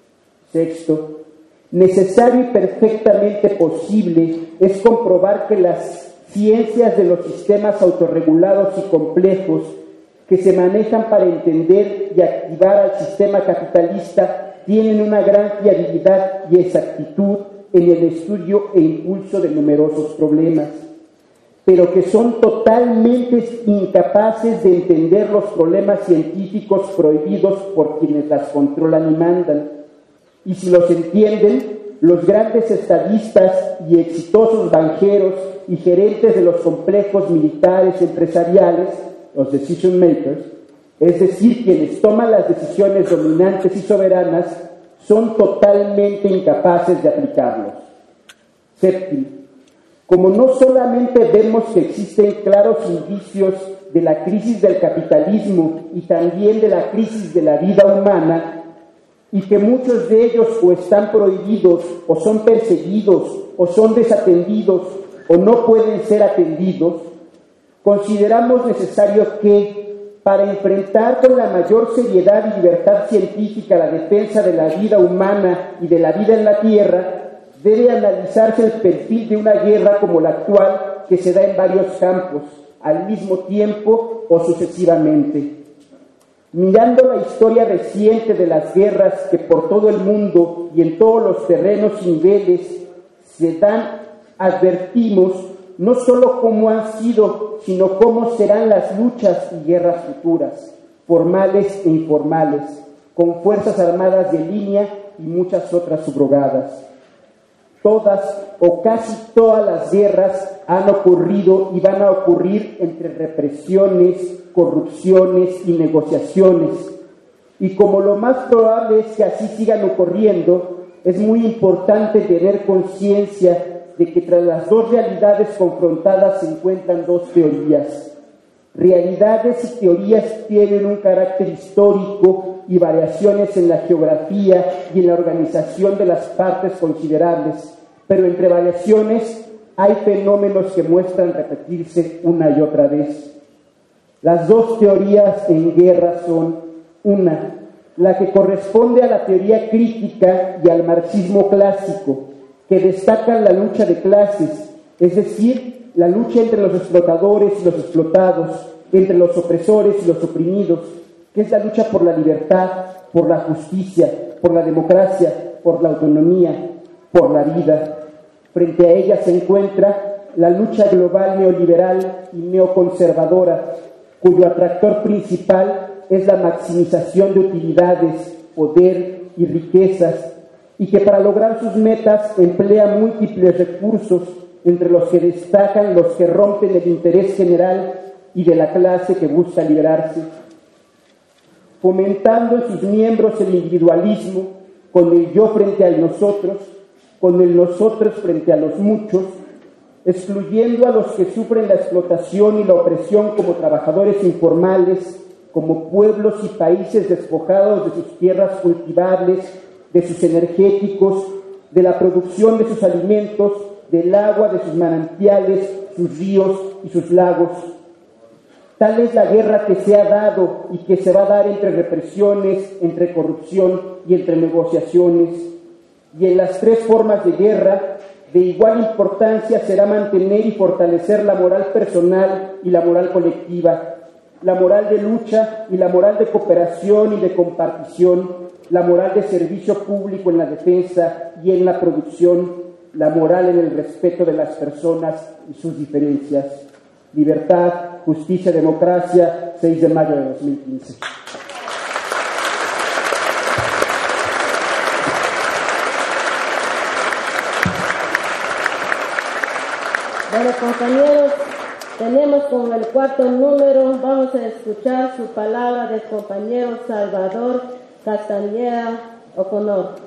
Sexto, necesario y perfectamente posible es comprobar que las ciencias de los sistemas autorregulados y complejos que se manejan para entender y activar al sistema capitalista tienen una gran fiabilidad y exactitud en el estudio e impulso de numerosos problemas, pero que son totalmente incapaces de entender los problemas científicos prohibidos por quienes las controlan y mandan. Y si los entienden, los grandes estadistas y exitosos banqueros y gerentes de los complejos militares empresariales los decision makers, es decir, quienes toman las decisiones dominantes y soberanas, son totalmente incapaces de aplicarlos. Séptimo, como no solamente vemos que existen claros indicios de la crisis del capitalismo y también de la crisis de la vida humana, y que muchos de ellos o están prohibidos, o son perseguidos, o son desatendidos, o no pueden ser atendidos, consideramos necesario que, para enfrentar con la mayor seriedad y libertad científica la defensa de la vida humana y de la vida en la Tierra, debe analizarse el perfil de una guerra como la actual que se da en varios campos, al mismo tiempo o sucesivamente. Mirando la historia reciente de las guerras que por todo el mundo y en todos los terrenos y niveles se dan, advertimos no solo cómo han sido, sino cómo serán las luchas y guerras futuras, formales e informales, con fuerzas armadas de línea y muchas otras subrogadas. Todas o casi todas las guerras han ocurrido y van a ocurrir entre represiones, corrupciones y negociaciones. Y como lo más probable es que así sigan ocurriendo, es muy importante tener conciencia de que tras las dos realidades confrontadas se encuentran dos teorías. Realidades y teorías tienen un carácter histórico y variaciones en la geografía y en la organización de las partes considerables, pero entre variaciones hay fenómenos que muestran repetirse una y otra vez. Las dos teorías en guerra son: una, la que corresponde a la teoría crítica y al marxismo clásico, que destacan la lucha de clases, es decir, la lucha entre los explotadores y los explotados, entre los opresores y los oprimidos, que es la lucha por la libertad, por la justicia, por la democracia, por la autonomía, por la vida. Frente a ella se encuentra la lucha global neoliberal y neoconservadora, cuyo atractor principal es la maximización de utilidades, poder y riquezas, y que para lograr sus metas emplea múltiples recursos, entre los que destacan los que rompen el interés general y de la clase que busca liberarse, fomentando en sus miembros el individualismo, con el yo frente al nosotros, con el nosotros frente a los muchos, excluyendo a los que sufren la explotación y la opresión como trabajadores informales, como pueblos y países despojados de sus tierras cultivables, de sus energéticos, de la producción de sus alimentos, del agua de sus manantiales, sus ríos y sus lagos. Tal es la guerra que se ha dado y que se va a dar entre represiones, entre corrupción y entre negociaciones. Y en las tres formas de guerra, de igual importancia será mantener y fortalecer la moral personal y la moral colectiva, la moral de lucha y la moral de cooperación y de compartición, la moral de servicio público en la defensa y en la producción, la moral en el respeto de las personas y sus diferencias. Libertad, justicia, democracia, seis de mayo de dos mil quince.
Bueno, compañeros, tenemos con el cuarto número, vamos a escuchar su palabra del compañero Salvador Castañeda O'Connor.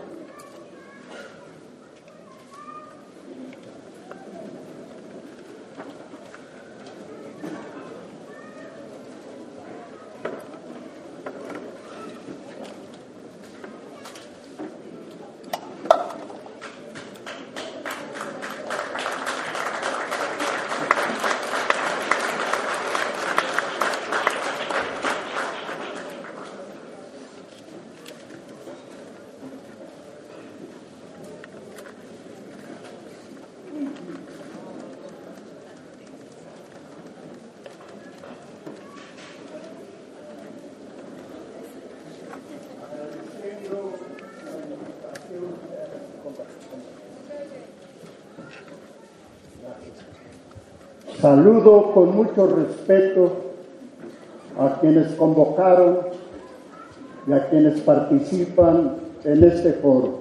Saludo con mucho respeto a quienes convocaron y a quienes participan en este foro.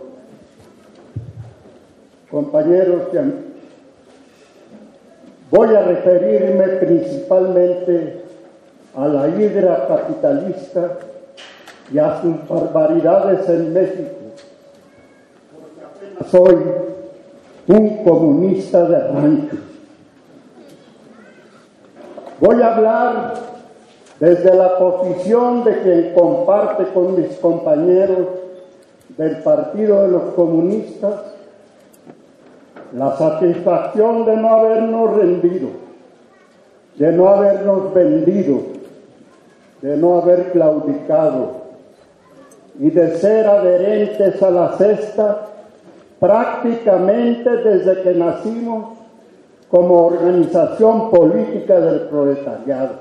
Compañeros, voy a referirme principalmente a la hidra capitalista y a sus barbaridades en México. Soy un comunista de rancho. Voy a hablar desde la posición de quien comparte con mis compañeros del Partido de los Comunistas la satisfacción de no habernos rendido, de no habernos vendido, de no haber claudicado y de ser adherentes a la cesta prácticamente desde que nacimos como organización política del proletariado.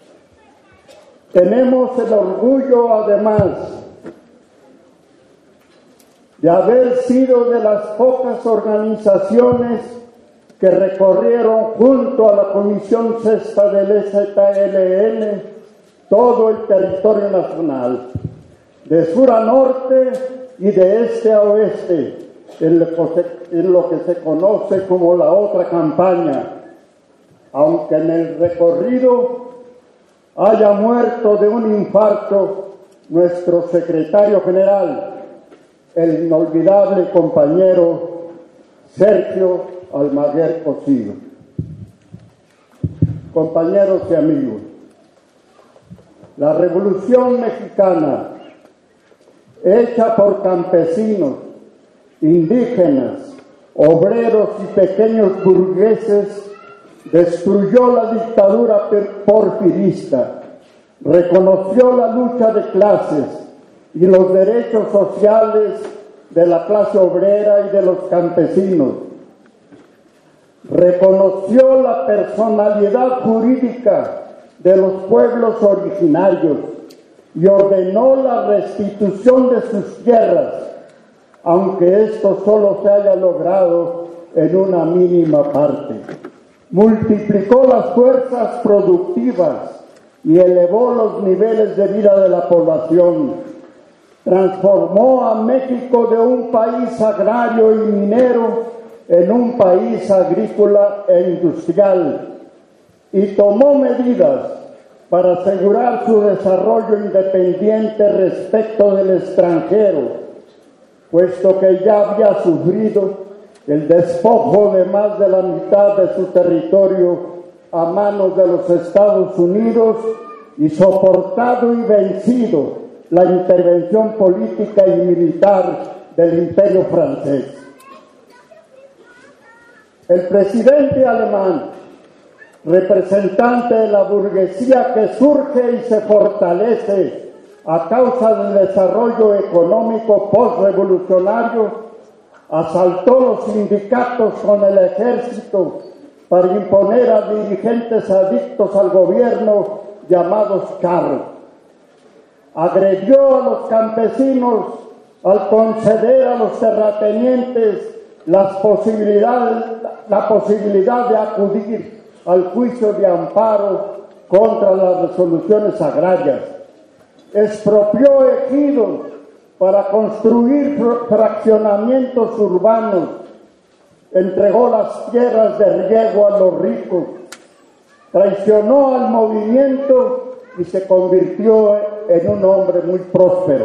Tenemos el orgullo, además, de haber sido de las pocas organizaciones que recorrieron junto a la Comisión Sexta del E Z L N todo el territorio nacional, de sur a norte y de este a oeste, en lo que se conoce como la otra campaña, aunque en el recorrido haya muerto de un infarto nuestro secretario general, el inolvidable compañero Sergio Almaguer Cosío. Compañeros y amigos, la Revolución Mexicana, hecha por campesinos, indígenas, obreros y pequeños burgueses, destruyó la dictadura porfirista, reconoció la lucha de clases y los derechos sociales de la clase obrera y de los campesinos, reconoció la personalidad jurídica de los pueblos originarios y ordenó la restitución de sus tierras, aunque esto solo se haya logrado en una mínima parte. Multiplicó las fuerzas productivas y elevó los niveles de vida de la población. Transformó a México de un país agrario y minero en un país agrícola e industrial y tomó medidas para asegurar su desarrollo independiente respecto del extranjero, puesto que ya había sufrido el despojo de más de la mitad de su territorio a manos de los Estados Unidos y soportado y vencido la intervención política y militar del Imperio francés. El presidente alemán, representante de la burguesía que surge y se fortalece a causa del desarrollo económico postrevolucionario, asaltó los sindicatos con el ejército para imponer a dirigentes adictos al gobierno llamados carros. Agredió a los campesinos al conceder a los terratenientes las posibilidades, la posibilidad de acudir al juicio de amparo contra las resoluciones agrarias. Expropió ejidos para construir fraccionamientos urbanos. Entregó las tierras de riego a los ricos. Traicionó al movimiento y se convirtió en un hombre muy próspero.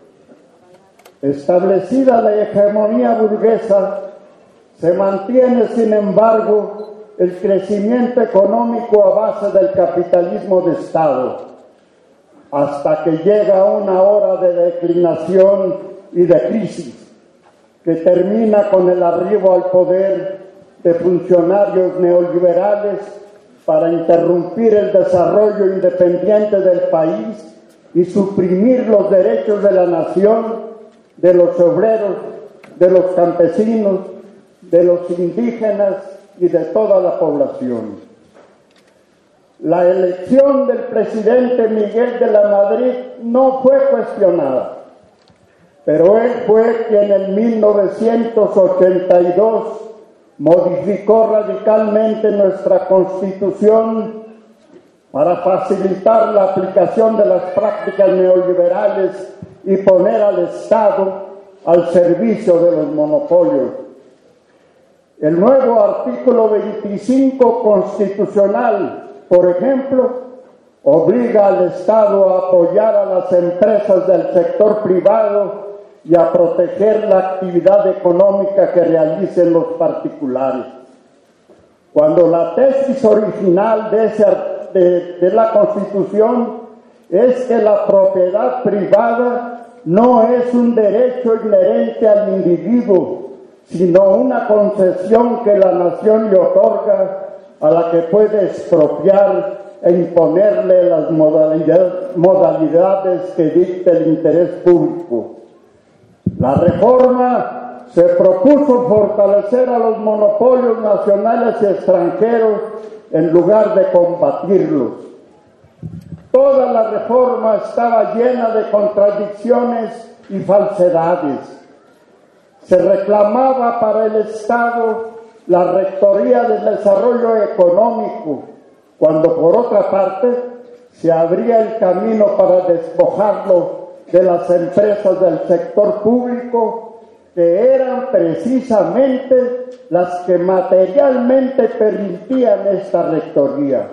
Establecida la hegemonía burguesa, se mantiene, sin embargo, el crecimiento económico a base del capitalismo de Estado, hasta que llega una hora de declinación y de crisis, que termina con el arribo al poder de funcionarios neoliberales para interrumpir el desarrollo independiente del país y suprimir los derechos de la nación, de los obreros, de los campesinos, de los indígenas y de toda la población. La elección del presidente Miguel de la Madrid no fue cuestionada, pero él fue quien en mil novecientos ochenta y dos modificó radicalmente nuestra Constitución para facilitar la aplicación de las prácticas neoliberales y poner al Estado al servicio de los monopolios. El nuevo artículo veinticinco constitucional, por ejemplo, obliga al Estado a apoyar a las empresas del sector privado y a proteger la actividad económica que realicen los particulares. Cuando la tesis original de, ese, de, de la Constitución es que la propiedad privada no es un derecho inherente al individuo, sino una concesión que la nación le otorga a la que puede expropiar e imponerle las modalidades, modalidades que dicte el interés público. La reforma se propuso fortalecer a los monopolios nacionales y extranjeros en lugar de combatirlos. Toda la reforma estaba llena de contradicciones y falsedades. Se reclamaba para el Estado la Rectoría del Desarrollo Económico, cuando por otra parte se abría el camino para despojarlo de las empresas del sector público, que eran precisamente las que materialmente permitían esta rectoría.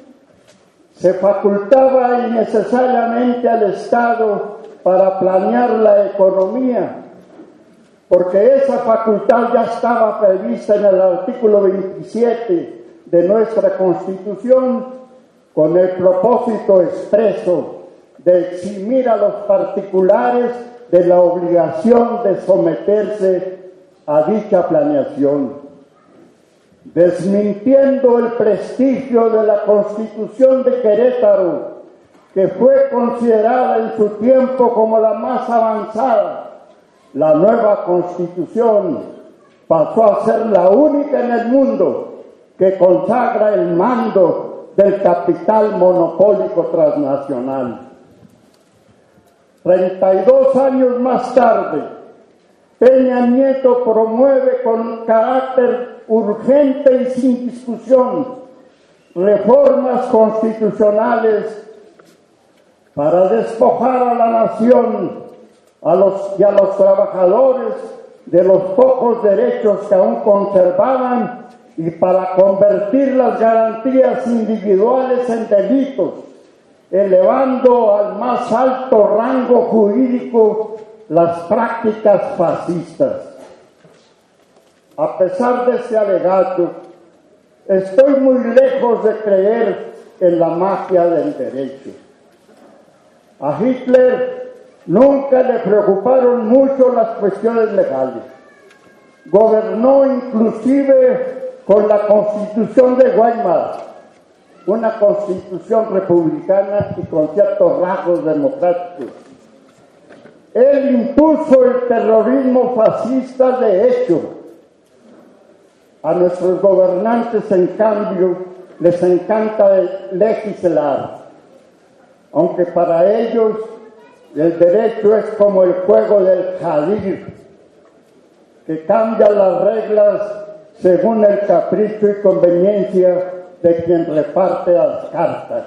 Se facultaba innecesariamente al Estado para planear la economía, porque esa facultad ya estaba prevista en el artículo veintisiete de nuestra Constitución, con el propósito expreso de eximir a los particulares de la obligación de someterse a dicha planeación. Desmintiendo el prestigio de la Constitución de Querétaro, que fue considerada en su tiempo como la más avanzada, la nueva Constitución pasó a ser la única en el mundo que consagra el mando del capital monopólico transnacional. treinta y dos años más tarde, Peña Nieto promueve con carácter urgente y sin discusión reformas constitucionales para despojar a la nación a los, y a los trabajadores de los pocos derechos que aún conservaban y para convertir las garantías individuales en delitos, elevando al más alto rango jurídico las prácticas fascistas. A pesar de ese alegato, estoy muy lejos de creer en la magia del derecho. A Hitler nunca le preocuparon mucho las cuestiones legales. Gobernó inclusive con la Constitución de Weimar, una constitución republicana y con ciertos rasgos democráticos. Él impuso el terrorismo fascista de hecho. A nuestros gobernantes, en cambio, les encanta legislar, aunque para ellos el derecho es como el juego del jadir, que cambia las reglas según el capricho y conveniencia de quien reparte las cartas.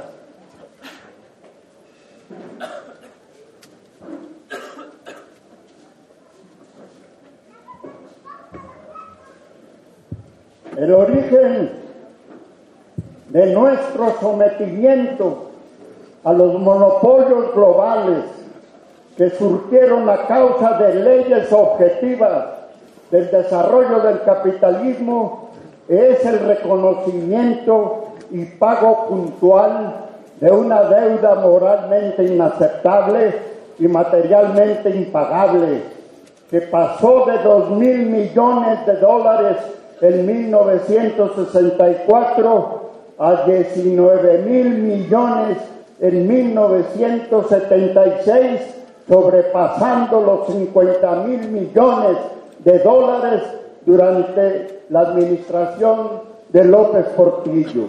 El origen de nuestro sometimiento a los monopolios globales que surgieron a causa de leyes objetivas del desarrollo del capitalismo es el reconocimiento y pago puntual de una deuda moralmente inaceptable y materialmente impagable, que pasó de dos mil millones de dólares en mil novecientos sesenta y cuatro a diecinueve mil millones en mil novecientos setenta y seis, sobrepasando los cincuenta mil millones de dólares durante la administración de López Portillo.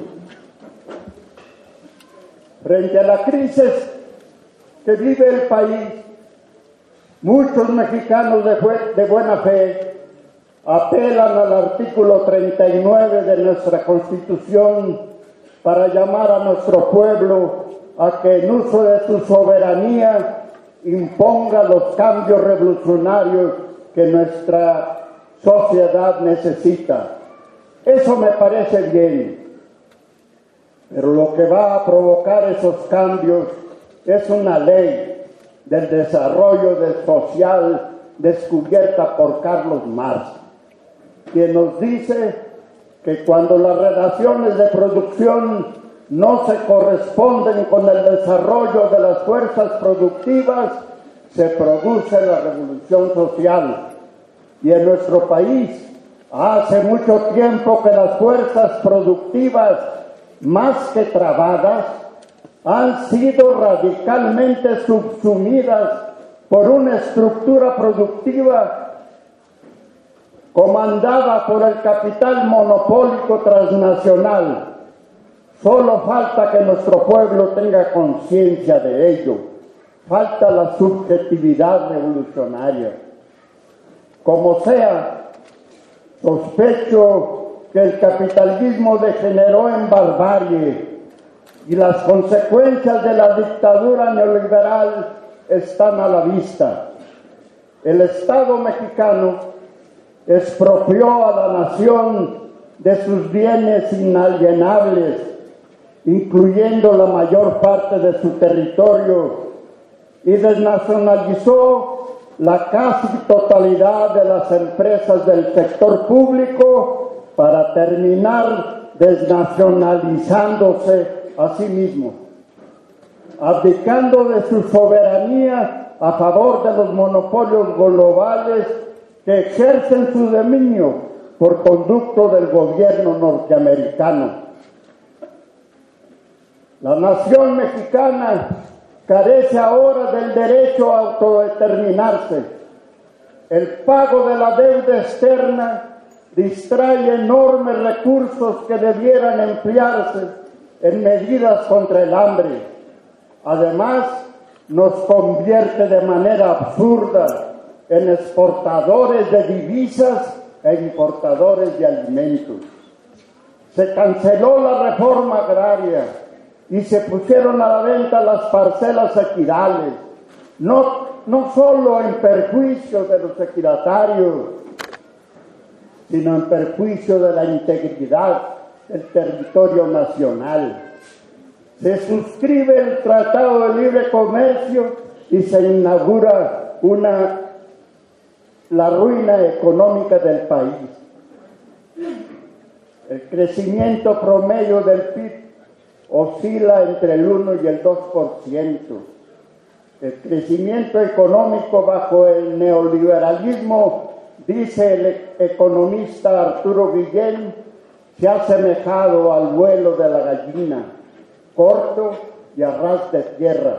Frente a la crisis que vive el país, muchos mexicanos de, de buena fe apelan al artículo treinta y nueve de nuestra Constitución para llamar a nuestro pueblo a que en uso de su soberanía imponga los cambios revolucionarios que nuestra sociedad necesita. Eso me parece bien. Pero lo que va a provocar esos cambios es una ley del desarrollo del social descubierta por Carlos Marx, quien nos dice que cuando las relaciones de producción no se corresponden con el desarrollo de las fuerzas productivas, se produce la revolución social. Y en nuestro país, hace mucho tiempo que las fuerzas productivas, más que trabadas, han sido radicalmente subsumidas por una estructura productiva comandada por el capital monopólico transnacional. Solo falta que nuestro pueblo tenga conciencia de ello. Falta la subjetividad revolucionaria. Como sea, sospecho que el capitalismo degeneró en barbarie y las consecuencias de la dictadura neoliberal están a la vista. El Estado mexicano expropió a la nación de sus bienes inalienables, incluyendo la mayor parte de su territorio, y desnacionalizó la casi totalidad de las empresas del sector público para terminar desnacionalizándose a sí mismo, abdicando de su soberanía a favor de los monopolios globales que ejercen su dominio por conducto del gobierno norteamericano. La nación mexicana carece ahora del derecho a autodeterminarse. El pago de la deuda externa distrae enormes recursos que debieran emplearse en medidas contra el hambre. Además, nos convierte de manera absurda en exportadores de divisas e importadores de alimentos. Se canceló la reforma agraria y se pusieron a la venta las parcelas equidales, no, no solo en perjuicio de los equidatarios, sino en perjuicio de la integridad del territorio nacional. Se suscribe el Tratado de Libre Comercio y se inaugura una, la ruina económica del país. El crecimiento promedio del P I B oscila entre el uno y el dos por ciento. El crecimiento económico bajo el neoliberalismo, dice el economista Arturo Guillén, se ha asemejado al vuelo de la gallina, corto y a ras de tierra.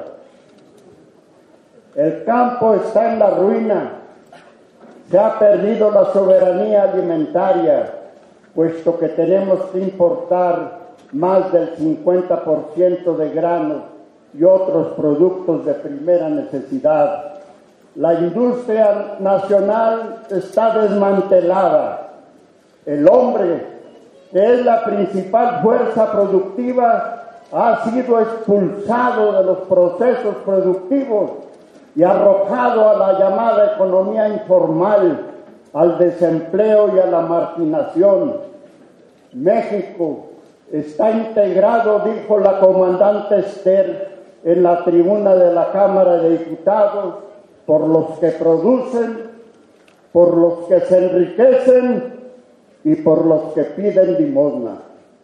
El campo está en la ruina. Se ha perdido la soberanía alimentaria, puesto que tenemos que importar más del cincuenta por ciento de granos y otros productos de primera necesidad. La industria nacional está desmantelada. El hombre, que es la principal fuerza productiva, ha sido expulsado de los procesos productivos y arrojado a la llamada economía informal, al desempleo y a la marginación. México está integrado, dijo la comandante Esther en la tribuna de la Cámara de Diputados, por los que producen, por los que se enriquecen y por los que piden limosna.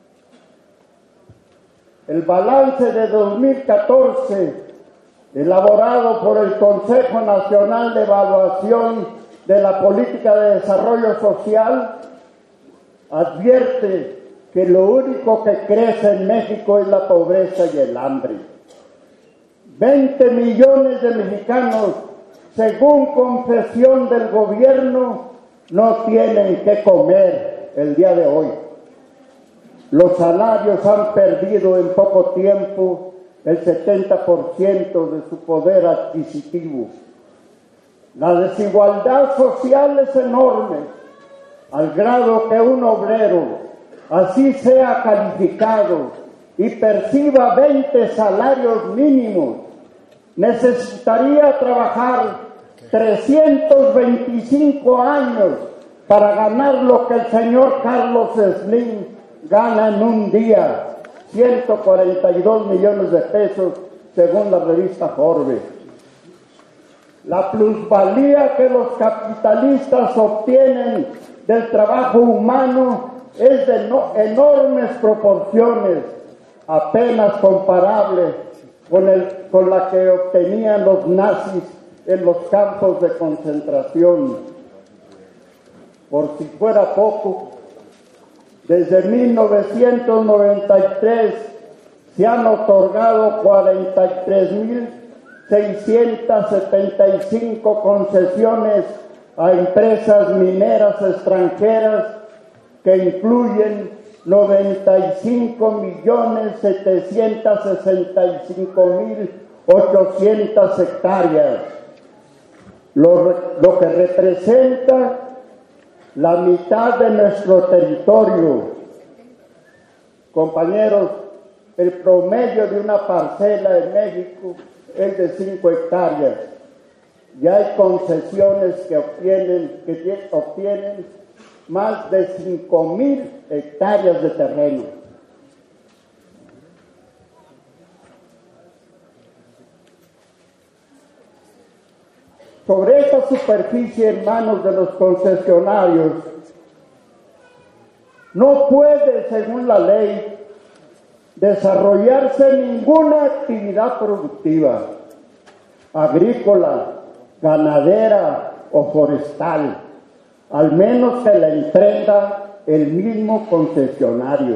El balance de dos mil catorce, elaborado por el Consejo Nacional de Evaluación de la Política de Desarrollo Social, advierte que lo único que crece en México es la pobreza y el hambre. veinte millones de mexicanos, según confesión del gobierno, no tienen qué comer el día de hoy. Los salarios han perdido en poco tiempo el setenta por ciento de su poder adquisitivo. La desigualdad social es enorme, al grado que un obrero, así sea calificado y perciba veinte salarios mínimos, necesitaría trabajar trescientos veinticinco años para ganar lo que el señor Carlos Slim gana en un día, ciento cuarenta y dos millones de pesos, según la revista Forbes. La plusvalía que los capitalistas obtienen del trabajo humano es de no, enormes proporciones, apenas comparable con, el, con la que obtenían los nazis en los campos de concentración. Por si fuera poco, desde mil novecientos noventa y tres se han otorgado cuarenta y tres mil seiscientas setenta y cinco concesiones a empresas mineras extranjeras que incluyen noventa y cinco millones setecientos sesenta y cinco mil ochocientas hectáreas, lo, lo que representa la mitad de nuestro territorio. Compañeros, el promedio de una parcela en México es de cinco hectáreas. Ya hay concesiones que obtienen, que obtienen más de cinco mil hectáreas de terreno. Sobre esta superficie en manos de los concesionarios, no puede, según la ley, desarrollarse ninguna actividad productiva, agrícola, ganadera o forestal, al menos que la emprenda el mismo concesionario.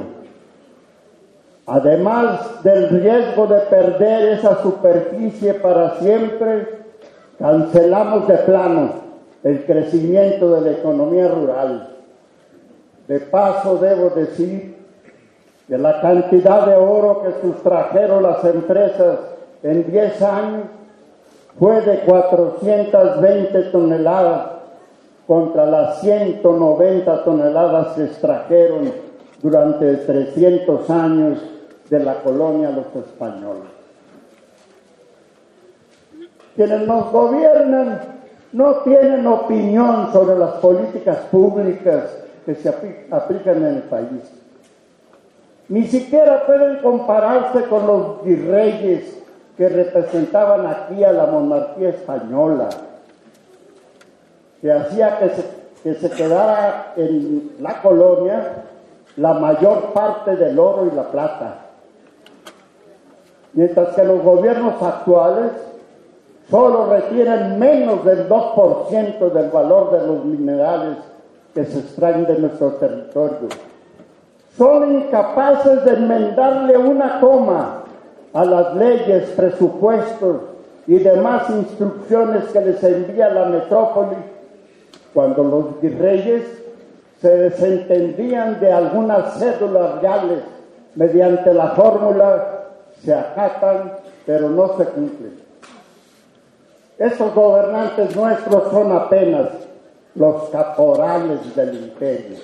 Además del riesgo de perder esa superficie para siempre, cancelamos de plano el crecimiento de la economía rural. De paso, debo decir que la cantidad de oro que sustrajeron las empresas en diez años fue de cuatrocientas veinte toneladas contra las ciento noventa toneladas que extrajeron durante trescientos años de la colonia los españoles. Quienes nos gobiernan no tienen opinión sobre las políticas públicas que se aplican en el país. Ni siquiera pueden compararse con los virreyes que representaban aquí a la monarquía española, que hacía que se, que se quedara en la colonia la mayor parte del oro y la plata. Mientras que los gobiernos actuales solo retienen menos del dos por ciento del valor de los minerales que se extraen de nuestro territorio. Son incapaces de enmendarle una coma a las leyes, presupuestos y demás instrucciones que les envía la metrópoli, cuando los virreyes se desentendían de algunas cédulas reales mediante la fórmula se acatan pero no se cumplen. Estos gobernantes nuestros son apenas los caporales del imperio.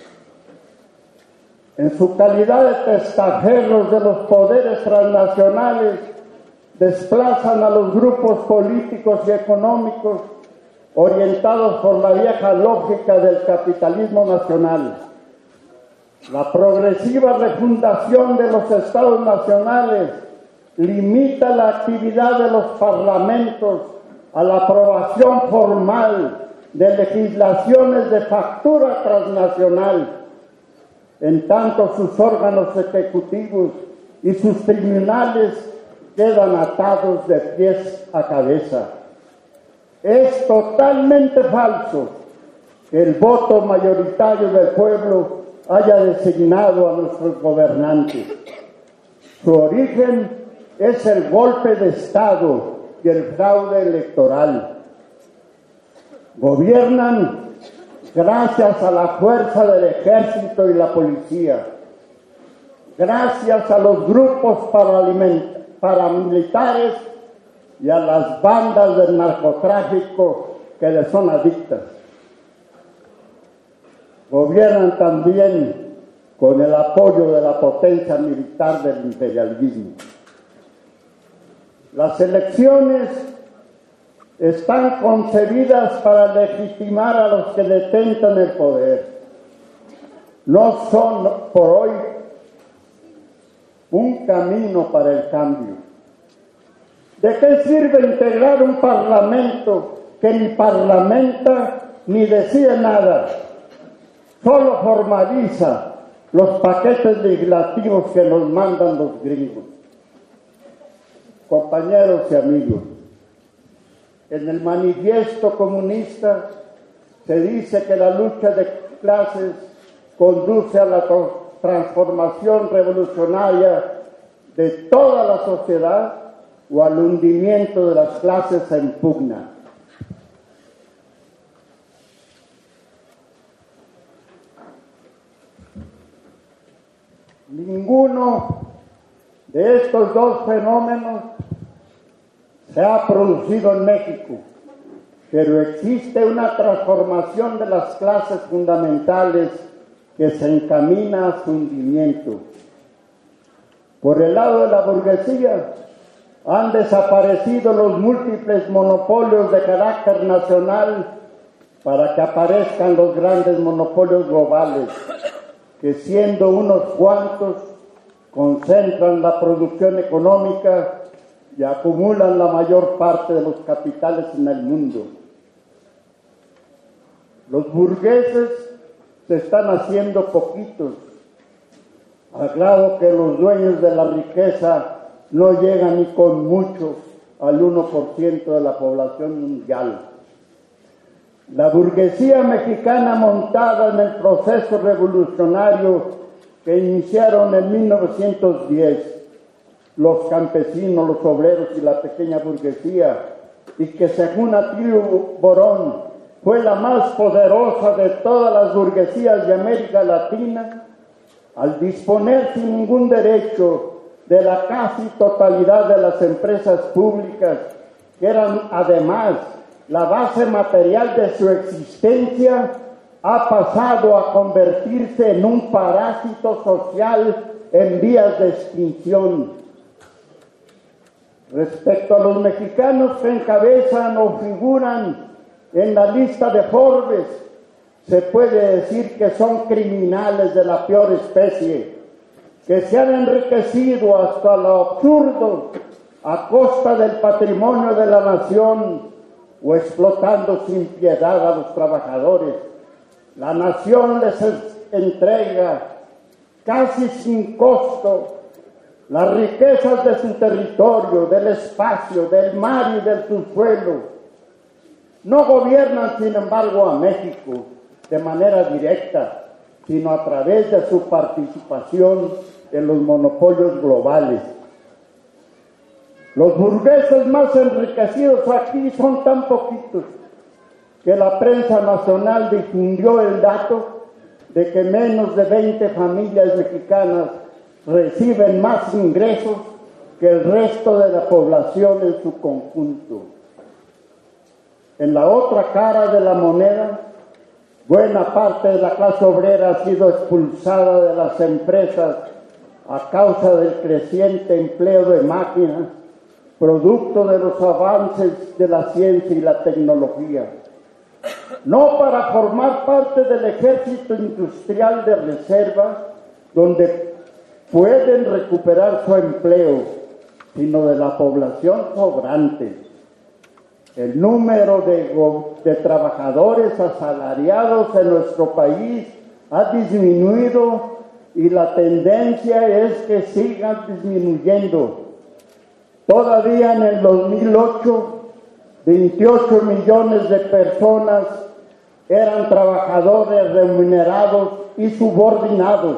En su calidad de testaferros de los poderes transnacionales, desplazan a los grupos políticos y económicos orientados por la vieja lógica del capitalismo nacional. La progresiva refundación de los estados nacionales limita la actividad de los parlamentos a la aprobación formal de legislaciones de factura transnacional, en tanto sus órganos ejecutivos y sus tribunales quedan atados de pies a cabeza. Es totalmente falso que el voto mayoritario del pueblo haya designado a nuestros gobernantes. Su origen es el golpe de Estado y el fraude electoral. Gobiernan gracias a la fuerza del ejército y la policía, gracias a los grupos paramilitares y a las bandas del narcotráfico que les son adictas. Gobiernan también con el apoyo de la potencia militar del imperialismo. Las elecciones están concebidas para legitimar a los que detentan el poder. No son por hoy un camino para el cambio. ¿De qué sirve integrar un parlamento que ni parlamenta ni decide nada? Solo formaliza los paquetes legislativos que nos mandan los gringos. Compañeros y amigos, en el manifiesto comunista se dice que la lucha de clases conduce a la transformación revolucionaria de toda la sociedad o al hundimiento de las clases en pugna. Ninguno de estos dos fenómenos se ha producido en México, pero existe una transformación de las clases fundamentales que se encamina a su hundimiento. Por el lado de la burguesía, han desaparecido los múltiples monopolios de carácter nacional para que aparezcan los grandes monopolios globales, que siendo unos cuantos, concentran la producción económica y acumulan la mayor parte de los capitales en el mundo. Los burgueses se están haciendo poquitos, al grado que los dueños de la riqueza no llegan ni con mucho al uno por ciento de la población mundial. La burguesía mexicana, montada en el proceso revolucionario que iniciaron en mil novecientos diez, los campesinos, los obreros y la pequeña burguesía, y que según Atilio Borón fue la más poderosa de todas las burguesías de América Latina, al disponer sin ningún derecho de la casi totalidad de las empresas públicas, que eran además la base material de su existencia, ha pasado a convertirse en un parásito social en vías de extinción. Respecto a los mexicanos que encabezan o figuran en la lista de Forbes, se puede decir que son criminales de la peor especie, que se han enriquecido hasta lo absurdo a costa del patrimonio de la nación o explotando sin piedad a los trabajadores. La nación les entrega casi sin costo las riquezas de su territorio, del espacio, del mar y del subsuelo. No gobiernan, sin embargo, a México de manera directa, sino a través de su participación en los monopolios globales. Los burgueses más enriquecidos aquí son tan poquitos que la prensa nacional difundió el dato de que menos de veinte familias mexicanas reciben más ingresos que el resto de la población en su conjunto. En la otra cara de la moneda, buena parte de la clase obrera ha sido expulsada de las empresas a causa del creciente empleo de máquinas, producto de los avances de la ciencia y la tecnología. No para formar parte del ejército industrial de reserva, donde pueden recuperar su empleo, sino de la población sobrante. El número de, de trabajadores asalariados en nuestro país ha disminuido y la tendencia es que siga disminuyendo. Todavía en el dos mil ocho, veintiocho millones de personas eran trabajadores remunerados y subordinados,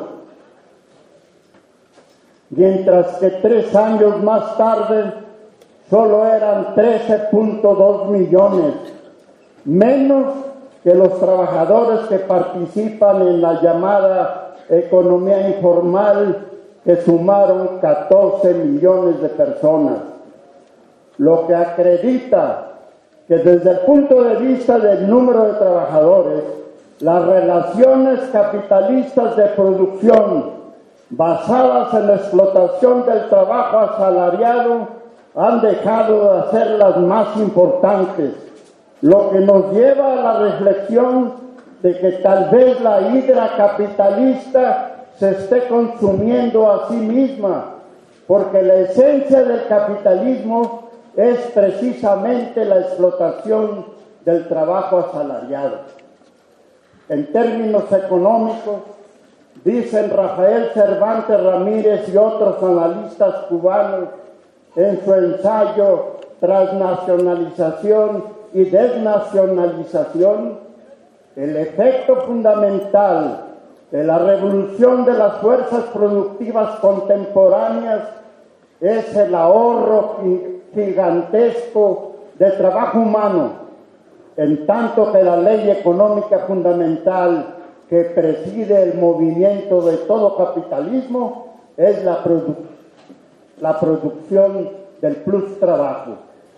mientras que tres años más tarde solo eran trece punto dos millones, menos que los trabajadores que participan en la llamada economía informal, que sumaron catorce millones de personas, lo que acredita que desde el punto de vista del número de trabajadores, las relaciones capitalistas de producción basadas en la explotación del trabajo asalariado han dejado de ser las más importantes, lo que nos lleva a la reflexión de que tal vez la hidra capitalista se esté consumiendo a sí misma porque la esencia del capitalismo es precisamente la explotación del trabajo asalariado. En términos económicos, dicen Rafael Cervantes Ramírez y otros analistas cubanos en su ensayo Transnacionalización y Desnacionalización, el efecto fundamental de la revolución de las fuerzas productivas contemporáneas es el ahorro gigantesco de trabajo humano, en tanto que la ley económica fundamental que preside el movimiento de todo capitalismo es la, produ la producción del plus trabajo.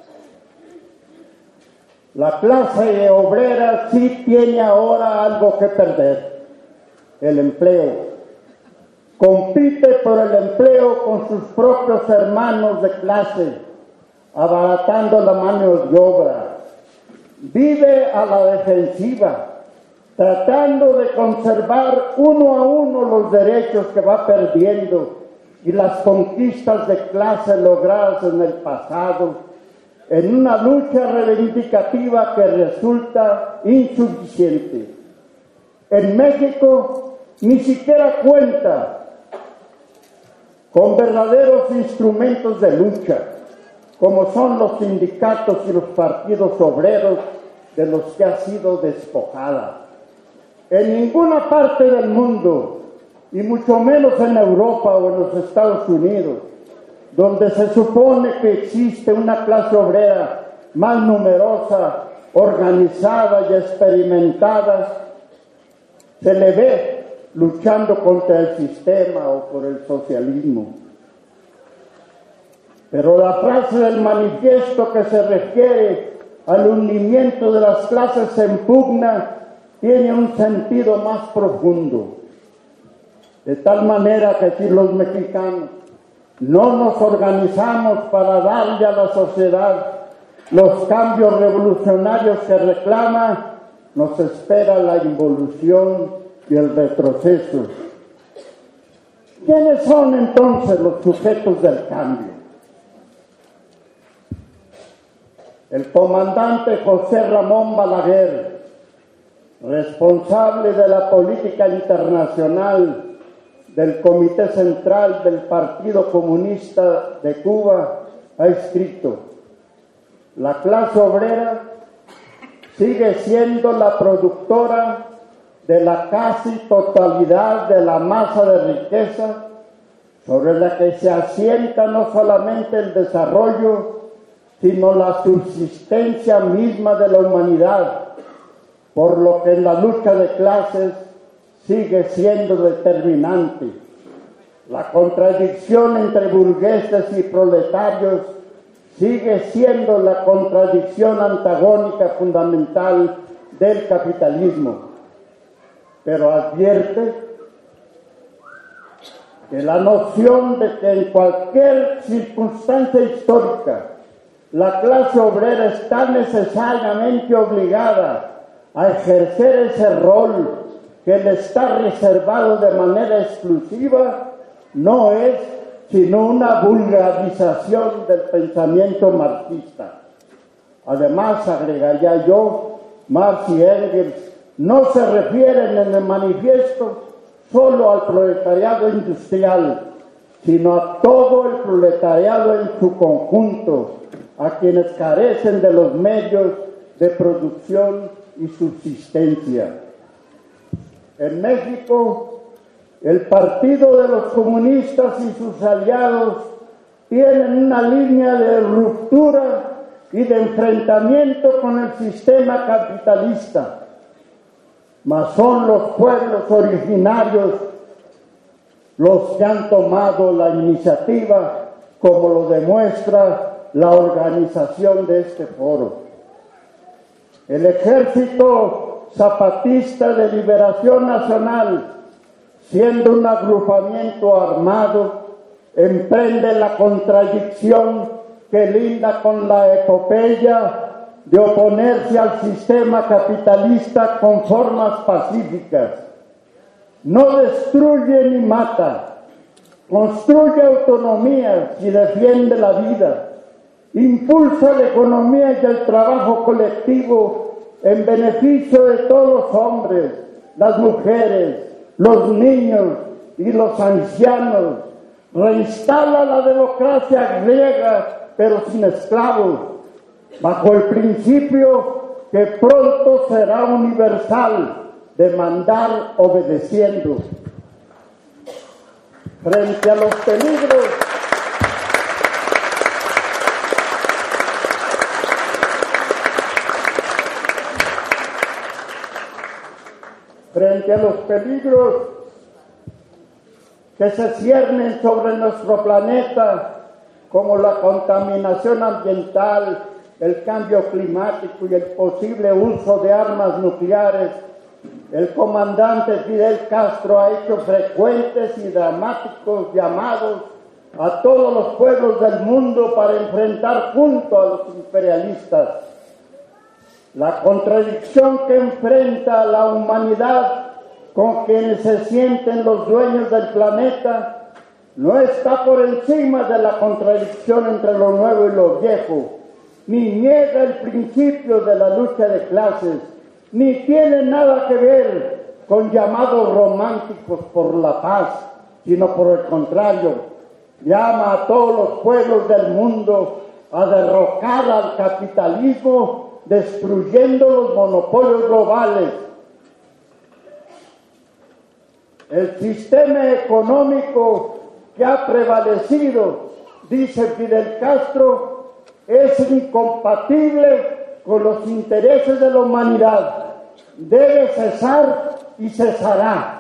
La clase obrera sí tiene ahora algo que perder: el empleo. Compite por el empleo con sus propios hermanos de clase, abaratando la mano de obra. Vive a la defensiva, tratando de conservar uno a uno los derechos que va perdiendo y las conquistas de clase logradas en el pasado, en una lucha reivindicativa que resulta insuficiente. En México ni siquiera cuenta con verdaderos instrumentos de lucha, como son los sindicatos y los partidos obreros de los que ha sido despojada. En ninguna parte del mundo, y mucho menos en Europa o en los Estados Unidos, donde se supone que existe una clase obrera más numerosa, organizada y experimentada, se le ve luchando contra el sistema o por el socialismo. Pero la frase del manifiesto que se refiere al hundimiento de las clases en pugna tiene un sentido más profundo. De tal manera que si los mexicanos no nos organizamos para darle a la sociedad los cambios revolucionarios que reclama, nos espera la involución y el retroceso. ¿Quiénes son entonces los sujetos del cambio? El comandante José Ramón Balaguer, responsable de la política internacional del Comité Central del Partido Comunista de Cuba, ha escrito: la clase obrera sigue siendo la productora de la casi totalidad de la masa de riqueza sobre la que se asienta no solamente el desarrollo, sino la subsistencia misma de la humanidad, por lo que en la lucha de clases sigue siendo determinante. La contradicción entre burgueses y proletarios sigue siendo la contradicción antagónica fundamental del capitalismo, pero advierte que la noción de que en cualquier circunstancia histórica la clase obrera está necesariamente obligada a ejercer ese rol que le está reservado de manera exclusiva, no es sino una vulgarización del pensamiento marxista. Además, agregaría yo, Marx y Engels no se refieren en el manifiesto solo al proletariado industrial, sino a todo el proletariado en su conjunto, a quienes carecen de los medios de producción y subsistencia. En México, el Partido de los Comunistas y sus aliados tienen una línea de ruptura y de enfrentamiento con el sistema capitalista, mas son los pueblos originarios los que han tomado la iniciativa, como lo demuestra la organización de este foro. El Ejército Zapatista de Liberación Nacional, siendo un agrupamiento armado, emprende la contradicción que linda con la epopeya de oponerse al sistema capitalista con formas pacíficas. No destruye ni mata, construye autonomías y defiende la vida, impulsa la economía y el trabajo colectivo en beneficio de todos los hombres, las mujeres, los niños y los ancianos, reinstala la democracia griega pero sin esclavos, bajo el principio que pronto será universal de mandar obedeciendo. Frente a los peligros frente a los peligros que se ciernen sobre nuestro planeta, como la contaminación ambiental, el cambio climático y el posible uso de armas nucleares, el comandante Fidel Castro ha hecho frecuentes y dramáticos llamados a todos los pueblos del mundo para enfrentar junto a los imperialistas. La contradicción que enfrenta a la humanidad con quienes se sienten los dueños del planeta no está por encima de la contradicción entre lo nuevo y lo viejo, ni niega el principio de la lucha de clases, ni tiene nada que ver con llamados románticos por la paz, sino por el contrario, llama a todos los pueblos del mundo a derrocar al capitalismo, destruyendo los monopolios globales. El sistema económico que ha prevalecido, dice Fidel Castro, es incompatible con los intereses de la humanidad. Debe cesar y cesará.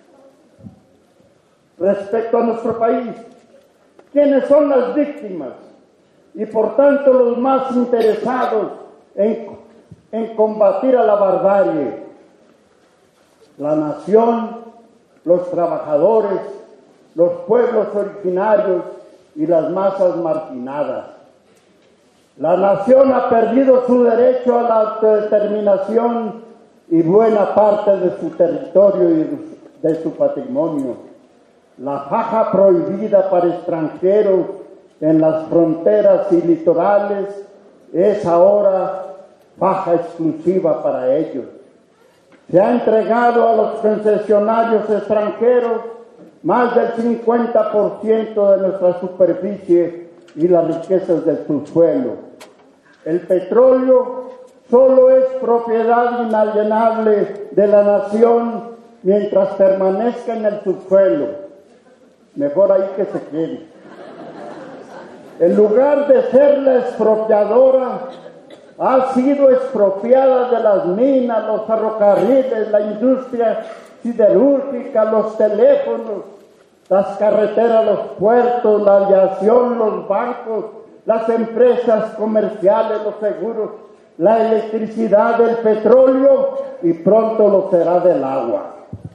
Respecto a nuestro país, ¿quiénes son las víctimas y por tanto los más interesados en, en combatir a la barbarie? La nación, los trabajadores, los pueblos originarios y las masas marginadas. La nación ha perdido su derecho a la autodeterminación y buena parte de su territorio y de su patrimonio. La faja prohibida para extranjeros en las fronteras y litorales es ahora faja exclusiva para ellos. Se ha entregado a los concesionarios extranjeros más del cincuenta por ciento de nuestra superficie y las riquezas del subsuelo. El petróleo solo es propiedad inalienable de la nación mientras permanezca en el subsuelo. Mejor ahí que se quede. En lugar de ser la expropiadora, ha sido expropiada de las minas, los ferrocarriles, la industria siderúrgica, los teléfonos, las carreteras, los puertos, la aviación, los bancos, las empresas comerciales, los seguros, la electricidad, el petróleo y pronto lo será del agua.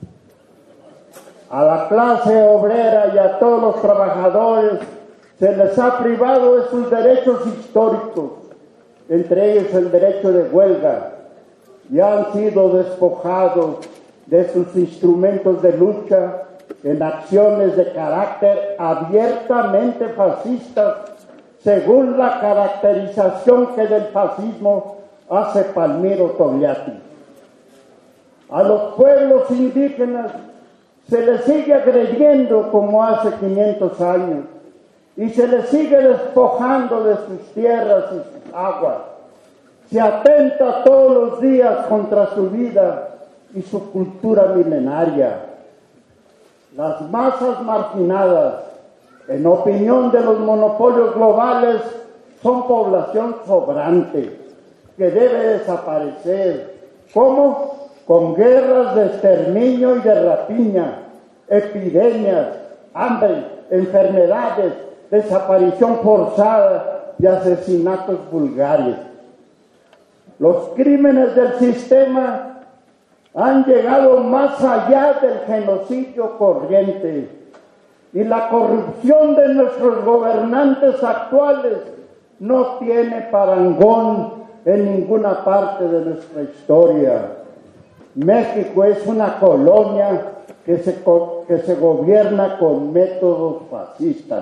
A la clase obrera y a todos los trabajadores se les ha privado de sus derechos históricos, entre ellos el derecho de huelga, y han sido despojados de sus instrumentos de lucha en acciones de carácter abiertamente fascistas, según la caracterización que del fascismo hace Palmiro Togliatti. A los pueblos indígenas se les sigue agrediendo como hace quinientos años y se les sigue despojando de sus tierras y sus aguas. Se atenta todos los días contra su vida y su cultura milenaria. Las masas marginadas, en opinión de los monopolios globales, son población sobrante que debe desaparecer. ¿Cómo? Con guerras de exterminio y de rapiña, epidemias, hambre, enfermedades, desaparición forzada y asesinatos vulgares. Los crímenes del sistema han llegado más allá del genocidio corriente y la corrupción de nuestros gobernantes actuales no tiene parangón en ninguna parte de nuestra historia. México es una colonia que se, que se gobierna con métodos fascistas.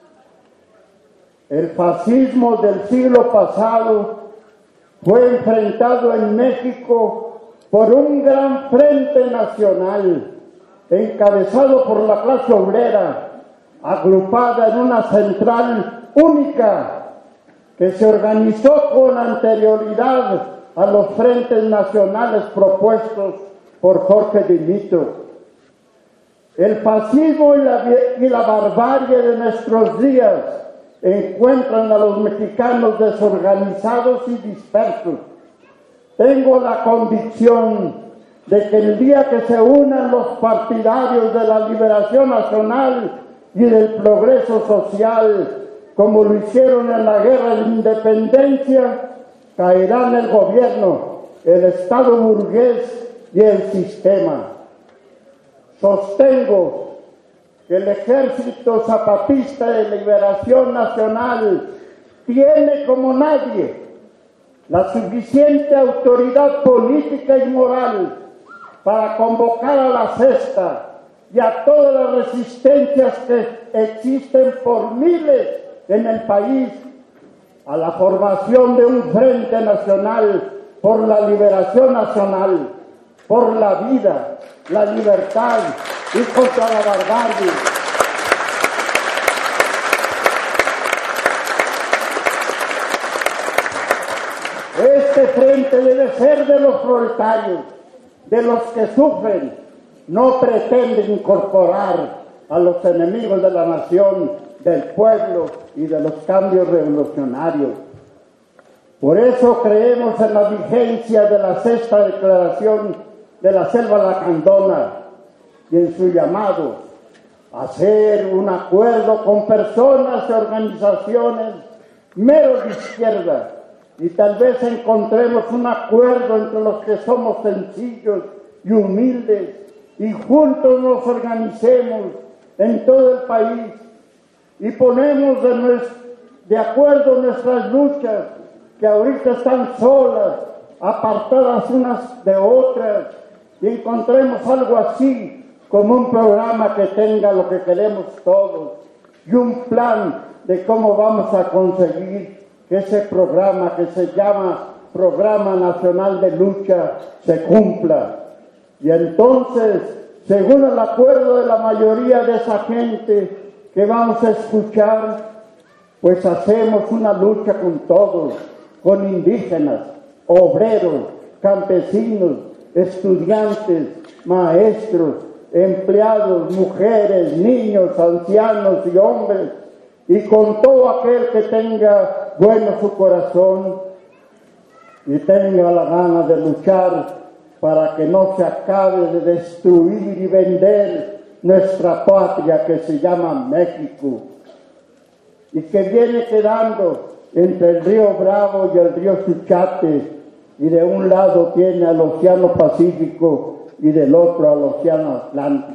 El fascismo del siglo pasado fue enfrentado en México por un gran frente nacional, encabezado por la clase obrera, agrupada en una central única que se organizó con anterioridad a los frentes nacionales propuestos por Jorge Dimito. El fascismo y la, y la barbarie de nuestros días encuentran a los mexicanos desorganizados y dispersos. Tengo la convicción de que el día que se unan los partidarios de la liberación nacional y del progreso social, como lo hicieron en la guerra de independencia, caerán el gobierno, el Estado burgués y el sistema. Sostengo que el Ejército Zapatista de Liberación Nacional tiene como nadie la suficiente autoridad política y moral para convocar a la cesta y a todas las resistencias que existen por miles en el país a la formación de un frente nacional por la liberación nacional, por la vida, la libertad y contra la barbarie. Este frente debe ser de los proletarios, de los que sufren, no pretende incorporar a los enemigos de la nación, del pueblo y de los cambios revolucionarios. Por eso creemos en la vigencia de la sexta declaración de la Selva Lacandona y en su llamado a hacer un acuerdo con personas y organizaciones meros de izquierda, y tal vez encontremos un acuerdo entre los que somos sencillos y humildes y juntos nos organicemos en todo el país y ponemos de, nuestro, de acuerdo nuestras luchas que ahorita están solas, apartadas unas de otras, y encontremos algo así como un programa que tenga lo que queremos todos y un plan de cómo vamos a conseguir que ese programa que se llama Programa Nacional de Lucha se cumpla. Y entonces, según el acuerdo de la mayoría de esa gente que vamos a escuchar, pues hacemos una lucha con todos, con indígenas, obreros, campesinos, estudiantes, maestros, empleados, mujeres, niños, ancianos y hombres, y con todo aquel que tenga bueno su corazón y tenga la gana de luchar para que no se acabe de destruir y vender nuestra patria que se llama México y que viene quedando entre el río Bravo y el río Suchate, y de un lado tiene al Océano Pacífico y del otro al Océano Atlántico.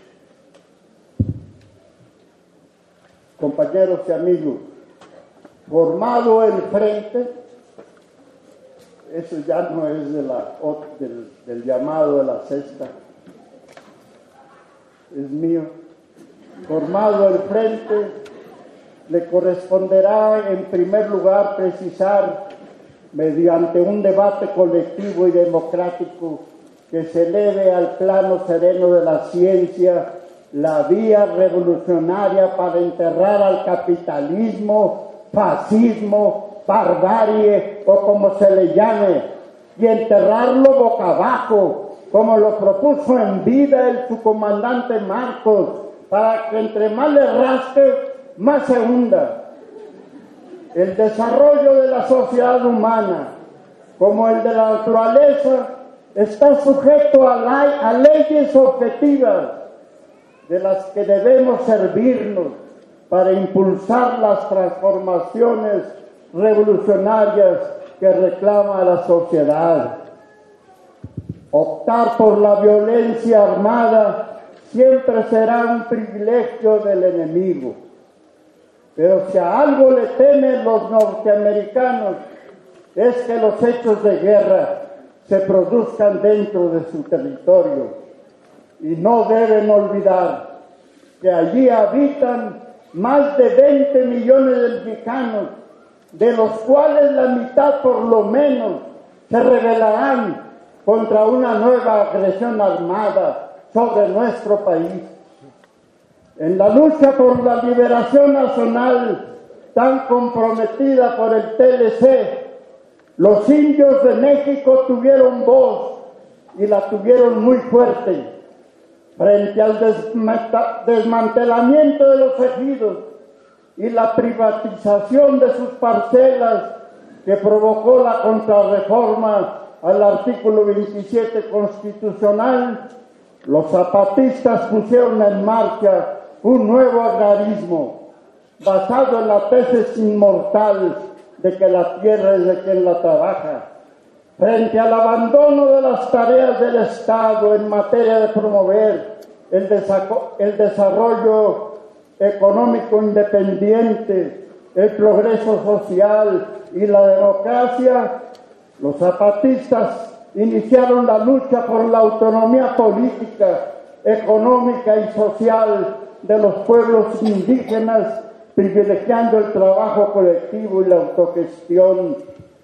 Compañeros y amigos, formado el frente, eso ya no es de la, del, del llamado de la sexta, es mío. Formado el frente, le corresponderá en primer lugar precisar, mediante un debate colectivo y democrático que se eleve al plano sereno de la ciencia, la vía revolucionaria para enterrar al capitalismo, fascismo, barbarie o como se le llame, y enterrarlo boca abajo, como lo propuso en vida el subcomandante Marcos, para que entre más le rasque, más se hunda. El desarrollo de la sociedad humana, como el de la naturaleza, está sujeto a, la, a leyes objetivas de las que debemos servirnos para impulsar las transformaciones revolucionarias que reclama la sociedad. Optar por la violencia armada siempre será un privilegio del enemigo. Pero si a algo le temen los norteamericanos es que los hechos de guerra se produzcan dentro de su territorio. y no deben olvidar que allí habitan más de veinte millones de mexicanos, de los cuales la mitad por lo menos se rebelarán contra una nueva agresión armada sobre nuestro país. En la lucha por la liberación nacional tan comprometida por el T L C, los indios de México tuvieron voz y la tuvieron muy fuerte frente al desmantelamiento de los ejidos y la privatización de sus parcelas que provocó la contrarreforma al artículo veintisiete constitucional. Los zapatistas pusieron en marcha un nuevo agrarismo basado en la tesis inmortal de que la tierra es de quien la trabaja. Frente al abandono de las tareas del Estado en materia de promover el, el desarrollo económico independiente, el progreso social y la democracia, los zapatistas iniciaron la lucha por la autonomía política, económica y social de los pueblos indígenas, privilegiando el trabajo colectivo y la autogestión.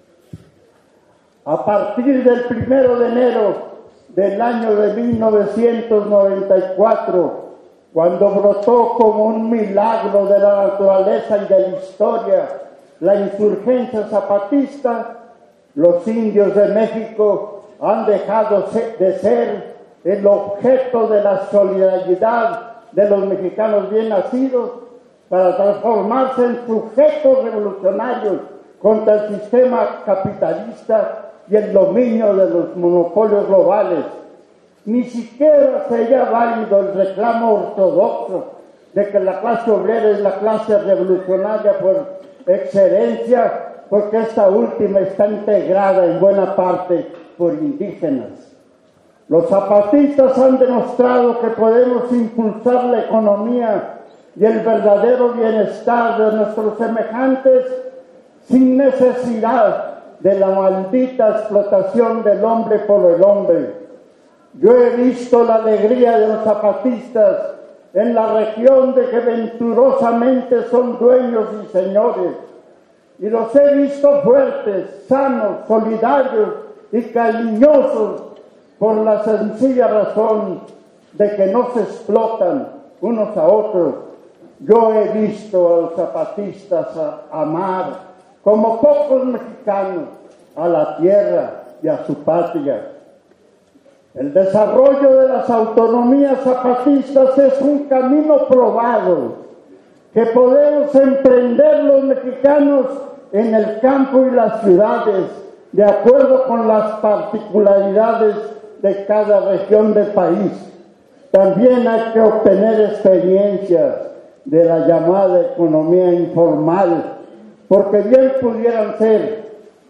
A partir del primero de enero del año de mil novecientos noventa y cuatro, cuando brotó como un milagro de la naturaleza y de la historia la insurgencia zapatista, los indios de México han dejado de ser el objeto de la solidaridad de los mexicanos bien nacidos para transformarse en sujetos revolucionarios contra el sistema capitalista y el dominio de los monopolios globales. Ni siquiera sería válido el reclamo ortodoxo de que la clase obrera es la clase revolucionaria por excelencia, porque esta última está integrada en buena parte por indígenas. Los zapatistas han demostrado que podemos impulsar la economía y el verdadero bienestar de nuestros semejantes sin necesidad de la maldita explotación del hombre por el hombre. Yo he visto la alegría de los zapatistas en la región de que venturosamente son dueños y señores, y los he visto fuertes, sanos, solidarios y cariñosos por la sencilla razón de que no se explotan unos a otros. Yo he visto a los zapatistas a amar, como pocos mexicanos, a la tierra y a su patria. El desarrollo de las autonomías zapatistas es un camino probado que podemos emprender los mexicanos en el campo y las ciudades, de acuerdo con las particularidades de cada región del país. También hay que obtener experiencias de la llamada economía informal, porque bien pudieran ser,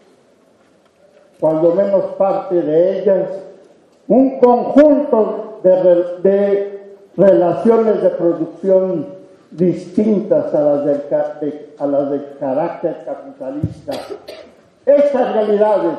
cuando menos parte de ellas, un conjunto de, re, de relaciones de producción distintas a las, del, de, a las de carácter capitalista. Estas realidades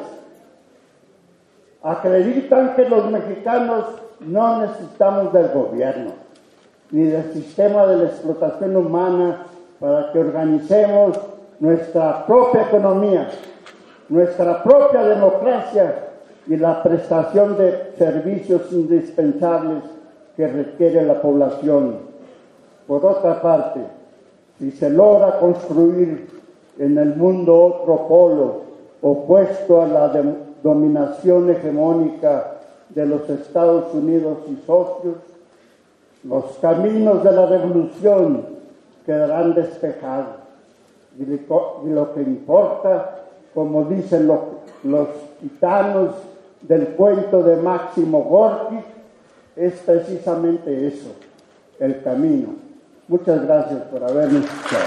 acreditan que los mexicanos no necesitamos del gobierno ni del sistema de la explotación humana para que organicemos nuestra propia economía, nuestra propia democracia y la prestación de servicios indispensables que requiere la población. Por otra parte, si se logra construir en el mundo otro polo opuesto a la de dominación hegemónica de los Estados Unidos y socios, los caminos de la revolución quedarán despejados. Y lo que importa, como dicen los, los gitanos del cuento de Máximo Gorki, es precisamente eso, el camino. Muchas gracias por haberme escuchado.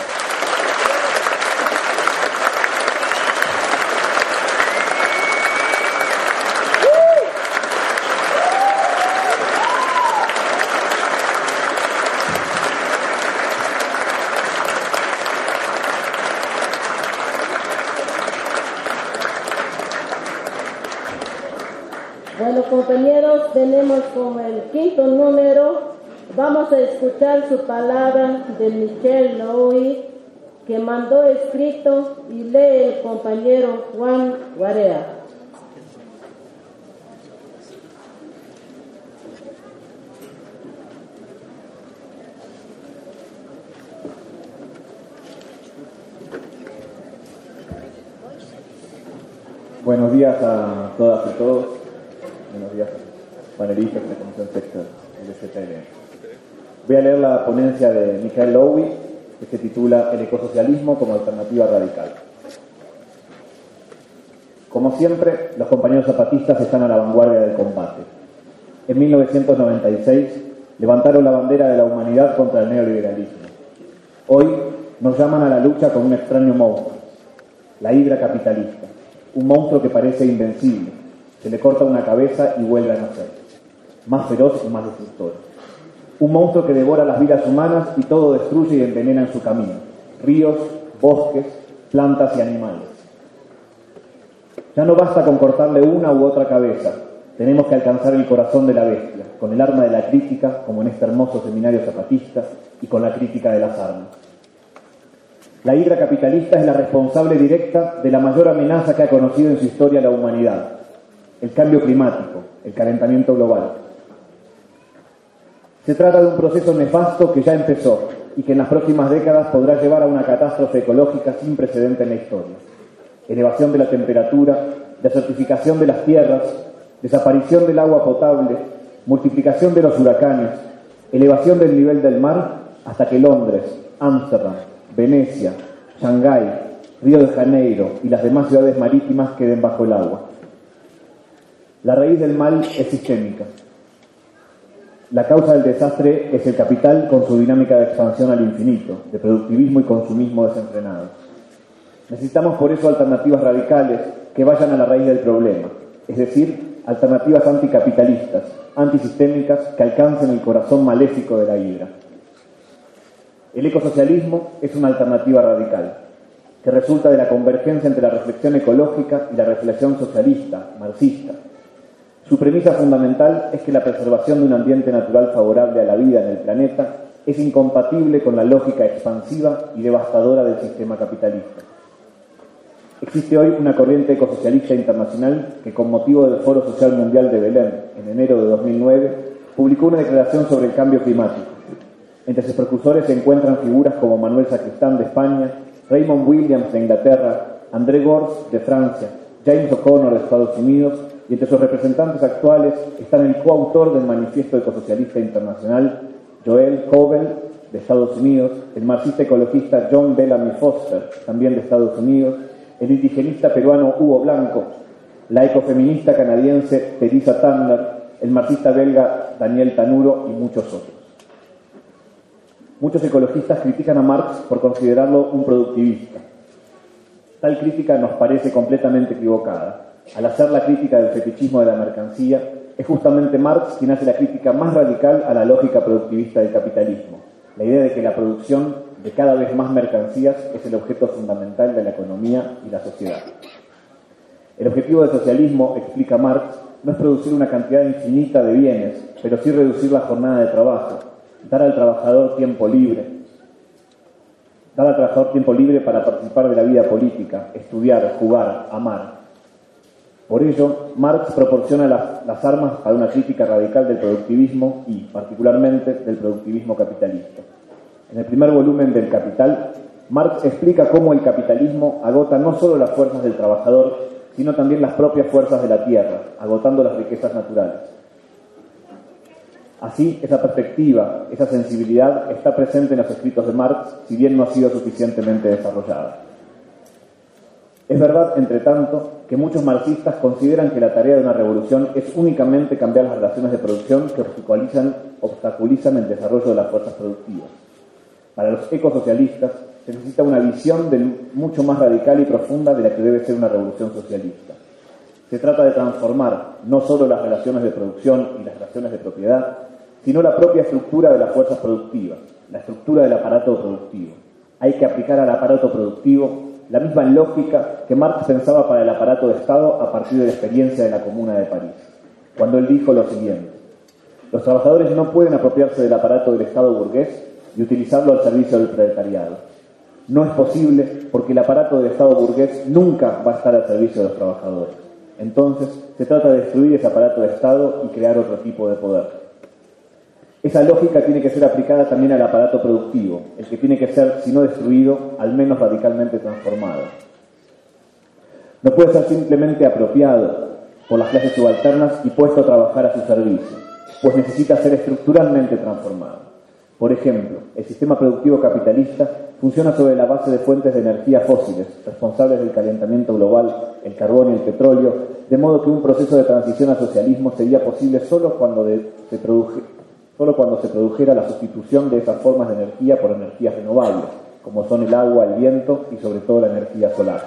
Bueno, compañeros, tenemos como el quinto número, vamos a escuchar su palabra de Michel Lowy, que mandó escrito y lee el compañero Juan Guarea.
Buenos días a todas y todos. Buenos días, panelistas de la Comisión Sexta del C T L. Voy a leer la ponencia de Michel Lowy, que se titula El ecosocialismo como alternativa radical. Como siempre, los compañeros zapatistas están a la vanguardia del combate. En mil novecientos noventa y seis levantaron la bandera de la humanidad contra el neoliberalismo. Hoy nos llaman a la lucha con un extraño monstruo, la hidra capitalista. Un monstruo que parece invencible, se le corta una cabeza y vuelve a nacer, más feroz y más destructor. Un monstruo que devora las vidas humanas y todo destruye y envenena en su camino, ríos, bosques, plantas y animales. Ya no basta con cortarle una u otra cabeza, tenemos que alcanzar el corazón de la bestia, con el arma de la crítica, como en este hermoso seminario zapatista, y con la crítica de las armas. La hidra capitalista es la responsable directa de la mayor amenaza que ha conocido en su historia la humanidad, el cambio climático, el calentamiento global. Se trata de un proceso nefasto que ya empezó y que en las próximas décadas podrá llevar a una catástrofe ecológica sin precedente en la historia. Elevación de la temperatura, desertificación de las tierras, desaparición del agua potable, multiplicación de los huracanes, elevación del nivel del mar hasta que Londres, Ámsterdam, Venecia, Shanghái, Río de Janeiro y las demás ciudades marítimas queden bajo el agua. La raíz del mal es sistémica. La causa del desastre es el capital con su dinámica de expansión al infinito, de productivismo y consumismo desenfrenado. Necesitamos por eso alternativas radicales que vayan a la raíz del problema, es decir, alternativas anticapitalistas, antisistémicas que alcancen el corazón maléfico de la hidra. El ecosocialismo es una alternativa radical, que resulta de la convergencia entre la reflexión ecológica y la reflexión socialista, marxista. Su premisa fundamental es que la preservación de un ambiente natural favorable a la vida en el planeta es incompatible con la lógica expansiva y devastadora del sistema capitalista. Existe hoy una corriente ecosocialista internacional que, con motivo del Foro Social Mundial de Belén, en enero de dos mil nueve, publicó una declaración sobre el cambio climático. Entre sus precursores se encuentran figuras como Manuel Sacristán de España, Raymond Williams de Inglaterra, André Gorz de Francia, James O'Connor de Estados Unidos, y entre sus representantes actuales están el coautor del Manifiesto Ecosocialista Internacional, Joel Covell de Estados Unidos, el marxista ecologista John Bellamy Foster, también de Estados Unidos, el indigenista peruano Hugo Blanco, la ecofeminista canadiense Teresa Turner, el marxista belga Daniel Tanuro y muchos otros. Muchos ecologistas critican a Marx por considerarlo un productivista. Tal crítica nos parece completamente equivocada. Al hacer la crítica del fetichismo de la mercancía, es justamente Marx quien hace la crítica más radical a la lógica productivista del capitalismo, la idea de que la producción de cada vez más mercancías es el objeto fundamental de la economía y la sociedad. El objetivo del socialismo, explica Marx, no es producir una cantidad infinita de bienes, pero sí reducir la jornada de trabajo, dar al trabajador tiempo libre, dar al trabajador tiempo libre para participar de la vida política, estudiar, jugar, amar. Por ello, Marx proporciona las, las armas para una crítica radical del productivismo y, particularmente, del productivismo capitalista. En el primer volumen del Capital, Marx explica cómo el capitalismo agota no solo las fuerzas del trabajador, sino también las propias fuerzas de la tierra, agotando las riquezas naturales. Así, esa perspectiva, esa sensibilidad está presente en los escritos de Marx, si bien no ha sido suficientemente desarrollada. Es verdad, entre tanto, que muchos marxistas consideran que la tarea de una revolución es únicamente cambiar las relaciones de producción que obstaculizan, obstaculizan el desarrollo de las fuerzas productivas. Para los ecosocialistas se necesita una visión del, mucho más radical y profunda de la que debe ser una revolución socialista. Se trata de transformar no solo las relaciones de producción y las relaciones de propiedad, sino la propia estructura de las fuerzas productivas, la estructura del aparato productivo. Hay que aplicar al aparato productivo la misma lógica que Marx pensaba para el aparato de Estado a partir de la experiencia de la Comuna de París. cuando él dijo lo siguiente: los trabajadores no pueden apropiarse del aparato del Estado burgués y utilizarlo al servicio del proletariado. No es posible porque el aparato del Estado burgués nunca va a estar al servicio de los trabajadores. Entonces, se trata de destruir ese aparato de Estado y crear otro tipo de poder. Esa lógica tiene que ser aplicada también al aparato productivo, el que tiene que ser, si no destruido, al menos radicalmente transformado. No puede ser simplemente apropiado por las clases subalternas y puesto a trabajar a su servicio, pues necesita ser estructuralmente transformado. Por ejemplo, el sistema productivo capitalista funciona sobre la base de fuentes de energía fósiles, responsables del calentamiento global, el carbón y el petróleo, de modo que un proceso de transición al socialismo sería posible solo cuando, de, se, produje, solo cuando se produjera la sustitución de esas formas de energía por energías renovables, como son el agua, el viento y sobre todo la energía solar.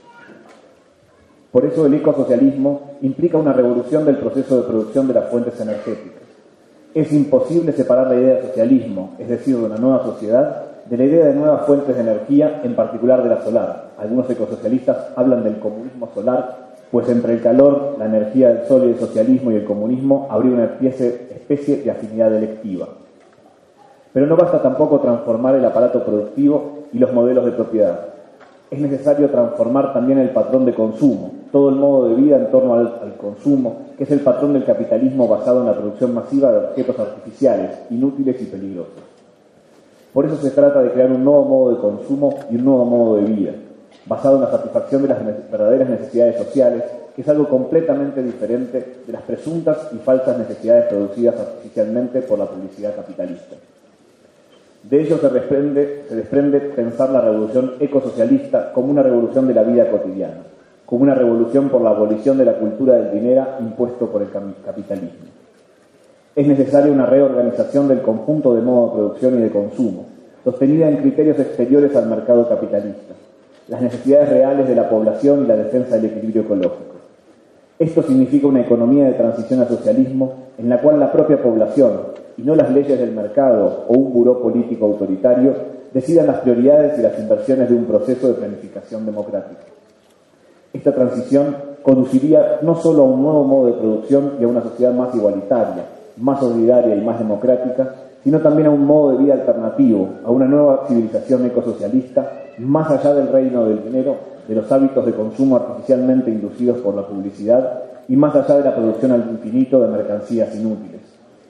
Por eso el ecosocialismo implica una revolución del proceso de producción de las fuentes energéticas. Es imposible separar la idea de socialismo, es decir, de una nueva sociedad, de la idea de nuevas fuentes de energía, en particular de la solar. Algunos ecosocialistas hablan del comunismo solar, pues entre el calor, la energía del sol y el socialismo y el comunismo habría una especie, especie de afinidad electiva. Pero no basta tampoco transformar el aparato productivo y los modelos de propiedad. Es necesario transformar también el patrón de consumo, todo el modo de vida en torno al, al consumo, que es el patrón del capitalismo basado en la producción masiva de objetos artificiales, inútiles y peligrosos. Por eso se trata de crear un nuevo modo de consumo y un nuevo modo de vida, basado en la satisfacción de las verdaderas necesidades sociales, que es algo completamente diferente de las presuntas y falsas necesidades producidas artificialmente por la publicidad capitalista. De ello se desprende, se desprende pensar la revolución ecosocialista como una revolución de la vida cotidiana, como una revolución por la abolición de la cultura del dinero impuesto por el capitalismo. Es necesaria una reorganización del conjunto de modo de producción y de consumo, sostenida en criterios exteriores al mercado capitalista, las necesidades reales de la población y la defensa del equilibrio ecológico. Esto significa una economía de transición al socialismo en la cual la propia población, y no las leyes del mercado o un buró político autoritario, decidan las prioridades y las inversiones de un proceso de planificación democrática. Esta transición conduciría no solo a un nuevo modo de producción y a una sociedad más igualitaria, más solidaria y más democrática, sino también a un modo de vida alternativo, a una nueva civilización ecosocialista, más allá del reino del dinero, de los hábitos de consumo artificialmente inducidos por la publicidad y más allá de la producción al infinito de mercancías inútiles.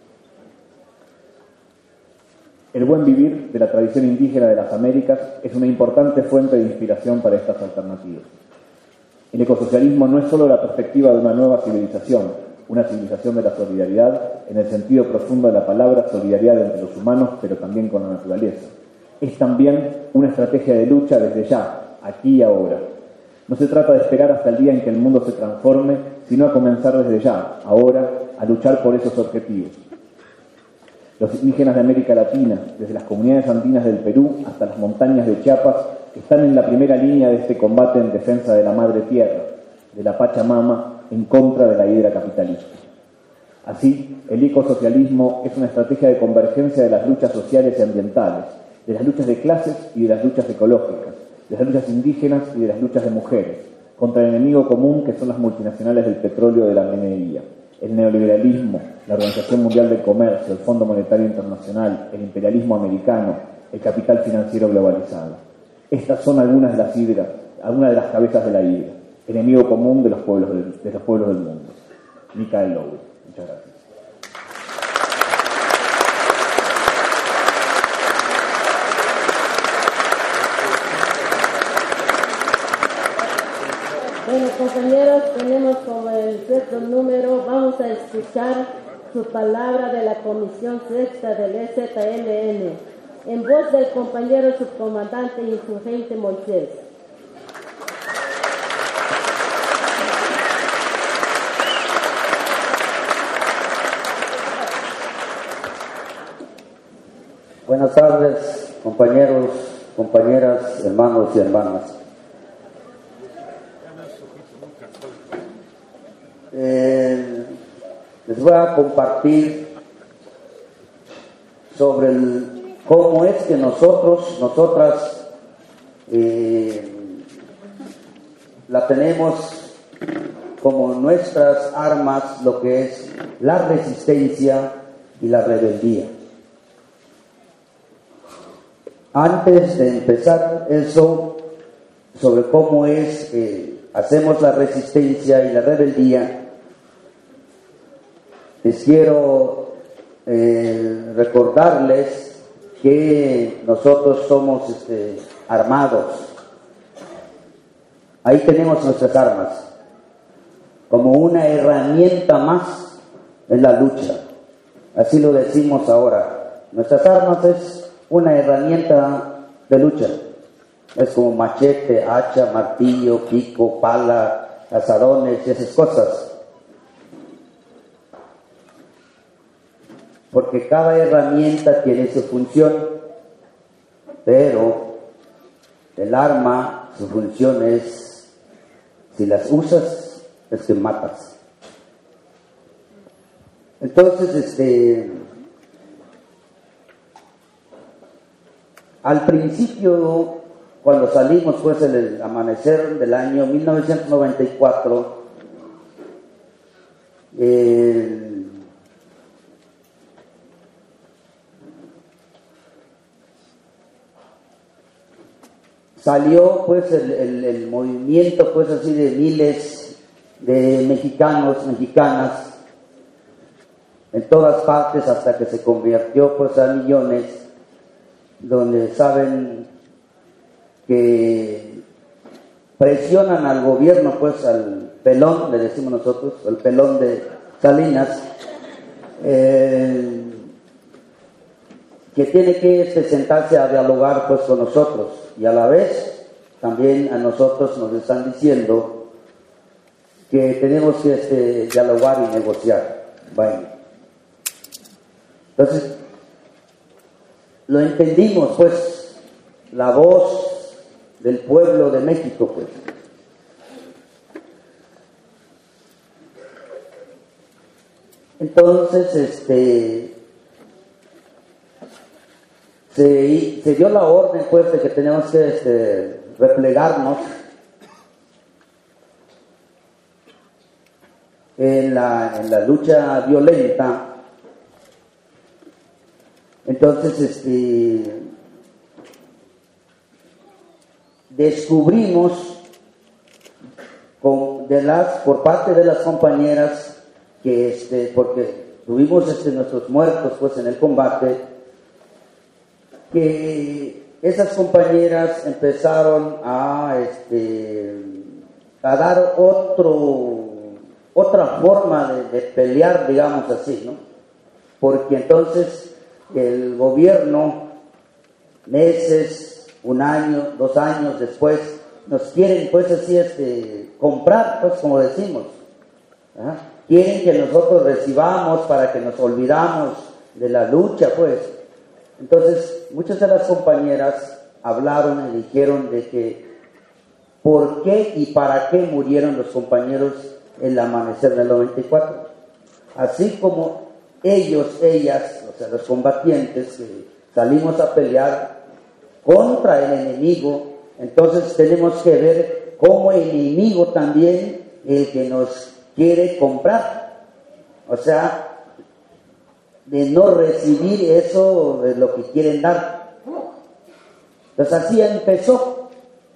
El buen vivir de la tradición indígena de las Américas es una importante fuente de inspiración para estas alternativas. El ecosocialismo no es solo la perspectiva de una nueva civilización, una civilización de la solidaridad en el sentido profundo de la palabra, solidaridad entre los humanos, pero también con la naturaleza. Es también una estrategia de lucha desde ya, aquí y ahora. No se trata de esperar hasta el día en que el mundo se transforme, sino a comenzar desde ya, ahora, a luchar por esos objetivos. Los indígenas de América Latina, desde las comunidades andinas del Perú hasta las montañas de Chiapas, están en la primera línea de este combate en defensa de la madre tierra, de la Pachamama, en contra de la hidra capitalista. Así, el ecosocialismo es una estrategia de convergencia de las luchas sociales y ambientales, de las luchas de clases y de las luchas ecológicas, de las luchas indígenas y de las luchas de mujeres, contra el enemigo común que son las multinacionales del petróleo y de la minería, el neoliberalismo, la Organización Mundial del Comercio, el Fondo Monetario Internacional, el imperialismo americano, el capital financiero globalizado. Estas son algunas de las hidras, algunas de las cabezas de la hidra, enemigo común de los pueblos del, de los pueblos del mundo. Michael Lowe. Muchas gracias.
Bueno, compañeros, tenemos como el sexto número, vamos a escuchar su palabra de la Comisión Sexta del E Z L N, en voz del compañero subcomandante insurgente Moisés.
Buenas tardes, compañeros, compañeras, hermanos y hermanas. Eh, les voy a compartir sobre el, cómo es que nosotros, nosotras, eh, la tenemos como nuestras armas lo que es la resistencia y la rebeldía. Antes de empezar eso, sobre cómo es que hacemos la resistencia y la rebeldía, les quiero eh, recordarles que nosotros somos este, armados. Ahí tenemos nuestras armas, como una herramienta más en la lucha. Así lo decimos ahora. Nuestras armas es una herramienta de lucha. Es como machete, hacha, martillo, pico, pala, azadones y esas cosas. Porque cada herramienta tiene su función, pero el arma, su función es, si las usas, es que matas. Entonces, este, al principio, cuando salimos, pues, en el amanecer del año mil novecientos noventa y cuatro, eh, salió pues el, el, el movimiento pues así de miles de mexicanos, mexicanas en todas partes hasta que se convirtió pues a millones, donde saben que presionan al gobierno pues al pelón, le decimos nosotros, al pelón de Salinas, eh, que tiene que este, sentarse a dialogar pues con nosotros, y a la vez también a nosotros nos están diciendo que tenemos que este, dialogar y negociar. Bueno, entonces lo entendimos pues, la voz del pueblo de México pues. Entonces este Se, se dio la orden pues de que teníamos que este, replegarnos en la, en la lucha violenta. Entonces este, descubrimos con, de las, por parte de las compañeras que este, porque tuvimos este, nuestros muertos pues en el combate, que esas compañeras empezaron a, este, a dar otro, otra forma de, de pelear, digamos así, ¿no? Porque entonces el gobierno, meses, un año, dos años después, nos quieren pues así este, comprar, pues como decimos, ¿ah? Quieren que nosotros recibamos para que nos olvidamos de la lucha, pues. Entonces, muchas de las compañeras hablaron y dijeron de que por qué y para qué murieron los compañeros en el amanecer del noventa y cuatro. Así como ellos, ellas, o sea, los combatientes, eh, salimos a pelear contra el enemigo, entonces tenemos que ver como enemigo también el que nos quiere comprar. O sea, de no recibir eso de lo que quieren dar. Entonces así empezó.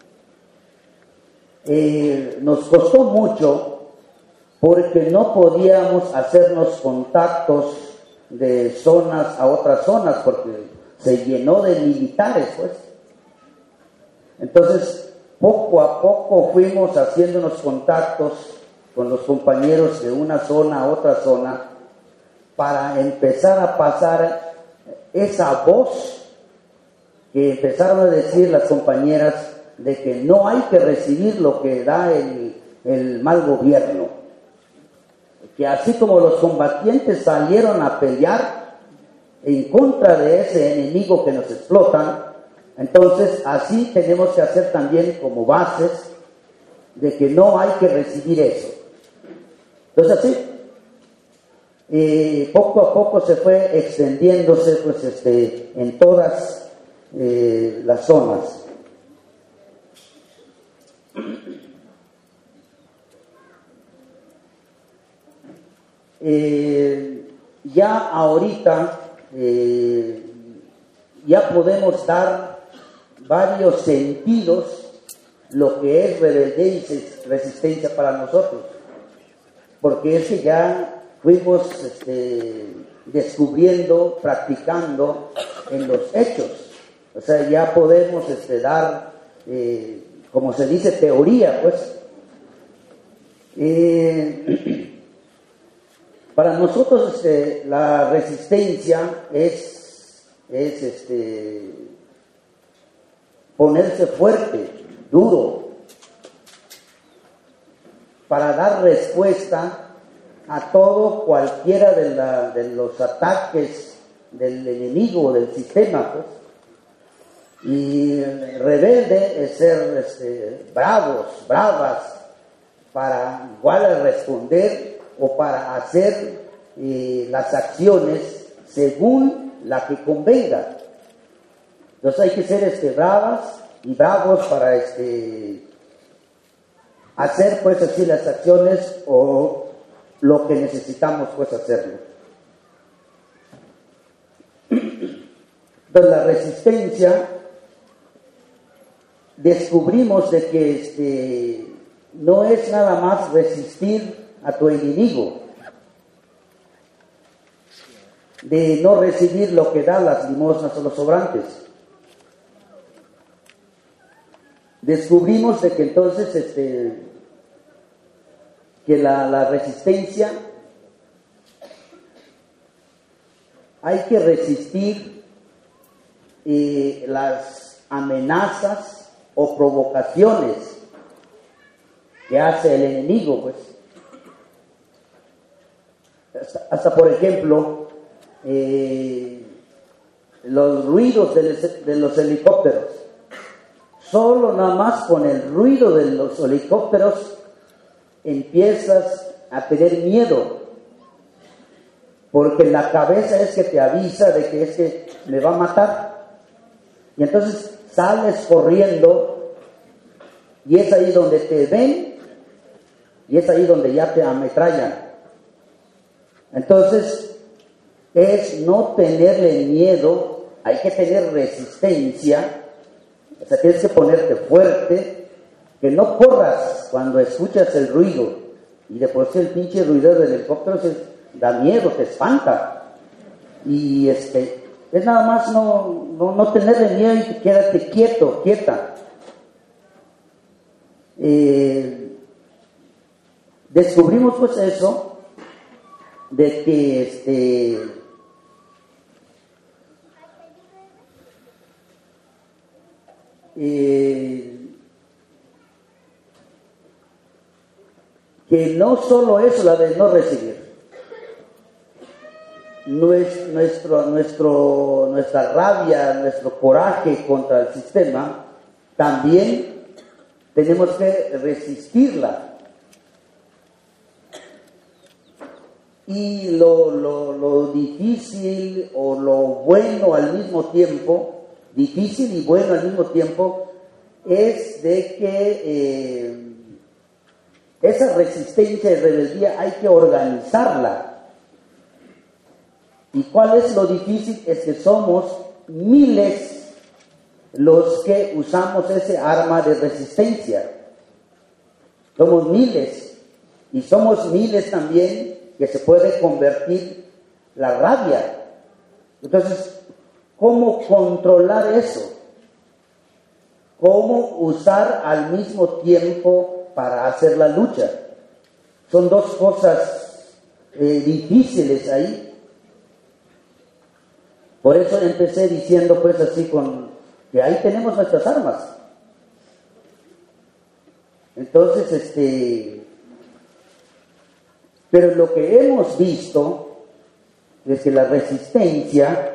Eh, nos costó mucho porque no podíamos hacernos contactos de zonas a otras zonas porque se llenó de militares, pues. Entonces, poco a poco fuimos haciéndonos contactos con los compañeros de una zona a otra zona, para empezar a pasar esa voz que empezaron a decir las compañeras de que no hay que recibir lo que da el, el mal gobierno. Que así como los combatientes salieron a pelear en contra de ese enemigo que nos explotan, entonces así tenemos que hacer también como bases de que no hay que recibir eso. Entonces así, Eh, poco a poco se fue extendiéndose pues este en todas eh, las zonas. eh, ya ahorita eh, ya podemos dar varios sentidos lo que es rebeldía y resistencia para nosotros, porque es que ya fuimos este, descubriendo, practicando en los hechos, o sea, ya podemos este, dar, eh, como se dice, teoría, pues. Eh, para nosotros este, la resistencia es, es este, ponerse fuerte, duro, para dar respuesta a todo cualquiera de, la, de los ataques del enemigo, del sistema, pues. Y rebelde es ser este, bravos, bravas, para igual responder o para hacer eh, las acciones según la que convenga. Entonces hay que ser este, bravas y bravos para este, hacer pues así las acciones o lo que necesitamos pues hacerlo. Entonces la resistencia, descubrimos de que este, no es nada más resistir a tu enemigo, de no recibir lo que da las limosnas o los sobrantes. Descubrimos de que entonces este, que la, la resistencia hay que resistir eh, las amenazas o provocaciones que hace el enemigo, pues. Hasta, hasta por ejemplo, eh, los ruidos de los, de los helicópteros. Solo nada más con el ruido de los helicópteros empiezas a tener miedo, porque la cabeza es que te avisa de que es que me va a matar, y entonces sales corriendo, y es ahí donde te ven, y es ahí donde ya te ametrallan. Entonces, es no tenerle miedo, hay que tener resistencia, o sea, tienes que ponerte fuerte, que no corras cuando escuchas el ruido, y de por sí el pinche ruido del helicóptero se da miedo, te espanta, y este, es nada más no, no, no tenerle miedo y quédate quieto, quieta. Eh, descubrimos pues eso, de que este, eh, que no solo es la de no recibir, nuestro, nuestro, nuestra rabia, nuestro coraje contra el sistema, también tenemos que resistirla. Y lo, lo, lo difícil o lo bueno al mismo tiempo, difícil y bueno al mismo tiempo, es de que eh, esa resistencia y rebeldía hay que organizarla. ¿Y cuál es lo difícil? Es que somos miles los que usamos ese arma de resistencia. Somos miles. Y somos miles también que se puede convertir la rabia. Entonces, ¿cómo controlar eso? ¿Cómo usar al mismo tiempo para hacer la lucha? Son dos cosas eh, difíciles ahí. Por eso empecé diciendo pues así con que ahí tenemos nuestras armas. Entonces, este, pero lo que hemos visto es que la resistencia,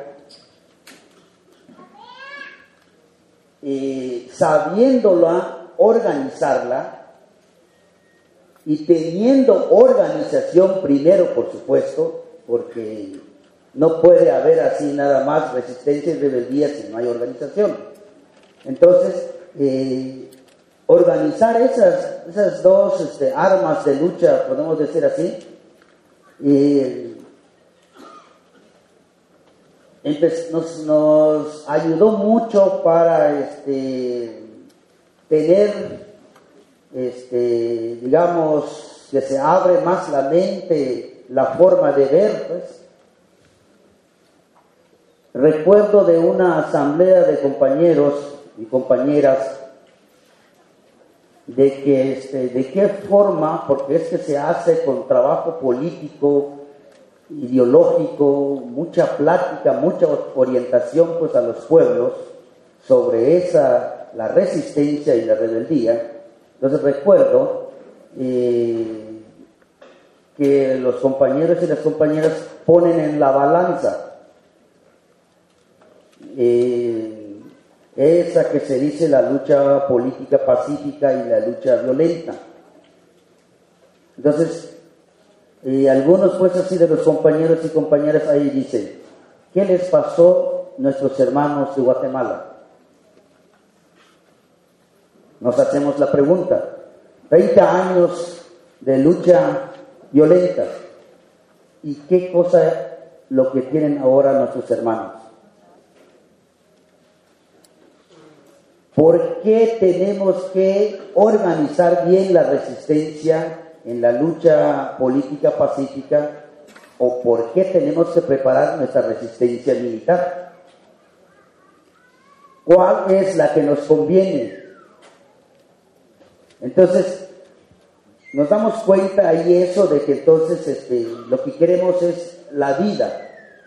eh, sabiéndola organizarla y teniendo organización primero, por supuesto, porque no puede haber así nada más resistencia y rebeldía si no hay organización. Entonces, eh, organizar esas, esas dos este, armas de lucha, podemos decir así, eh, nos, nos ayudó mucho para este, tener, este, digamos, que se abre más la mente, la forma de ver, pues. Recuerdo de una asamblea de compañeros y compañeras de que este, de qué forma, porque es que se hace con trabajo político, ideológico, mucha plática, mucha orientación pues a los pueblos sobre esa, la resistencia y la rebeldía. Entonces recuerdo eh, que los compañeros y las compañeras ponen en la balanza eh, esa que se dice la lucha política pacífica y la lucha violenta. Entonces, eh, algunos pues así de los compañeros y compañeras ahí dicen, ¿qué les pasó a nuestros hermanos de Guatemala? Nos hacemos la pregunta, treinta años de lucha violenta, ¿y qué cosa lo que tienen ahora nuestros hermanos? ¿Por qué tenemos que organizar bien la resistencia en la lucha política pacífica o por qué tenemos que preparar nuestra resistencia militar? ¿Cuál es la que nos conviene? Entonces, nos damos cuenta ahí eso de que entonces este, lo que queremos es la vida.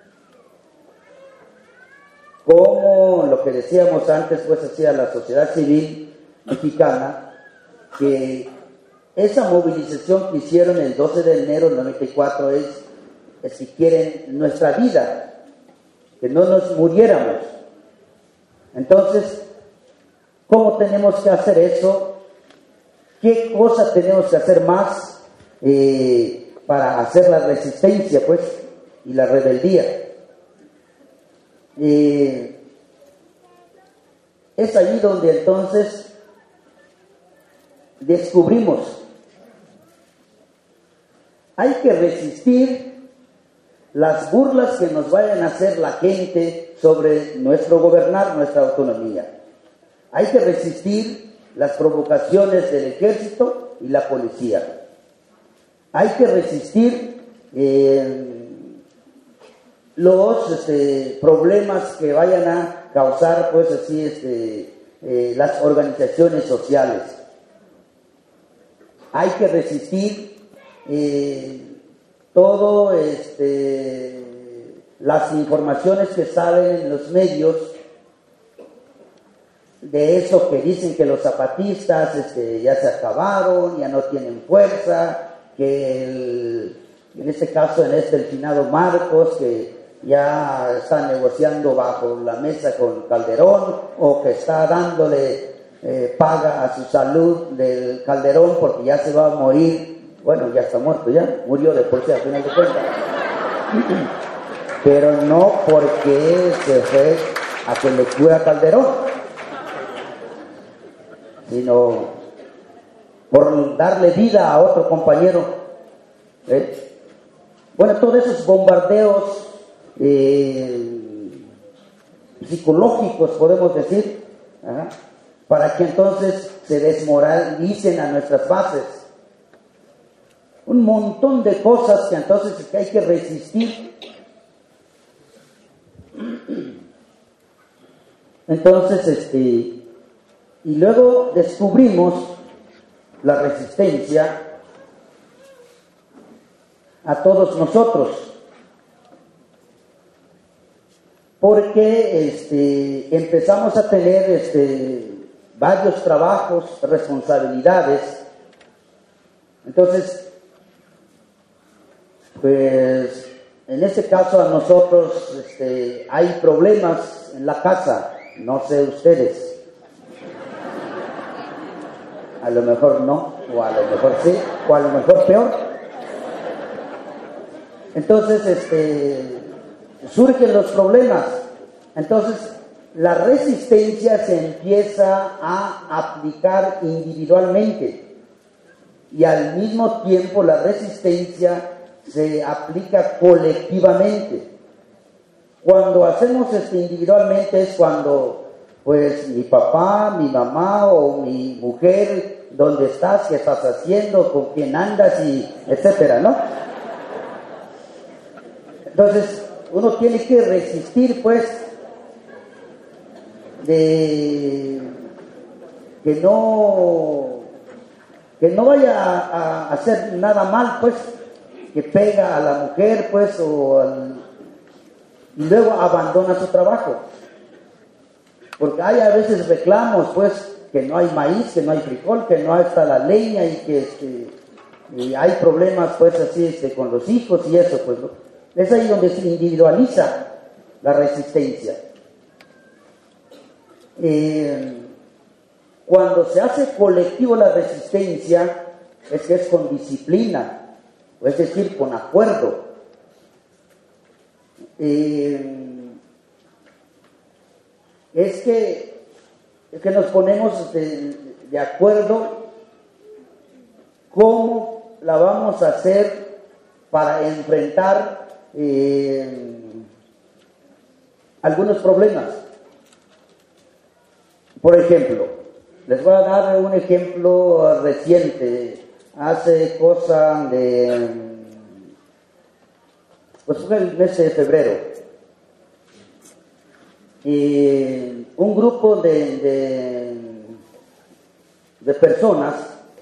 Como lo que decíamos antes, pues hacía la sociedad civil mexicana, que esa movilización que hicieron el doce de enero del noventa y cuatro es, es si quieren, nuestra vida, que no nos muriéramos. Entonces, ¿cómo tenemos que hacer eso? ¿Qué cosa tenemos que hacer más eh, para hacer la resistencia, pues, y la rebeldía? Eh, es allí donde entonces descubrimos, hay que resistir las burlas que nos vayan a hacer la gente sobre nuestro gobernar, nuestra autonomía. Hay que resistir las provocaciones del ejército y la policía. Hay que resistir eh, los este, problemas que vayan a causar, pues así, este, eh, las organizaciones sociales. Hay que resistir eh, todo este, las informaciones que salen en los medios de eso que dicen que los zapatistas este, ya se acabaron, ya no tienen fuerza, que el, en este caso en este el finado Marcos, que ya está negociando bajo la mesa con Calderón, o que está dándole eh, paga a su salud del Calderón porque ya se va a morir. Bueno, ya está muerto, ya murió de por sí al final de cuentas, pero no porque se fue a que le cura Calderón, sino por darle vida a otro compañero. ¿Eh? Bueno, todos esos bombardeos eh, psicológicos, podemos decir, ¿eh? para que entonces se desmoralicen a nuestras bases. Un montón de cosas que entonces hay que resistir. Entonces, este, y luego descubrimos la resistencia a todos nosotros, porque este, empezamos a tener este, varios trabajos, responsabilidades. Entonces, pues en este caso a nosotros este, hay problemas en la casa, no sé ustedes, a lo mejor no, o a lo mejor sí, o a lo mejor peor. Entonces este, surgen los problemas. Entonces la resistencia se empieza a aplicar individualmente y al mismo tiempo la resistencia se aplica colectivamente. Cuando hacemos esto individualmente es cuando, pues, mi papá, mi mamá o mi mujer, ¿dónde estás? ¿Qué estás haciendo? ¿Con quién andas? Y etcétera, ¿no? Entonces, uno tiene que resistir, pues, de que no que no vaya a, a hacer nada mal, pues, que pega a la mujer, pues, o al, y luego abandona su trabajo. Porque hay a veces reclamos, pues, que no hay maíz, que no hay frijol, que no está la leña y que este, y hay problemas, pues, así este, con los hijos y eso, pues, ¿no? Es ahí donde se individualiza la resistencia. Eh, cuando se hace colectivo la resistencia, es que es con disciplina, es decir, con acuerdo. Eh, es que, es que nos ponemos de, de acuerdo cómo la vamos a hacer para enfrentar eh, algunos problemas. Por ejemplo, les voy a dar un ejemplo reciente. Hace cosa de, pues fue el mes de febrero, y un grupo de, de, de personas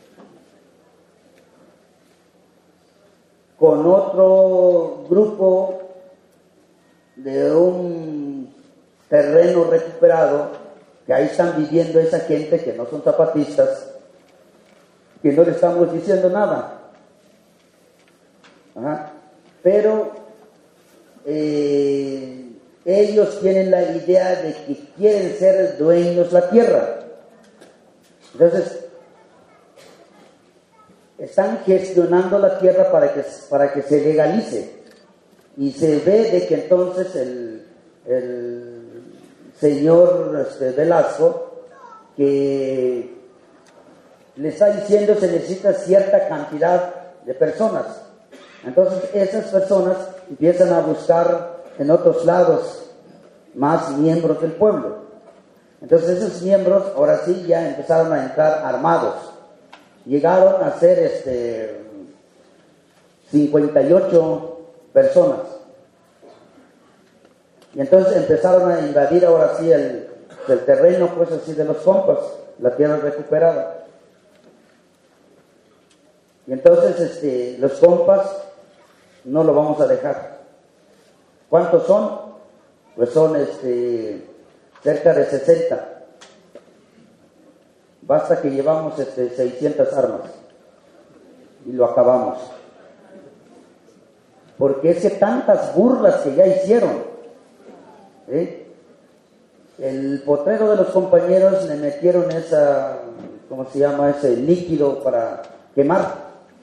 con otro grupo de un terreno recuperado, que ahí están viviendo esa gente que no son zapatistas, que no le estamos diciendo nada. Ajá. Pero eh, ellos tienen la idea de que quieren ser dueños de la tierra. Entonces, están gestionando la tierra para que, para que se legalice. Y se ve de que entonces el, el señor este, Velasco, que le está diciendo se necesita cierta cantidad de personas. Entonces esas personas empiezan a buscar en otros lados más miembros del pueblo. Entonces esos miembros ahora sí ya empezaron a entrar armados. Llegaron a ser este, cincuenta y ocho personas. Y entonces empezaron a invadir ahora sí el, el terreno, pues así de los compas, la tierra recuperada. Y entonces este, los compas no lo vamos a dejar. ¿Cuántos son? Pues son este, cerca de sesenta. Basta que llevamos este, seiscientas armas y lo acabamos. Porque es que tantas burlas que ya hicieron. ¿Eh? El potrero de los compañeros le metieron esa, ¿cómo se llama? Ese líquido para quemar.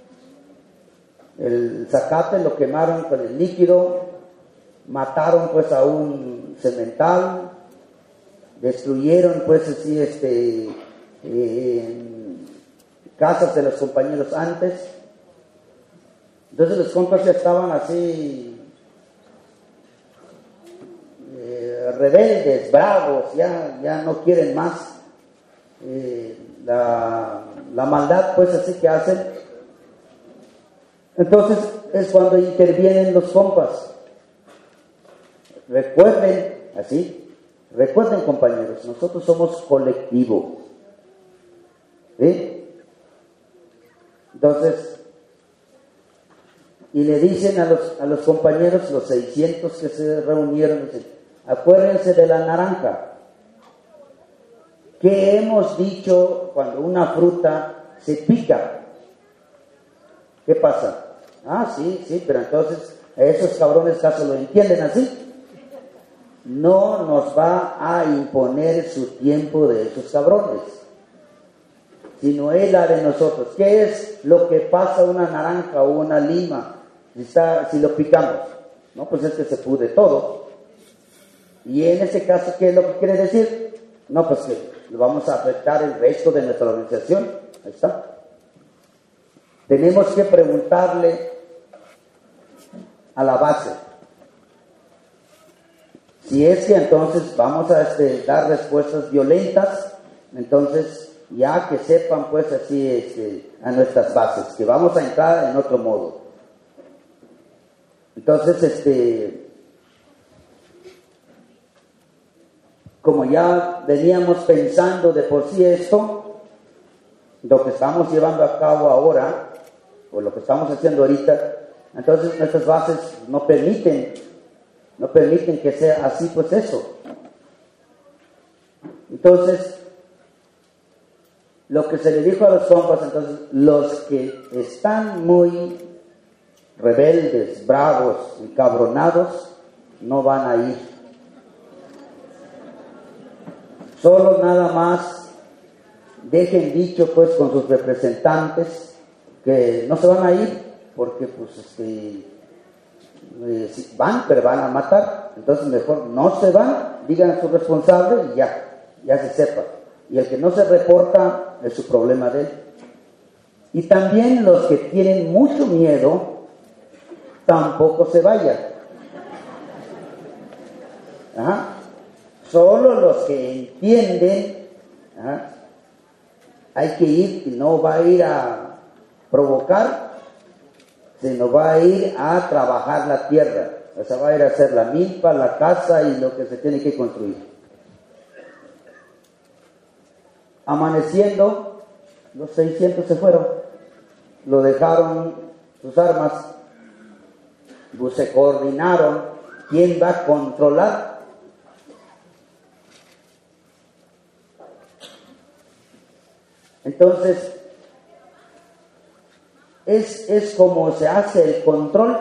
El zacate lo quemaron con el líquido, mataron pues a un semental, destruyeron pues así este eh, casas de los compañeros antes. Entonces los compas ya estaban así eh, rebeldes, bravos, ya, ya no quieren más eh, la, la maldad pues así que hacen. Entonces es cuando intervienen los compas. Recuerden, así, recuerden compañeros, nosotros somos colectivo. ¿Sí? Entonces, y le dicen a los, a los compañeros, los seiscientos que se reunieron, dicen, acuérdense de la naranja. ¿Qué hemos dicho cuando una fruta se pica? ¿Qué pasa? Ah, sí, sí, pero entonces esos cabrones caso lo entienden así. No nos va a imponer su tiempo de esos cabrones, sino es la de nosotros. ¿Qué es lo que pasa a una naranja o una lima si, está, si lo picamos? No, pues es que se pudre todo. Y en ese caso, ¿qué es lo que quiere decir? No, pues que lo vamos a afectar el resto de nuestra organización. Ahí está. Tenemos que preguntarle a la base. Si es que entonces vamos a este, dar respuestas violentas, entonces ya que sepan pues así este, a nuestras bases, que vamos a entrar en otro modo. Entonces, este, como ya veníamos pensando de por sí esto, lo que estamos llevando a cabo ahora, o lo que estamos haciendo ahorita, entonces nuestras bases no permiten, no permiten que sea así pues eso. Entonces, lo que se le dijo a los compas, entonces, los que están muy rebeldes, bravos, encabronados, no van a ir. Solo nada más dejen dicho pues con sus representantes que no se van a ir porque pues este eh, si van pero van a matar, entonces mejor no se van, digan a su responsable y ya, ya se sepa. Y el que no se reporta es su problema de él. Y también los que tienen mucho miedo tampoco se vayan. Ajá. Solo los que entienden, ajá, hay que ir, y no va a ir a provocar, sino va a ir a trabajar la tierra. O sea, va a ir a hacer la milpa, la casa y lo que se tiene que construir. Amaneciendo, los seiscientos se fueron, lo dejaron sus armas, pues se coordinaron, ¿quién va a controlar? Entonces, es, es como se hace el control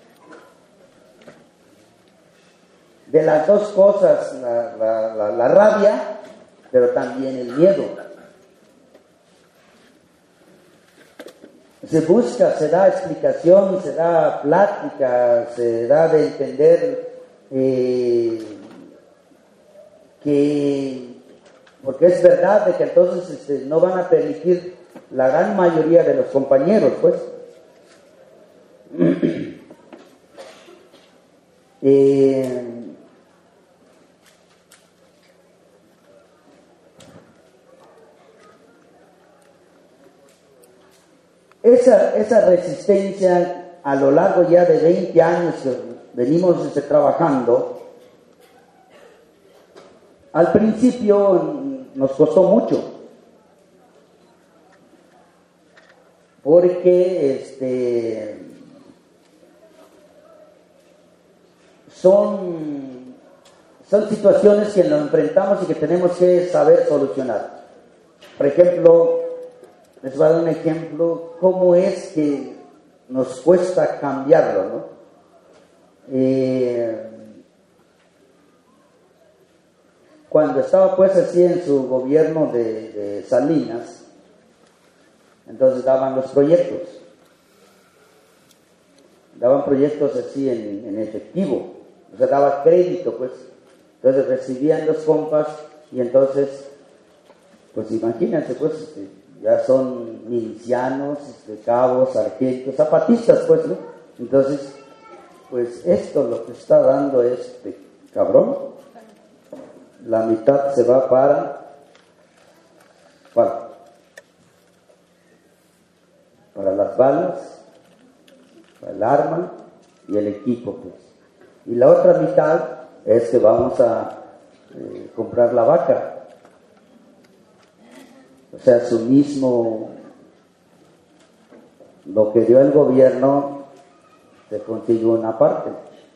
de las dos cosas, la, la, la, la rabia, pero también el miedo. Se busca, se da explicación, se da plática, se da de entender eh, que, porque es verdad de que entonces este, no van a permitir la gran mayoría de los compañeros, pues. eh, Esa, esa resistencia a lo largo ya de veinte años que venimos este, trabajando, al principio nos costó mucho, porque este, son, son situaciones que nos enfrentamos y que tenemos que saber solucionar. Por ejemplo, les voy a dar un ejemplo, cómo es que nos cuesta cambiarlo, ¿no? Eh, cuando estaba pues así en su gobierno de, de Salinas, entonces daban los proyectos, daban proyectos así en, en efectivo, o sea, daba crédito pues, entonces recibían los compas y entonces, pues imagínense pues, este, ya son milicianos, este, cabos, sargentos, zapatistas, pues, ¿no? Entonces, pues esto lo que está dando este cabrón, la mitad se va para, para, para las balas, para el arma y el equipo, pues. Y la otra mitad es que vamos a eh, comprar la vaca. O sea, su mismo, lo que dio el gobierno, se consiguió una parte.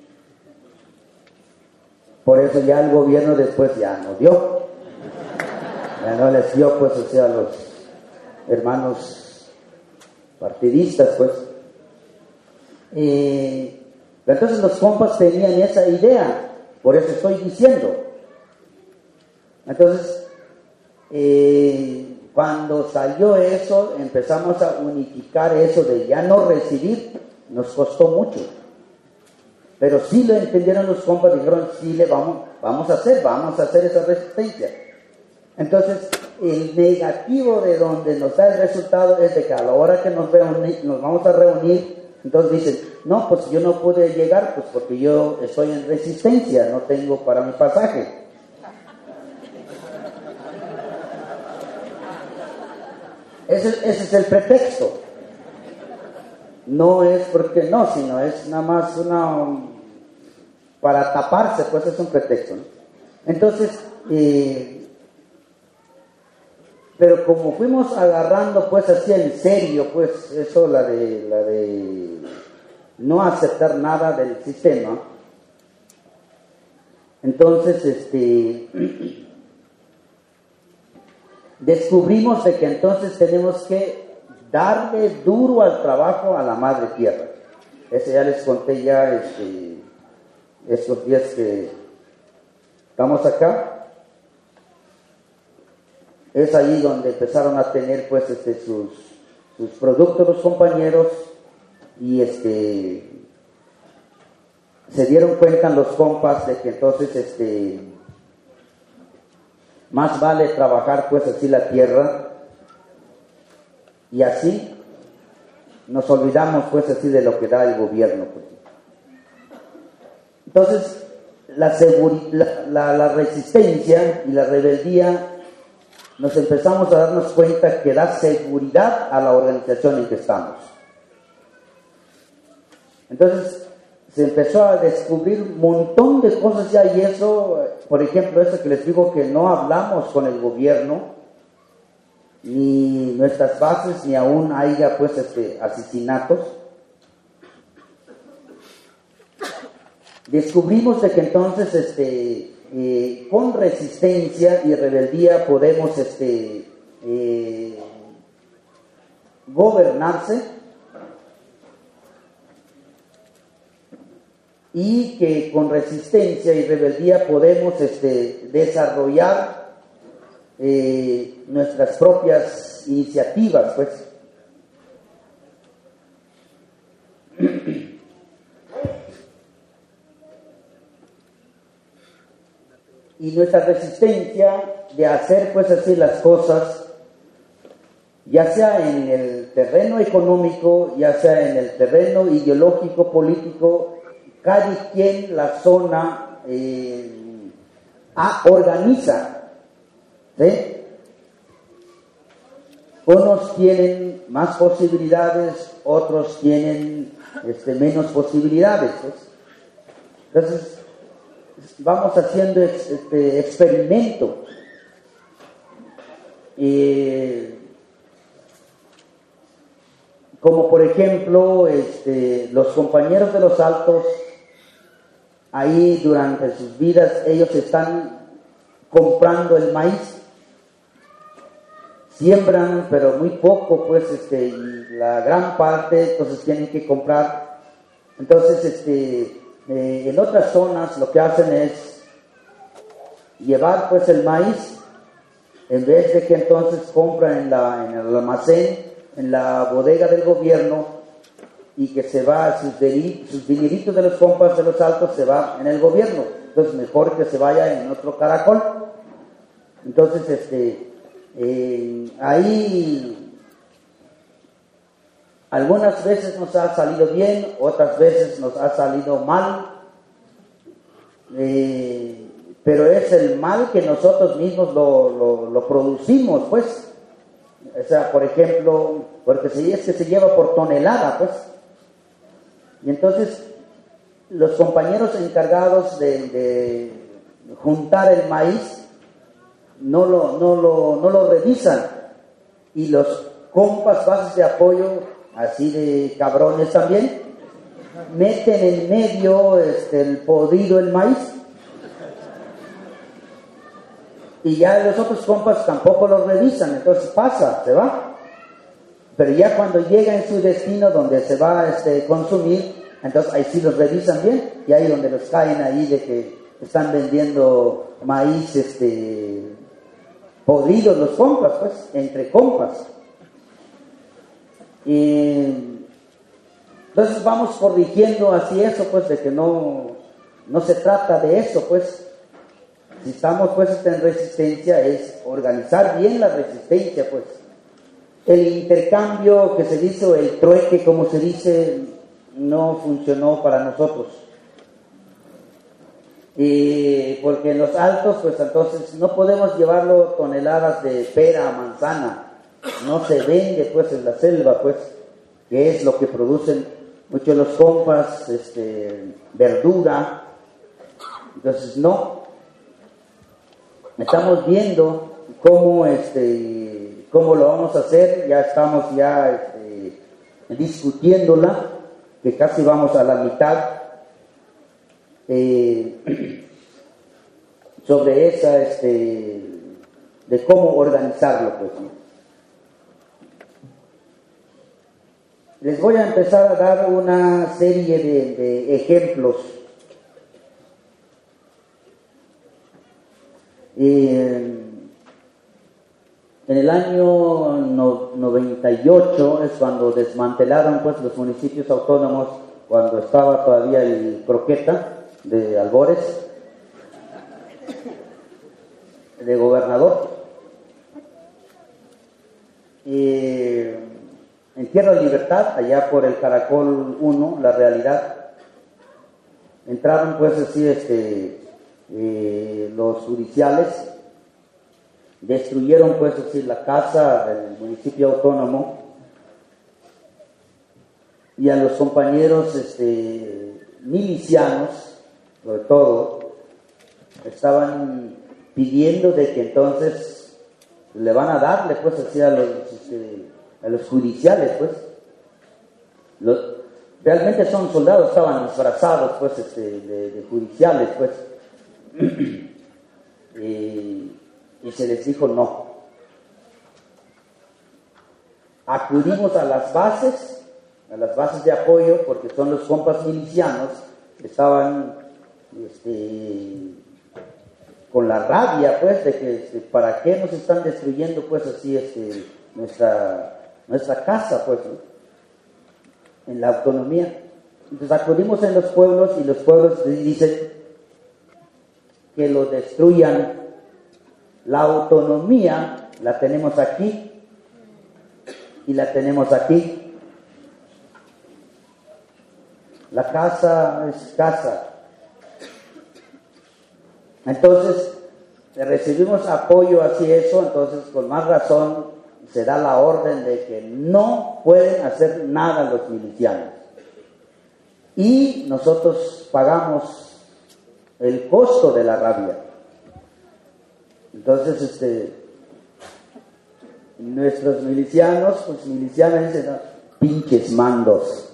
Por eso ya el gobierno después ya no dio. Ya no les dio, pues, o sea, a los hermanos partidistas, pues. Y entonces los compas tenían esa idea, por eso estoy diciendo. Entonces, eh, cuando salió eso, empezamos a unificar eso de ya no recibir, nos costó mucho. Pero sí lo entendieron los compas, dijeron, sí le vamos, vamos a hacer, vamos a hacer esa resistencia. Entonces, el negativo de donde nos da el resultado es de que a la hora que nos, reuni- nos vamos a reunir, Entonces dicen, no, pues yo no puedo llegar, pues porque yo estoy en resistencia, no tengo para mi pasaje. Ese, ese es el pretexto. No es porque no, sino es nada más una... para taparse, pues es un pretexto, ¿no? Entonces, eh, pero como fuimos agarrando pues así en serio, pues eso, la de, la de no aceptar nada del sistema, entonces este descubrimos de que entonces tenemos que darle duro al trabajo a la madre tierra. Eso ya les conté ya este, estos días que estamos acá. Es ahí donde empezaron a tener pues este, sus, sus productos los compañeros y este se dieron cuenta los compas de que entonces este más vale trabajar pues así la tierra, y así nos olvidamos pues así de lo que da el gobierno, pues. Entonces la, seguri- la, la, la resistencia y la rebeldía, nos empezamos a darnos cuenta que da seguridad a la organización en que estamos. Entonces se empezó a descubrir un montón de cosas ya, y eso, por ejemplo, eso que les digo, que no hablamos con el gobierno, ni nuestras bases, ni aún haya pues este, asesinatos. Descubrimos de que entonces este, eh, con resistencia y rebeldía podemos este, eh, gobernarse, y que con resistencia y rebeldía podemos este, desarrollar eh, nuestras propias iniciativas, pues. Y nuestra resistencia de hacer pues así las cosas, ya sea en el terreno económico, ya sea en el terreno ideológico, político, cada quien la zona eh, a, organiza, ¿sí? Unos tienen más posibilidades, otros tienen este, menos posibilidades, ¿sí? Entonces vamos haciendo este experimento. Eh, como por ejemplo este, los compañeros de los Altos, ahí durante sus vidas ellos están comprando el maíz, siembran pero muy poco, pues este, y la gran parte entonces tienen que comprar. Entonces este eh, en otras zonas lo que hacen es llevar pues el maíz, en vez de que entonces compran en, la, en el almacén, en la bodega del gobierno, y que se va, sus, deri- sus dineritos de los compas de los Altos se va en el gobierno. Entonces mejor que se vaya en otro caracol. Entonces este eh, ahí algunas veces nos ha salido bien, otras veces nos ha salido mal, eh, pero es el mal que nosotros mismos lo, lo, lo producimos, pues. O sea, por ejemplo, porque si es que se lleva por tonelada, pues. Y entonces los compañeros encargados de, de juntar el maíz no lo, no lo, no lo revisan, y los compas bases de apoyo, así de cabrones también, meten en medio este, el podrido el maíz, y ya los otros compas tampoco lo revisan, entonces pasa, se va. Pero ya cuando llega en su destino donde se va a este, consumir, entonces ahí sí los revisan bien, y ahí donde los caen ahí de que están vendiendo maíz este, podridos los compas, pues, entre compas. Y entonces vamos corrigiendo así eso, pues, de que no, no se trata de eso, pues. Si estamos pues en resistencia, es organizar bien la resistencia, pues. El intercambio que se dice, o el trueque, como se dice, no funcionó para nosotros. Y porque en los altos, pues entonces no podemos llevarlo toneladas de pera a manzana, no se vende pues en la selva, pues, que es lo que producen muchos de los compas, este, verdura. Entonces no, estamos viendo cómo, este, cómo lo vamos a hacer, ya estamos ya este, discutiéndola, que casi vamos a la mitad. Eh, sobre esa, este, de cómo organizarlo, pues. Les voy a empezar a dar una serie de, de ejemplos. Eh, en el año no, noventa y ocho es cuando desmantelaron pues los municipios autónomos, cuando estaba todavía el Croqueta de Albores, de gobernador. Eh, en Tierra de Libertad, allá por el Caracol uno, La Realidad, entraron pues así este, eh, los judiciales, destruyeron pues así la casa del municipio autónomo, y a los compañeros este, milicianos, sobre todo, estaban pidiendo de que entonces le van a darle pues así a los, este, a los judiciales, pues. Los, realmente son soldados, estaban disfrazados pues este, de, de judiciales, pues. y, y se les dijo no. Acudimos a las bases, a las bases de apoyo, porque son los compas milicianos que estaban este, con la rabia, pues, de que este, para qué nos están destruyendo, pues, así, este, nuestra, nuestra casa, pues, ¿no? En la autonomía. Entonces acudimos en los pueblos y los pueblos dicen que lo destruyan. La autonomía la tenemos aquí y la tenemos aquí. La casa es casa. Entonces, recibimos apoyo así eso, entonces con más razón se da la orden de que no pueden hacer nada los milicianos. Y nosotros pagamos el costo de la rabia. Entonces, este, nuestros milicianos, pues milicianos dicen, no, pinches mandos.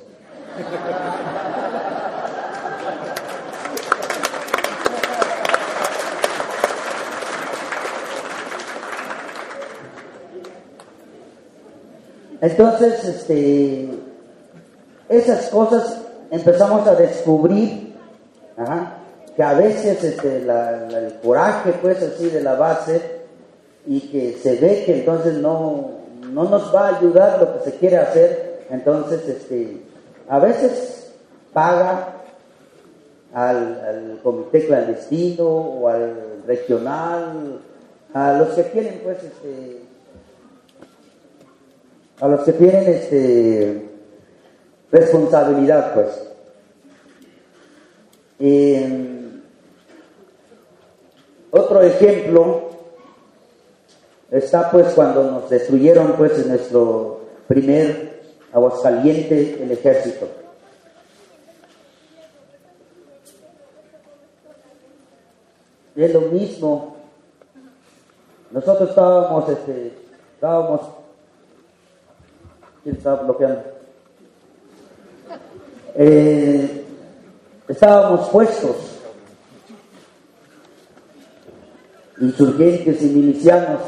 Entonces, este, esas cosas empezamos a descubrir, ajá, que a veces este, la, la, el coraje, pues, así de la base, y que se ve que entonces no, no nos va a ayudar lo que se quiere hacer, entonces, este, a veces paga al, al comité clandestino o al regional, a los que quieren, pues, este, a los que tienen este, responsabilidad, pues. Eh, otro ejemplo está, pues, cuando nos destruyeron, pues, en nuestro primer Aguascalientes, el ejército. Es lo mismo. Nosotros estábamos, este, estábamos ¿Quién estaba bloqueando? Eh, estábamos puestos, insurgentes y milicianos.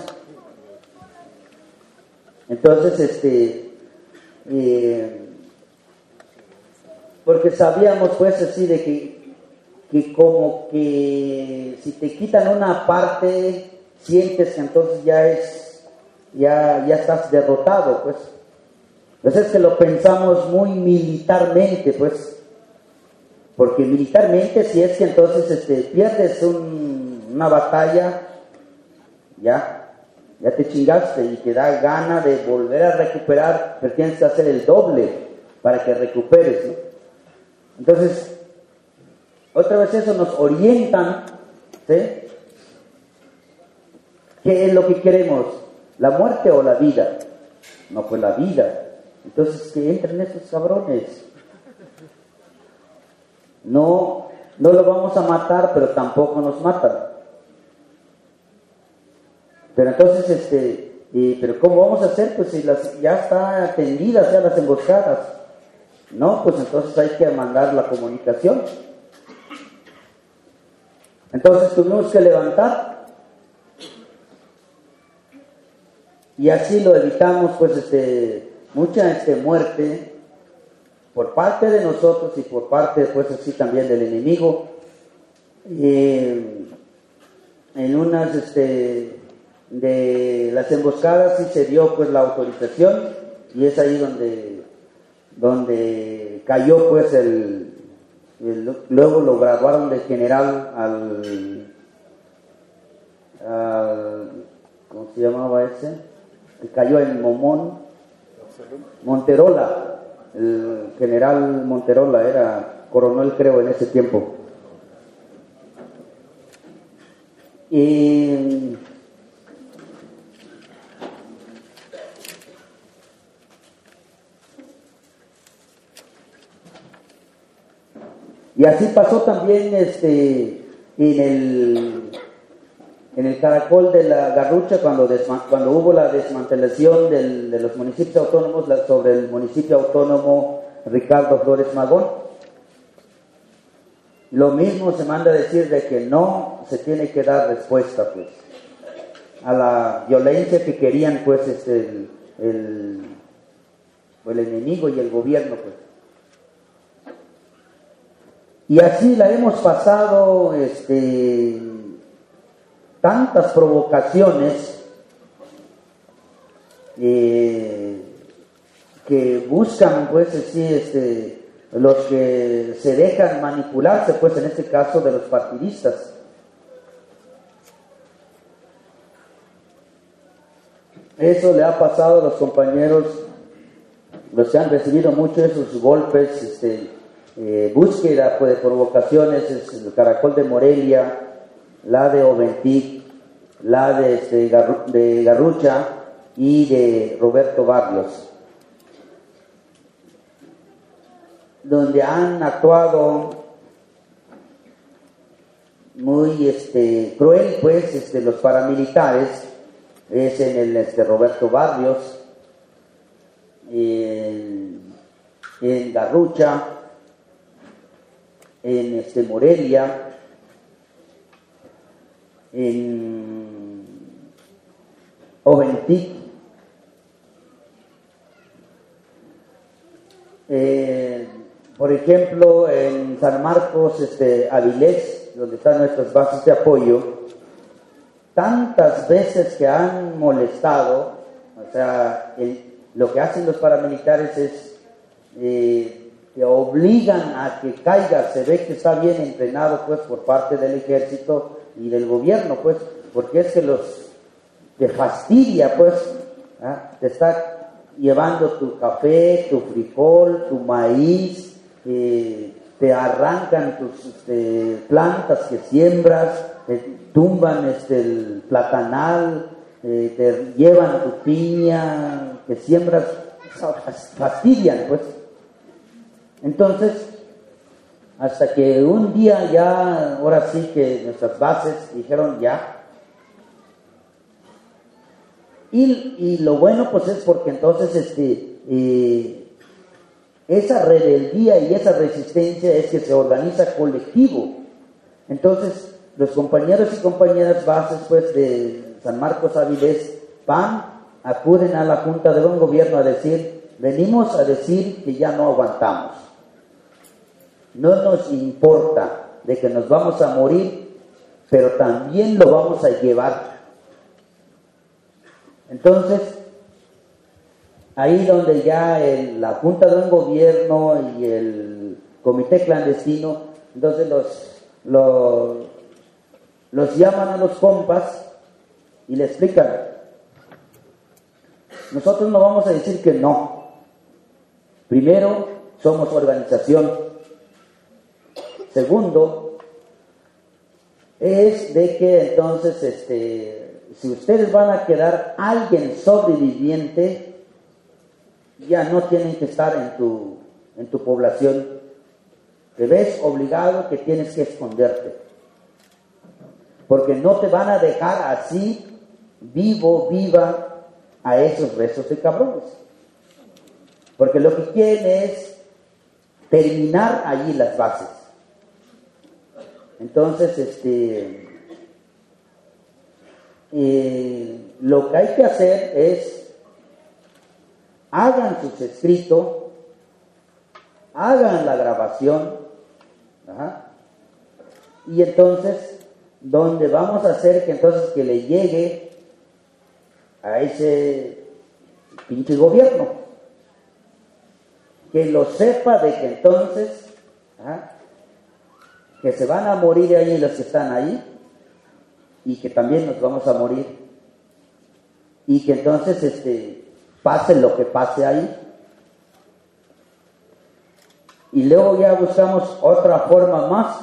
Entonces, este, eh, porque sabíamos, pues, así de que, que como que si te quitan una parte, sientes que entonces ya es, ya, ya estás derrotado, pues. Entonces es que lo pensamos muy militarmente, pues, porque militarmente si es que entonces este, pierdes un, una batalla, ya, ya te chingaste y te da gana de volver a recuperar, pero tienes que hacer el doble para que recuperes, ¿no? Entonces, otra vez eso nos orientan, ¿sí? ¿Qué es lo que queremos? ¿La muerte o la vida? No, pues la vida. Entonces, que entren estos cabrones. No, no lo vamos a matar, pero tampoco nos matan. Pero entonces, este, y, pero ¿cómo vamos a hacer? Pues si las, ya está atendidas ya las emboscadas. No, pues entonces hay que mandar la comunicación. Entonces tuvimos que levantar. Y así lo evitamos, pues, este, mucha este, muerte por parte de nosotros y por parte, pues, así también del enemigo. Eh, en unas, este, de las emboscadas sí se dio, pues, la autorización y es ahí donde, donde cayó, pues, el, el luego lo graduaron de general al, al ¿cómo se llamaba ese? Que cayó en Momón, Monterola, el general Monterola era coronel, creo, en ese tiempo. Y y así pasó también este en el en el caracol de la Garrucha, cuando, desma, cuando hubo la desmantelación del, de los municipios autónomos la, sobre el municipio autónomo Ricardo Flores Magón. Lo mismo se manda a decir de que no se tiene que dar respuesta, pues, a la violencia que querían, pues, este, el, el, el enemigo y el gobierno, pues. Y así la hemos pasado, este... tantas provocaciones eh, que buscan, pues, así, este, los que se dejan manipularse, pues, en este caso de los partidistas. Eso le ha pasado a los compañeros, los que han recibido mucho esos golpes, este, eh, búsqueda, pues, de provocaciones, es el Caracol de Morelia, la de Oventic, la de, este, Garru- de Garrucha y de Roberto Barrios, donde han actuado muy este, cruel, pues, este, los paramilitares, es en el este, Roberto Barrios, en, en Garrucha, en este, Morelia, en Oventic, eh, por ejemplo, en San Marcos, este, Avilés, donde están nuestras bases de apoyo, tantas veces que han molestado, o sea, el, lo que hacen los paramilitares es eh, que obligan a que caiga, se ve que está bien entrenado, pues, por parte del ejército y del gobierno, pues, porque es que los te fastidia, pues, ¿eh? Te está llevando tu café, tu frijol, tu maíz, eh, te arrancan tus este, plantas que siembras, te tumban este, el platanal, eh, te llevan tu piña que siembras, fastidian, pues. Entonces, hasta que un día ya, ahora sí que nuestras bases dijeron ya. Y, y lo bueno, pues, es porque entonces este, eh, esa rebeldía y esa resistencia es que se organiza colectivo. Entonces, los compañeros y compañeras bases, pues, de San Marcos Avilés van, acuden a la Junta de Buen Gobierno a decir, venimos a decir que ya no aguantamos. No nos importa de que nos vamos a morir, pero también lo vamos a llevar. Entonces, ahí donde ya el, la Junta de Buen Gobierno y el Comité Clandestino, entonces los, los, los llaman a los compas y le explican, nosotros no vamos a decir que no. Primero, somos organización. segundo es de que entonces, este, si ustedes van a quedar alguien sobreviviente, ya no tienen que estar en tu, en tu población. Te ves obligado que tienes que esconderte. Porque no te van a dejar así, vivo, viva, a esos restos de cabrones. Porque lo que quieren es terminar allí las bases. Entonces, este, eh, lo que hay que hacer es, hagan sus escritos, hagan la grabación, ajá, y entonces, donde vamos a hacer que entonces que le llegue a ese pinche gobierno, que lo sepa de que entonces, ajá, que se van a morir ahí los que están ahí, y que también nos vamos a morir, y que entonces este, pase lo que pase ahí. Y luego ya buscamos otra forma más.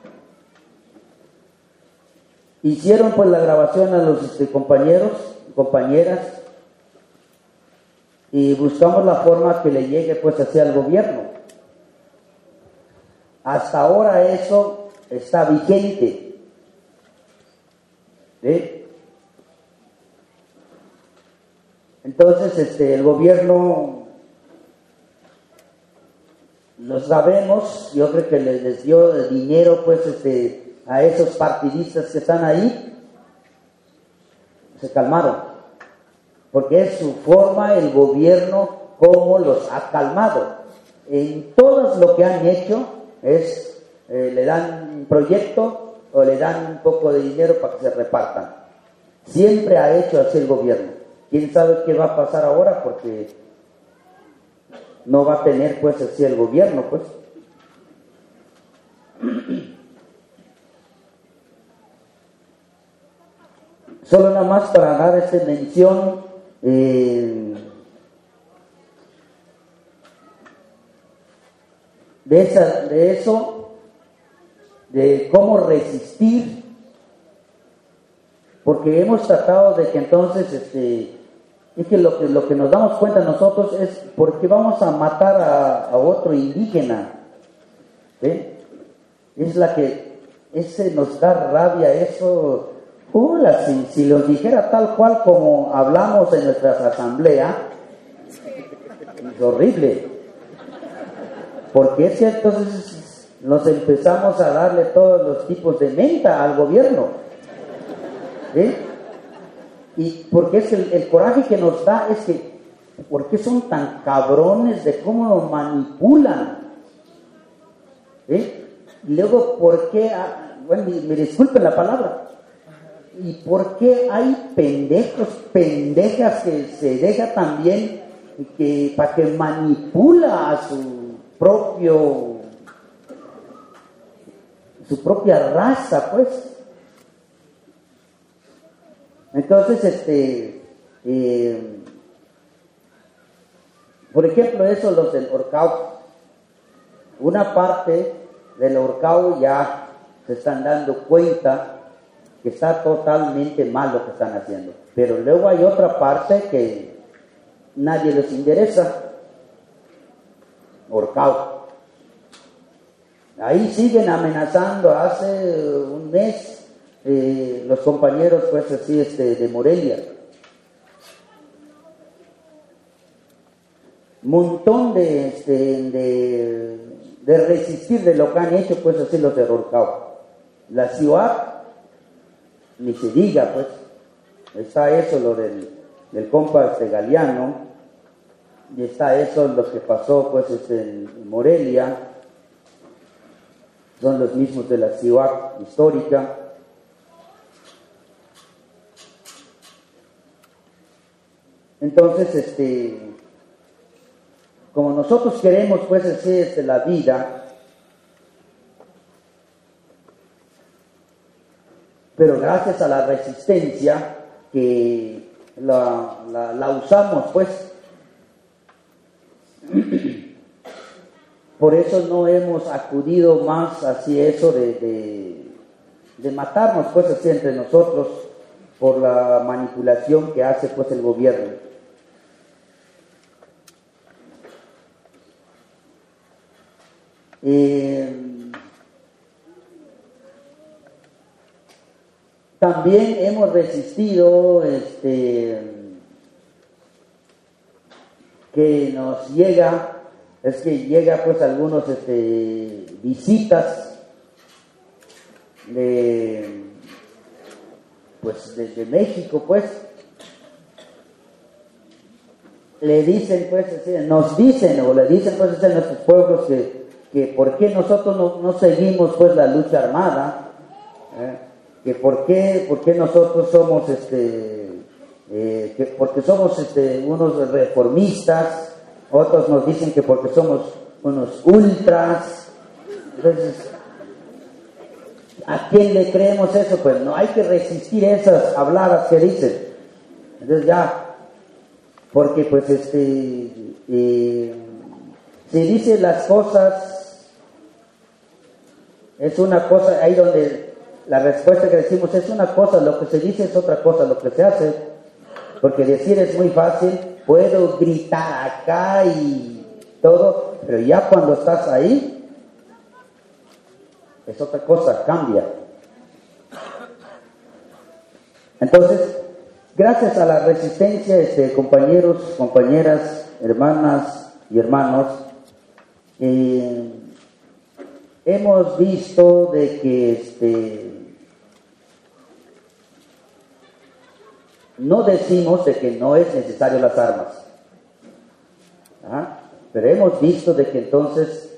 Hicieron pues la grabación a los este, compañeros, compañeras, y buscamos la forma que le llegue pues hacia el gobierno. Hasta ahora eso está vigente. ¿Sí? Entonces este, el gobierno, lo sabemos, yo creo que les, les dio dinero pues este, a esos partidistas que están ahí, se calmaron, porque es su forma el gobierno como los ha calmado. En todo lo que han hecho es, eh, le dan un proyecto o le dan un poco de dinero para que se repartan. Siempre ha hecho así el gobierno. ¿Quién sabe qué va a pasar ahora? Porque no va a tener pues así el gobierno, pues. Solo nada más para dar esta mención, eh, de, esa, de eso, de cómo resistir, porque hemos tratado de que entonces, este, es que lo que, lo que nos damos cuenta nosotros es por qué vamos a matar a, a otro indígena, ¿sí? Es la que, ese nos da rabia, eso. Uh, la, si, si los dijera tal cual como hablamos en nuestras asambleas, es horrible. Porque es que entonces nos empezamos a darle todos los tipos de menta al gobierno. ¿Sí? Y porque es el, el coraje que nos da es que, ¿por qué son tan cabrones de cómo nos manipulan? ¿Sí? Y luego, ¿por qué? Bueno, me, me disculpen la palabra. ¿Y por qué hay pendejos, pendejas que se deja también que para que manipula a su propio, su propia raza, pues? Entonces, este, eh, por ejemplo, eso, los del Orcao, una parte del Orcao ya se están dando cuenta que está totalmente mal lo que están haciendo, pero luego hay otra parte que nadie les interesa. Orcao, ahí siguen amenazando. Hace un mes eh, los compañeros pues así este, de Morelia, montón de, este, de de resistir de lo que han hecho pues así los de Orcao. La ciudad ni se diga, pues, está eso lo del, del compa este Galeano, y está eso lo que pasó pues este, en Morelia, son los mismos de la ciudad histórica. Entonces, este, como nosotros queremos pues así este, la vida, pero gracias a la resistencia que la, la, la usamos, pues, por eso no hemos acudido más hacia eso de, de, de matarnos pues así entre nosotros por la manipulación que hace pues el gobierno. Eh, también hemos resistido este, que nos llega, es que llega pues algunos este, visitas de, pues, de, de México pues, le dicen pues, nos dicen o le dicen pues a nuestros pueblos que que por qué nosotros no, no seguimos pues la lucha armada, ¿eh? que por qué, por qué nosotros somos este, eh, que porque somos este, unos reformistas, otros nos dicen que porque somos unos ultras. Entonces, ¿a quién le creemos eso? Pues no hay que resistir esas habladas que dicen. Entonces ya, porque pues este, eh, se dicen las cosas. Es una cosa, ahí donde la respuesta que decimos es una cosa, lo que se dice es otra cosa, lo que se hace, porque decir es muy fácil, puedo gritar acá y todo, pero ya cuando estás ahí, es otra cosa, cambia. Entonces, gracias a la resistencia, este, compañeros, compañeras, hermanas y hermanos, eh, hemos visto de que este, no decimos de que no es necesario las armas, ¿ah? Pero hemos visto de que entonces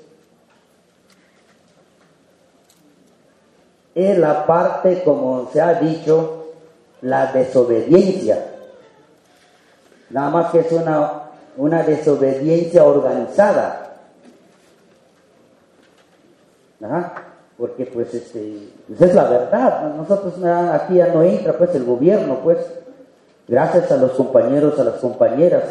es la parte, como se ha dicho, la desobediencia, nada más que es una, una desobediencia organizada. Ajá, porque pues este pues es la verdad, nosotros aquí ya no entra pues el gobierno, pues gracias a los compañeros, a las compañeras.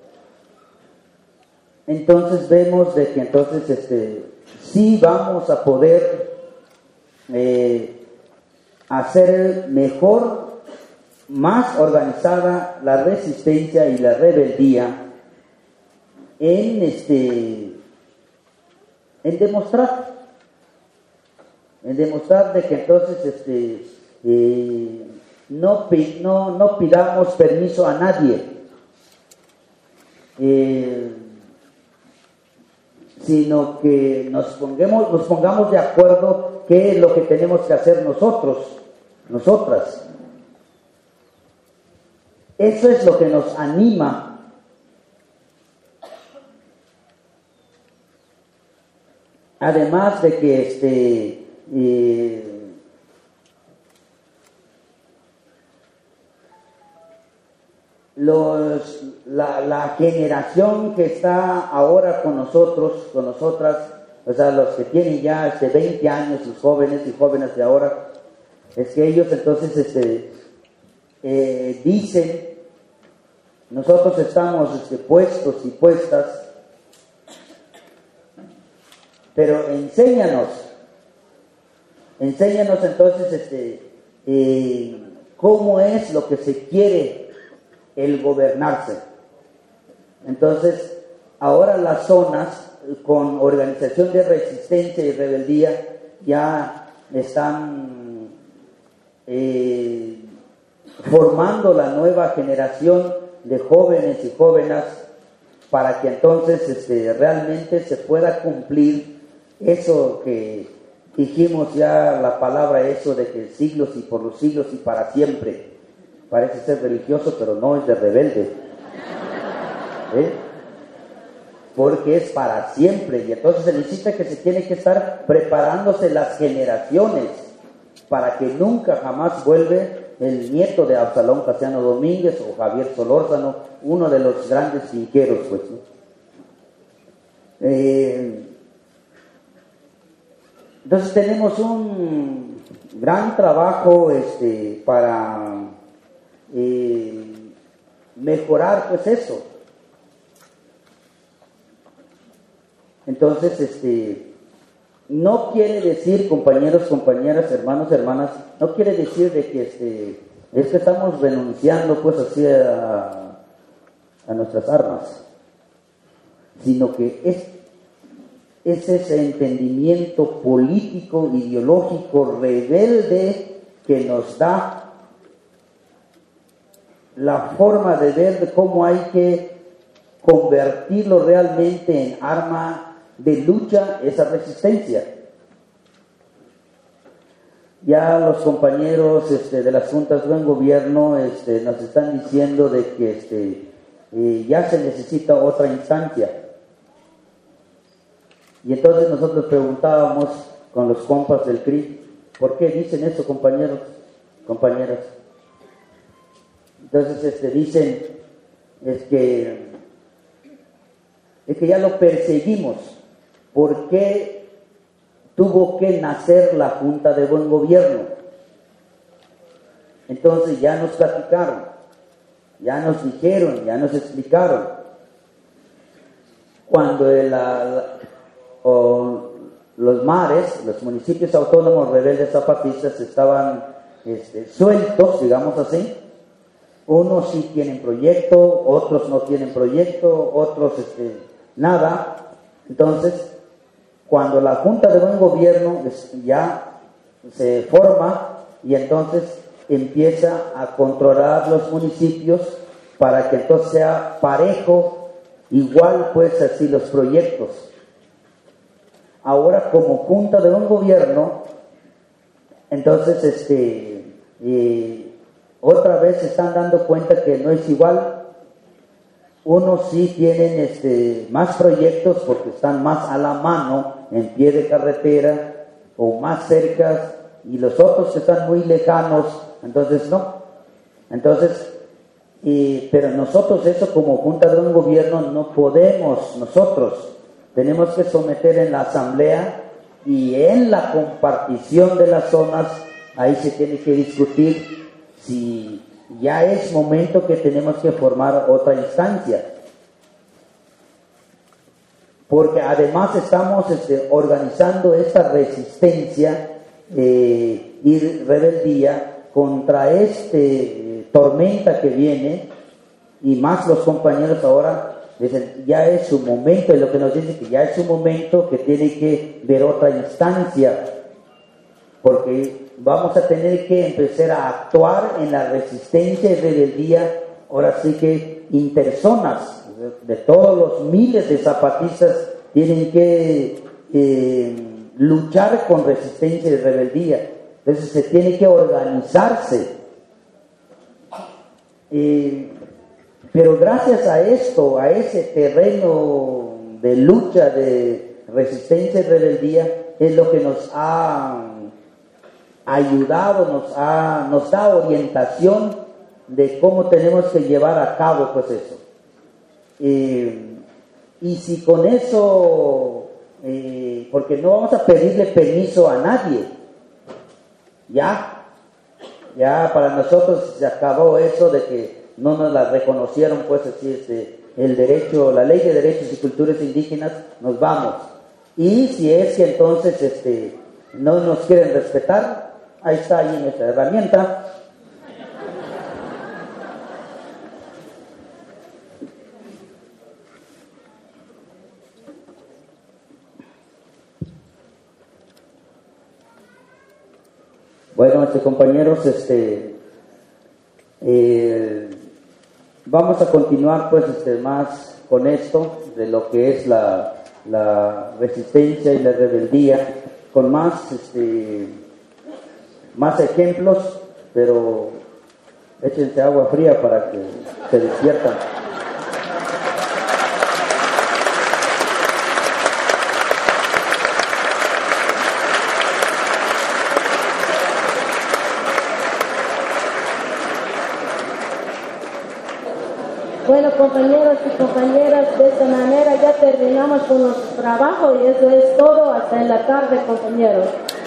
Entonces vemos de que entonces este sí vamos a poder eh, hacer mejor, más organizada la resistencia y la rebeldía en este en demostrar en demostrar de que entonces este, eh, no, no, no pidamos permiso a nadie, eh, sino que nos pongamos, nos pongamos de acuerdo qué es lo que tenemos que hacer nosotros, nosotras. Eso es lo que nos anima. Además de que este Eh, los, la, la generación que está ahora con nosotros, con nosotras, o sea, los que tienen ya este, veinte años, los jóvenes y jóvenes de ahora, es que ellos entonces este, eh, dicen, nosotros estamos este, puestos y puestas, pero enséñanos. Enséñanos entonces este, eh, cómo es lo que se quiere el gobernarse. Entonces, ahora las zonas con organización de resistencia y rebeldía ya están eh, formando la nueva generación de jóvenes y jóvenes para que entonces este, realmente se pueda cumplir eso que dijimos ya, la palabra eso de que siglos y por los siglos y para siempre. Parece ser religioso, pero no es de rebelde. ¿Eh? Porque es para siempre. Y entonces se necesita que se tiene que estar preparándose las generaciones para que nunca jamás vuelve el nieto de Absalón Casiano Domínguez o Javier Solórzano, uno de los grandes finqueros, pues, ¿no? Eh, Entonces tenemos un gran trabajo este, para eh, mejorar pues eso. Entonces, este, no quiere decir, compañeros, compañeras, hermanos, hermanas, no quiere decir de que este, es que estamos renunciando pues así a, a nuestras armas, sino que es, es ese entendimiento político, ideológico, rebelde que nos da la forma de ver de cómo hay que convertirlo realmente en arma de lucha, esa resistencia. Ya los compañeros este, de las juntas de buen gobierno este, nos están diciendo de que este, eh, ya se necesita otra instancia. Y entonces nosotros preguntábamos con los compas del C R I, ¿por qué dicen eso, compañeros, compañeras? Entonces este, dicen, es que, es que ya lo perseguimos. ¿Por qué tuvo que nacer la Junta de Buen Gobierno? Entonces ya nos platicaron, ya nos dijeron, ya nos explicaron. Cuando el, la, o los mares, los municipios autónomos rebeldes zapatistas estaban este, sueltos, digamos así, unos sí tienen proyecto, otros no tienen proyecto, otros este, nada. Entonces, cuando la Junta de Buen Gobierno ya se forma y entonces empieza a controlar los municipios para que entonces sea parejo, igual pues así los proyectos. Ahora como Junta de Buen Gobierno, entonces este eh, otra vez se están dando cuenta que no es igual. Unos sí tienen este, más proyectos porque están más a la mano, en pie de carretera o más cerca, y los otros que están muy lejanos, entonces no. Entonces, eh, pero nosotros eso como Junta de un Gobierno no podemos, nosotros tenemos que someter en la asamblea y en la compartición de las zonas, ahí se tiene que discutir si ya es momento que tenemos que formar otra instancia. Porque además estamos este, organizando esta resistencia eh, y rebeldía contra este eh, tormenta que viene, y más los compañeros ahora dicen, ya es su momento, y lo que nos dicen que ya es su momento, que tiene que ver otra instancia, porque vamos a tener que empezar a actuar en la resistencia y rebeldía, ahora sí que interzonas, de todos los miles de zapatistas tienen que eh, luchar con resistencia y rebeldía. Entonces se tiene que organizarse. Eh, pero gracias a esto, a ese terreno de lucha, de resistencia y rebeldía, es lo que nos ha ayudado, nos, ha, nos da orientación de cómo tenemos que llevar a cabo pues eso. Eh, y si con eso, eh, porque no vamos a pedirle permiso a nadie, ya, ya para nosotros se acabó eso de que no nos la reconocieron pues así este, el derecho, la ley de derechos y culturas indígenas, nos vamos. Y si es que entonces este, no nos quieren respetar, ahí está ahí nuestra herramienta. Bueno, este, compañeros, este, eh, vamos a continuar pues este, más con esto de lo que es la, la resistencia y la rebeldía, con más, este, más ejemplos, pero échense agua fría para que se despiertan.
Bueno, compañeros y compañeras, de esta manera ya terminamos con nuestro trabajo y eso es todo. Hasta en la tarde, compañeros.